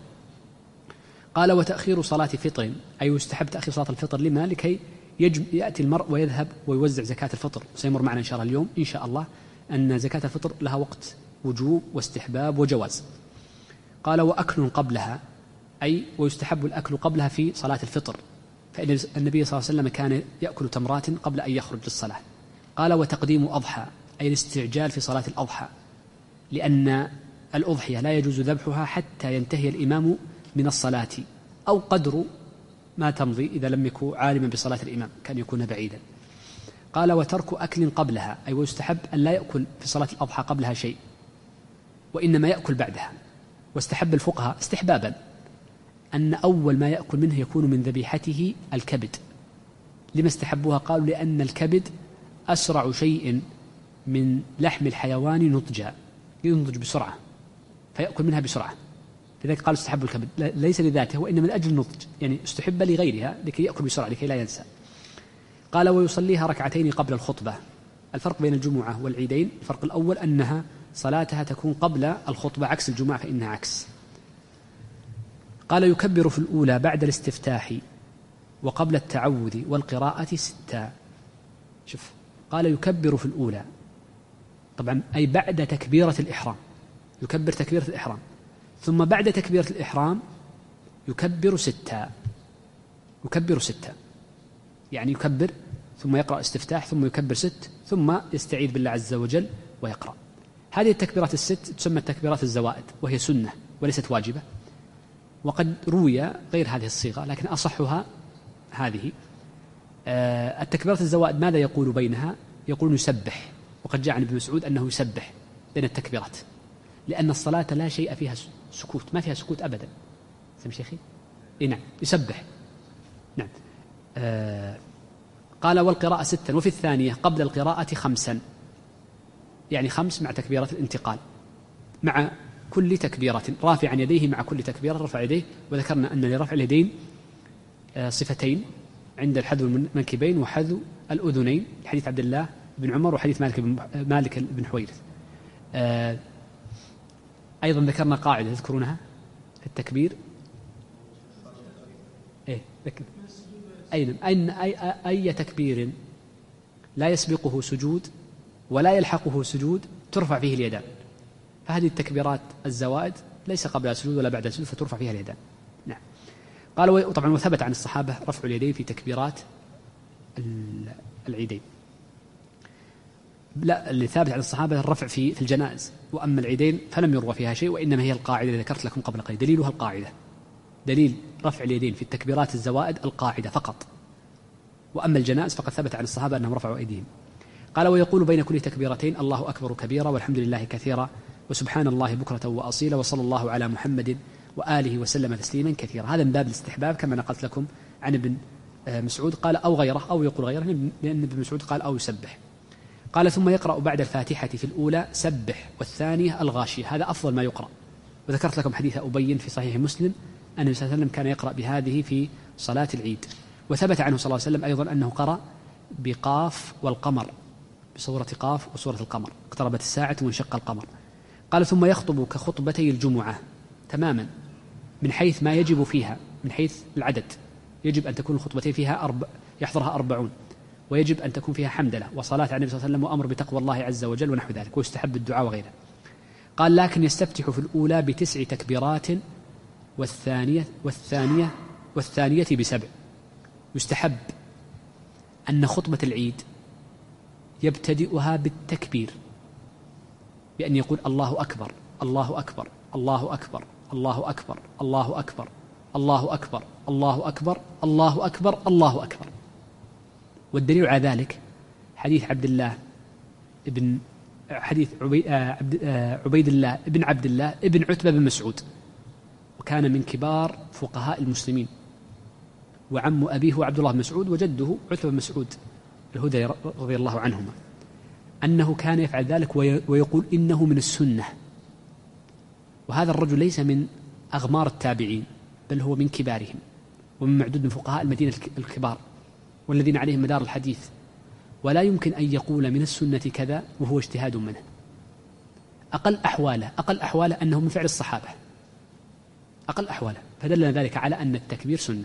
قال وتأخير صلاة فطر أي يستحب تأخير صلاة الفطر، لما؟ لكي يأتي المرء ويذهب ويوزع زكاة الفطر، سيمر معنا إن شاء الله اليوم إن شاء الله أن زكاة الفطر لها وقت وجوب واستحباب وجواز. قال وأكل قبلها أي ويستحب الأكل قبلها في صلاة الفطر، فإن النبي صلى الله عليه وسلم كان يأكل تمرات قبل أن يخرج للصلاة. قال وتقديم أضحى أي الاستعجال في صلاة الأضحى، لأن الأضحية لا يجوز ذبحها حتى ينتهي الإمام من الصلاة أو قدر ما تمضي إذا لم يكن عالما بصلاة الإمام، كان يكون بعيدا. قال وترك أكل قبلها أي ويستحب أن لا يأكل في صلاة الأضحى قبلها شيء، وإنما يأكل بعدها. واستحب الفقهاء استحبابا أن أول ما يأكل منه يكون من ذبيحته الكبد. لما استحبوها؟ قالوا لأن الكبد أسرع شيء من لحم الحيوان نضجا، ينضج بسرعة فيأكل منها بسرعة، لذلك قالوا استحب الكبد، ليس لذاته وإنما من أجل النضج، يعني استحب لغيرها لكي يأكل بسرعة لكي لا ينسى. قال ويصليها ركعتين قبل الخطبة. الفرق بين الجمعة والعيدين، الفرق الأول أنها صلاتها تكون قبل الخطبة عكس الجمعة فإنها عكس. قال يكبر في الأولى بعد الاستفتاح وقبل التعوذ والقراءة ستا. شوف، قال يكبر في الأولى طبعا أي بعد تكبيرة الإحرام، يكبر تكبيرة الإحرام، ثم بعد تكبيرة الإحرام يكبر ستا، يكبر ستا يعني يكبر ثم يقرأ استفتاح ثم يكبر ست ثم يستعيذ بالله عز وجل ويقرأ. هذه التكبيرات الست تسمى التكبيرات الزوائد، وهي سنة وليست واجبة، وقد روي غير هذه الصيغة لكن أصحها هذه. آه التكبيرات الزوائد ماذا يقول بينها؟ يقول يسبح، وقد جاء عن ابن مسعود أنه يسبح بين التكبيرات، لأن الصلاة لا شيء فيها سكوت، ما فيها سكوت أبدا. سمع شيخي؟ إيه نعم يسبح. نعم. آه قال والقراءة ستا، وفي الثانية قبل القراءة خمسا، يعني خمس مع تكبيرة الانتقال، مع كل تكبيرة رافعا يديه، مع كل تكبيرة رفع يديه. وذكرنا أن لرفع اليدين صفتين عند الحذو المنكبين وحذو الأذنين، حديث عبد الله بن عمر وحديث مالك بن, مالك بن حويرث. أيضا ذكرنا قاعدة تذكرونها في التكبير، إيه ذكر أين أين أي, أي تكبير لا يسبقه سجود ولا يلحقه سجود ترفع فيه اليدان، فهذه التكبيرات الزوائد ليس قبلها سجود ولا بعدها سجود فترفع فيها اليدان. نعم. قال طبعا وثبت عن الصحابة رفع اليدين في تكبيرات العيدين. لا، اللي ثابت عن الصحابة الرفع في في الجنائز، وأما العيدين فلم يروى فيها شيء، وإنما هي القاعدة اللي ذكرت لكم قبل قليل، دليلها القاعدة، دليل رفع اليدين في التكبيرات الزوائد القاعدة فقط، وأما الجنائز فقد ثبت عن الصحابة أنهم رفعوا أيديهم. قال: ويقول بين كل تكبيرتين الله أكبر كبيرا والحمد لله كثيرا وسبحان الله بكرة وأصيلا وصلى الله على محمد وآله وسلم تسليما كثيرا. هذا من باب الاستحباب كما نقلت لكم عن ابن مسعود، قال أو غيره، أو يقول غيره، لأن ابن مسعود قال أو يسبح. قال: ثم يقرأ بعد الفاتحة في الأولى سبح والثانية الغاشية، هذا أفضل ما يقرأ. وذكرت لكم حديث أبين في صحيح مسلم أن النبي صلى الله عليه وسلم كان يقرأ بهذه في صلاة العيد، وثبت عنه صلى الله عليه وسلم أيضا أنه قرأ بقاف والقمر، بصورة قاف وصورة القمر، اقتربت الساعة وانشق القمر. قال: ثم يخطب كخطبتي الجمعة تماما من حيث ما يجب فيها، من حيث العدد، يجب أن تكون الخطبتين فيها أربع يحضرها أربعون، ويجب أن تكون فيها حمدلة وصلاة على النبي صلى الله عليه وسلم وأمر بتقوى الله عز وجل ونحو ذلك، ويستحب الدعاء وغيره. قال: لكن يستفتح في الأولى بتسع تكبيرات والثانية والثانية والثانية بسبع. يستحب أن خطبة العيد يبتدئها بالتكبير، بأن يقول الله أكبر الله أكبر الله أكبر الله أكبر الله أكبر الله أكبر الله أكبر الله أكبر الله أكبر. والدليل على ذلك حديث عبد الله ابن حديث عبيد الله ابن عبد الله ابن عتبة بن مسعود، وكان من كبار فقهاء المسلمين، وعم أبيه عبد الله بن مسعود وجده عتبة بن مسعود الهذلي رضي الله عنهما، أنه كان يفعل ذلك ويقول إنه من السنة. وهذا الرجل ليس من أغمار التابعين، بل هو من كبارهم ومن معدود من فقهاء المدينة الكبار والذين عليهم مدار الحديث، ولا يمكن أن يقول من السنة كذا وهو اجتهاد منه. أقل أحواله أقل أحواله أنه من فعل الصحابة، أقل أحواله، فدلنا ذلك على أن التكبير سنة.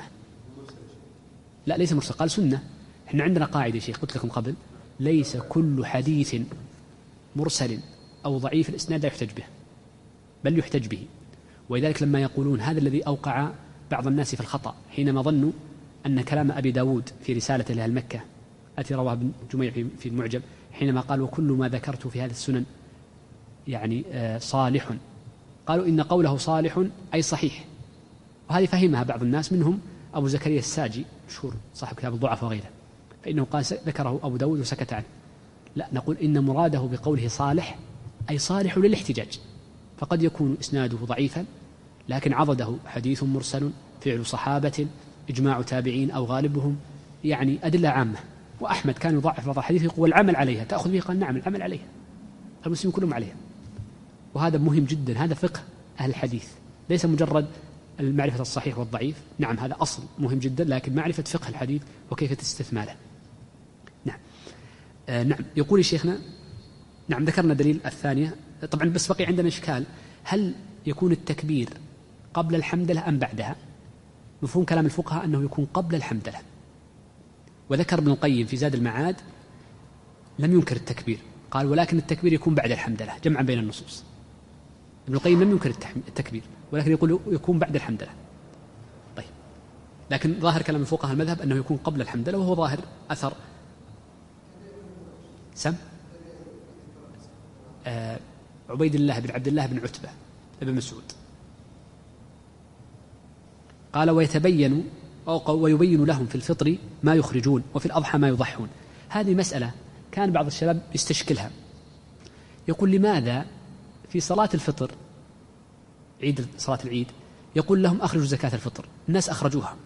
لا، ليس مرسل، قال سنة. احنا عندنا قاعدة شيخ قلت لكم قبل: ليس كل حديث مرسل أو ضعيف الإسناد لا يحتج به، بل يحتج به. ولذلك لما يقولون هذا الذي أوقع بعض الناس في الخطأ حينما ظنوا أن كلام أبي داود في رسالة لأهل مكة التي رواه ابن جميع في المعجم، حينما قال وكل ما ذكرت في هذه السنن يعني صالح، قالوا إن قوله صالح أي صحيح، وهذه فهمها بعض الناس، منهم أبو زكريا الساجي مشهور صاحب كتاب الضعف وغيره، فإنه قال ذكره أبو داود وسكت عنه. لا، نقول إن مراده بقوله صالح أي صالح للاحتجاج، فقد يكون إسناده ضعيفا لكن عضده حديث مرسل، فعل صحابة، إجماع تابعين أو غالبهم، يعني أدلة عامة. وأحمد كان يضعف بعض الحديث يقول العمل عليها تأخذ به، قال نعم العمل عليها، المسلمين كلهم عليها. وهذا مهم جدا، هذا فقه أهل الحديث، ليس مجرد المعرفة الصحيح والضعيف، نعم هذا أصل مهم جدا، لكن معرفة فقه الحديث وكيف استثماله. نعم. آه نعم. يقول شيخنا نعم ذكرنا دليل الثانية، طبعا بس بقي عندنا إشكال، هل يكون التكبير قبل الحمدلة أم بعدها؟ مفهوم كلام الفقهاء أنه يكون قبل الحمدلة، وذكر ابن القيم في زاد المعاد لم ينكر التكبير، قال ولكن التكبير يكون بعد الحمدلة جمعا بين النصوص. ابن القيم لم ينكر التكبير ولكن يقول يكون بعد الحمدلة. طيب، لكن ظاهر كلام الفقهاء المذهب أنه يكون قبل الحمدلة، وهو ظاهر أثر سم آه عبيد الله بن عبد الله بن عتبة بن مسعود. قال ويتبين أو ويبين لهم في الفطر ما يخرجون وفي الأضحى ما يضحون. هذه مسألة كان بعض الشباب يستشكلها، يقول لماذا في صلاة الفطر عيد صلاة العيد يقول لهم أخرجوا زكاة الفطر، الناس أخرجوها.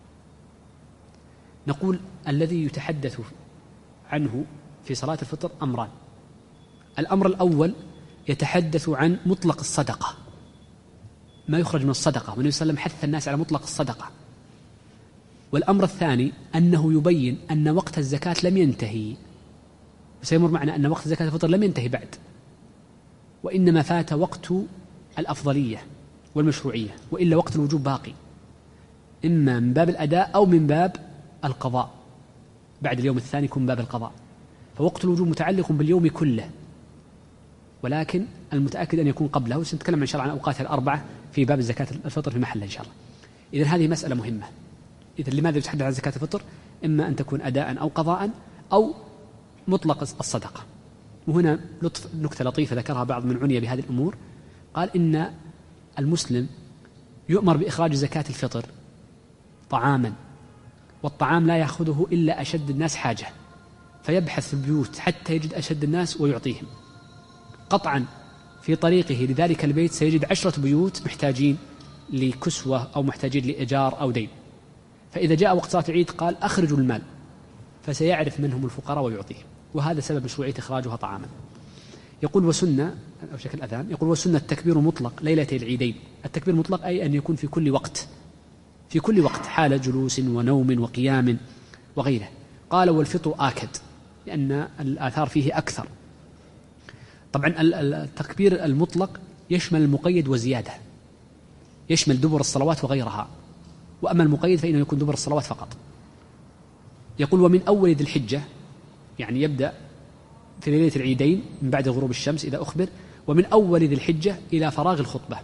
نقول الذي يتحدث عنه في صلاة الفطر أمران: الأمر الأول يتحدث عن مطلق الصدقة، ما يخرج من الصدقة، والنبي صلى الله عليه وسلم حث الناس على مطلق الصدقة. والأمر الثاني أنه يبين أن وقت الزكاة لم ينتهي، وسيمر معنا أن وقت زكاة الفطر لم ينتهي بعد، وإنما فات وقت الأفضلية والمشروعية، وإلا وقت الوجوب باقي، إما من باب الأداء أو من باب القضاء، بعد اليوم الثاني يكون من باب القضاء، فوقت الوجوب متعلق باليوم كله، ولكن المتأكد أن يكون قبله، وسنتكلم إن شاء الله عن أوقاتها الأربعة في باب زكاة الفطر في محله إن شاء الله. إذن هذه مسألة مهمة. إذن لماذا يتحدث عن زكاة الفطر؟ إما أن تكون أداء أو قضاء أو مطلق الصدقة. وهنا لطف نكتة لطيفة ذكرها بعض من عني بهذه الأمور، قال إن المسلم يؤمر بإخراج زكاة الفطر طعاما، والطعام لا يأخذه إلا أشد الناس حاجة، فيبحث في البيوت حتى يجد أشد الناس ويعطيهم. قطعا في طريقه لذلك البيت سيجد عشرة بيوت محتاجين لكسوة أو محتاجين لإيجار أو دين، فإذا جاء وقت صلاة العيد قال أخرجوا المال، فسيعرف من هم الفقراء ويعطيهم، وهذا سبب مشروعية إخراجها طعاما. يقول وسنة أو شكل أذان، يقول وسنة التكبير مطلق ليلتي العيدين. التكبير مطلق أي أن يكون في كل وقت، في كل وقت حال جلوس ونوم وقيام وغيره. قال والفطر آكد لأن الآثار فيه أكثر. طبعا التكبير المطلق يشمل المقيد وزيادة، يشمل دبر الصلوات وغيرها، وأما المقيد فإنه يكون دبر الصلوات فقط. يقول ومن أول ذي الحجة، يعني يبدأ في ليلة العيدين من بعد غروب الشمس إذا أخبر، ومن أول ذي الحجة إلى فراغ الخطبة،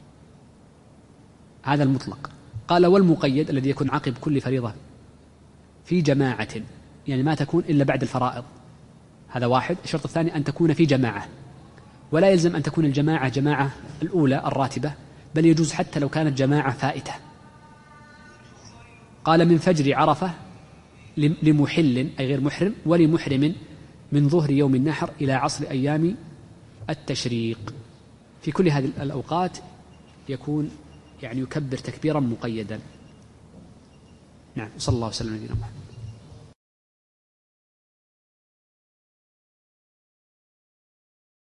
هذا المطلق. قال والمقيد الذي يكون عقب كل فريضة في جماعة، يعني ما تكون إلا بعد الفرائض، هذا واحد. الشرط الثاني أن تكون في جماعة، ولا يلزم أن تكون الجماعة جماعة الأولى الراتبة، بل يجوز حتى لو كانت جماعة فائتة. قال من فجر عرفة لمحل أي غير محرم، ولمحرم من ظهر يوم النحر إلى عصر أيام التشريق. في كل هذه الأوقات يكون يعني يكبر تكبيرا مقيدا. نعم، صلى الله وسلم على نبينا محمد.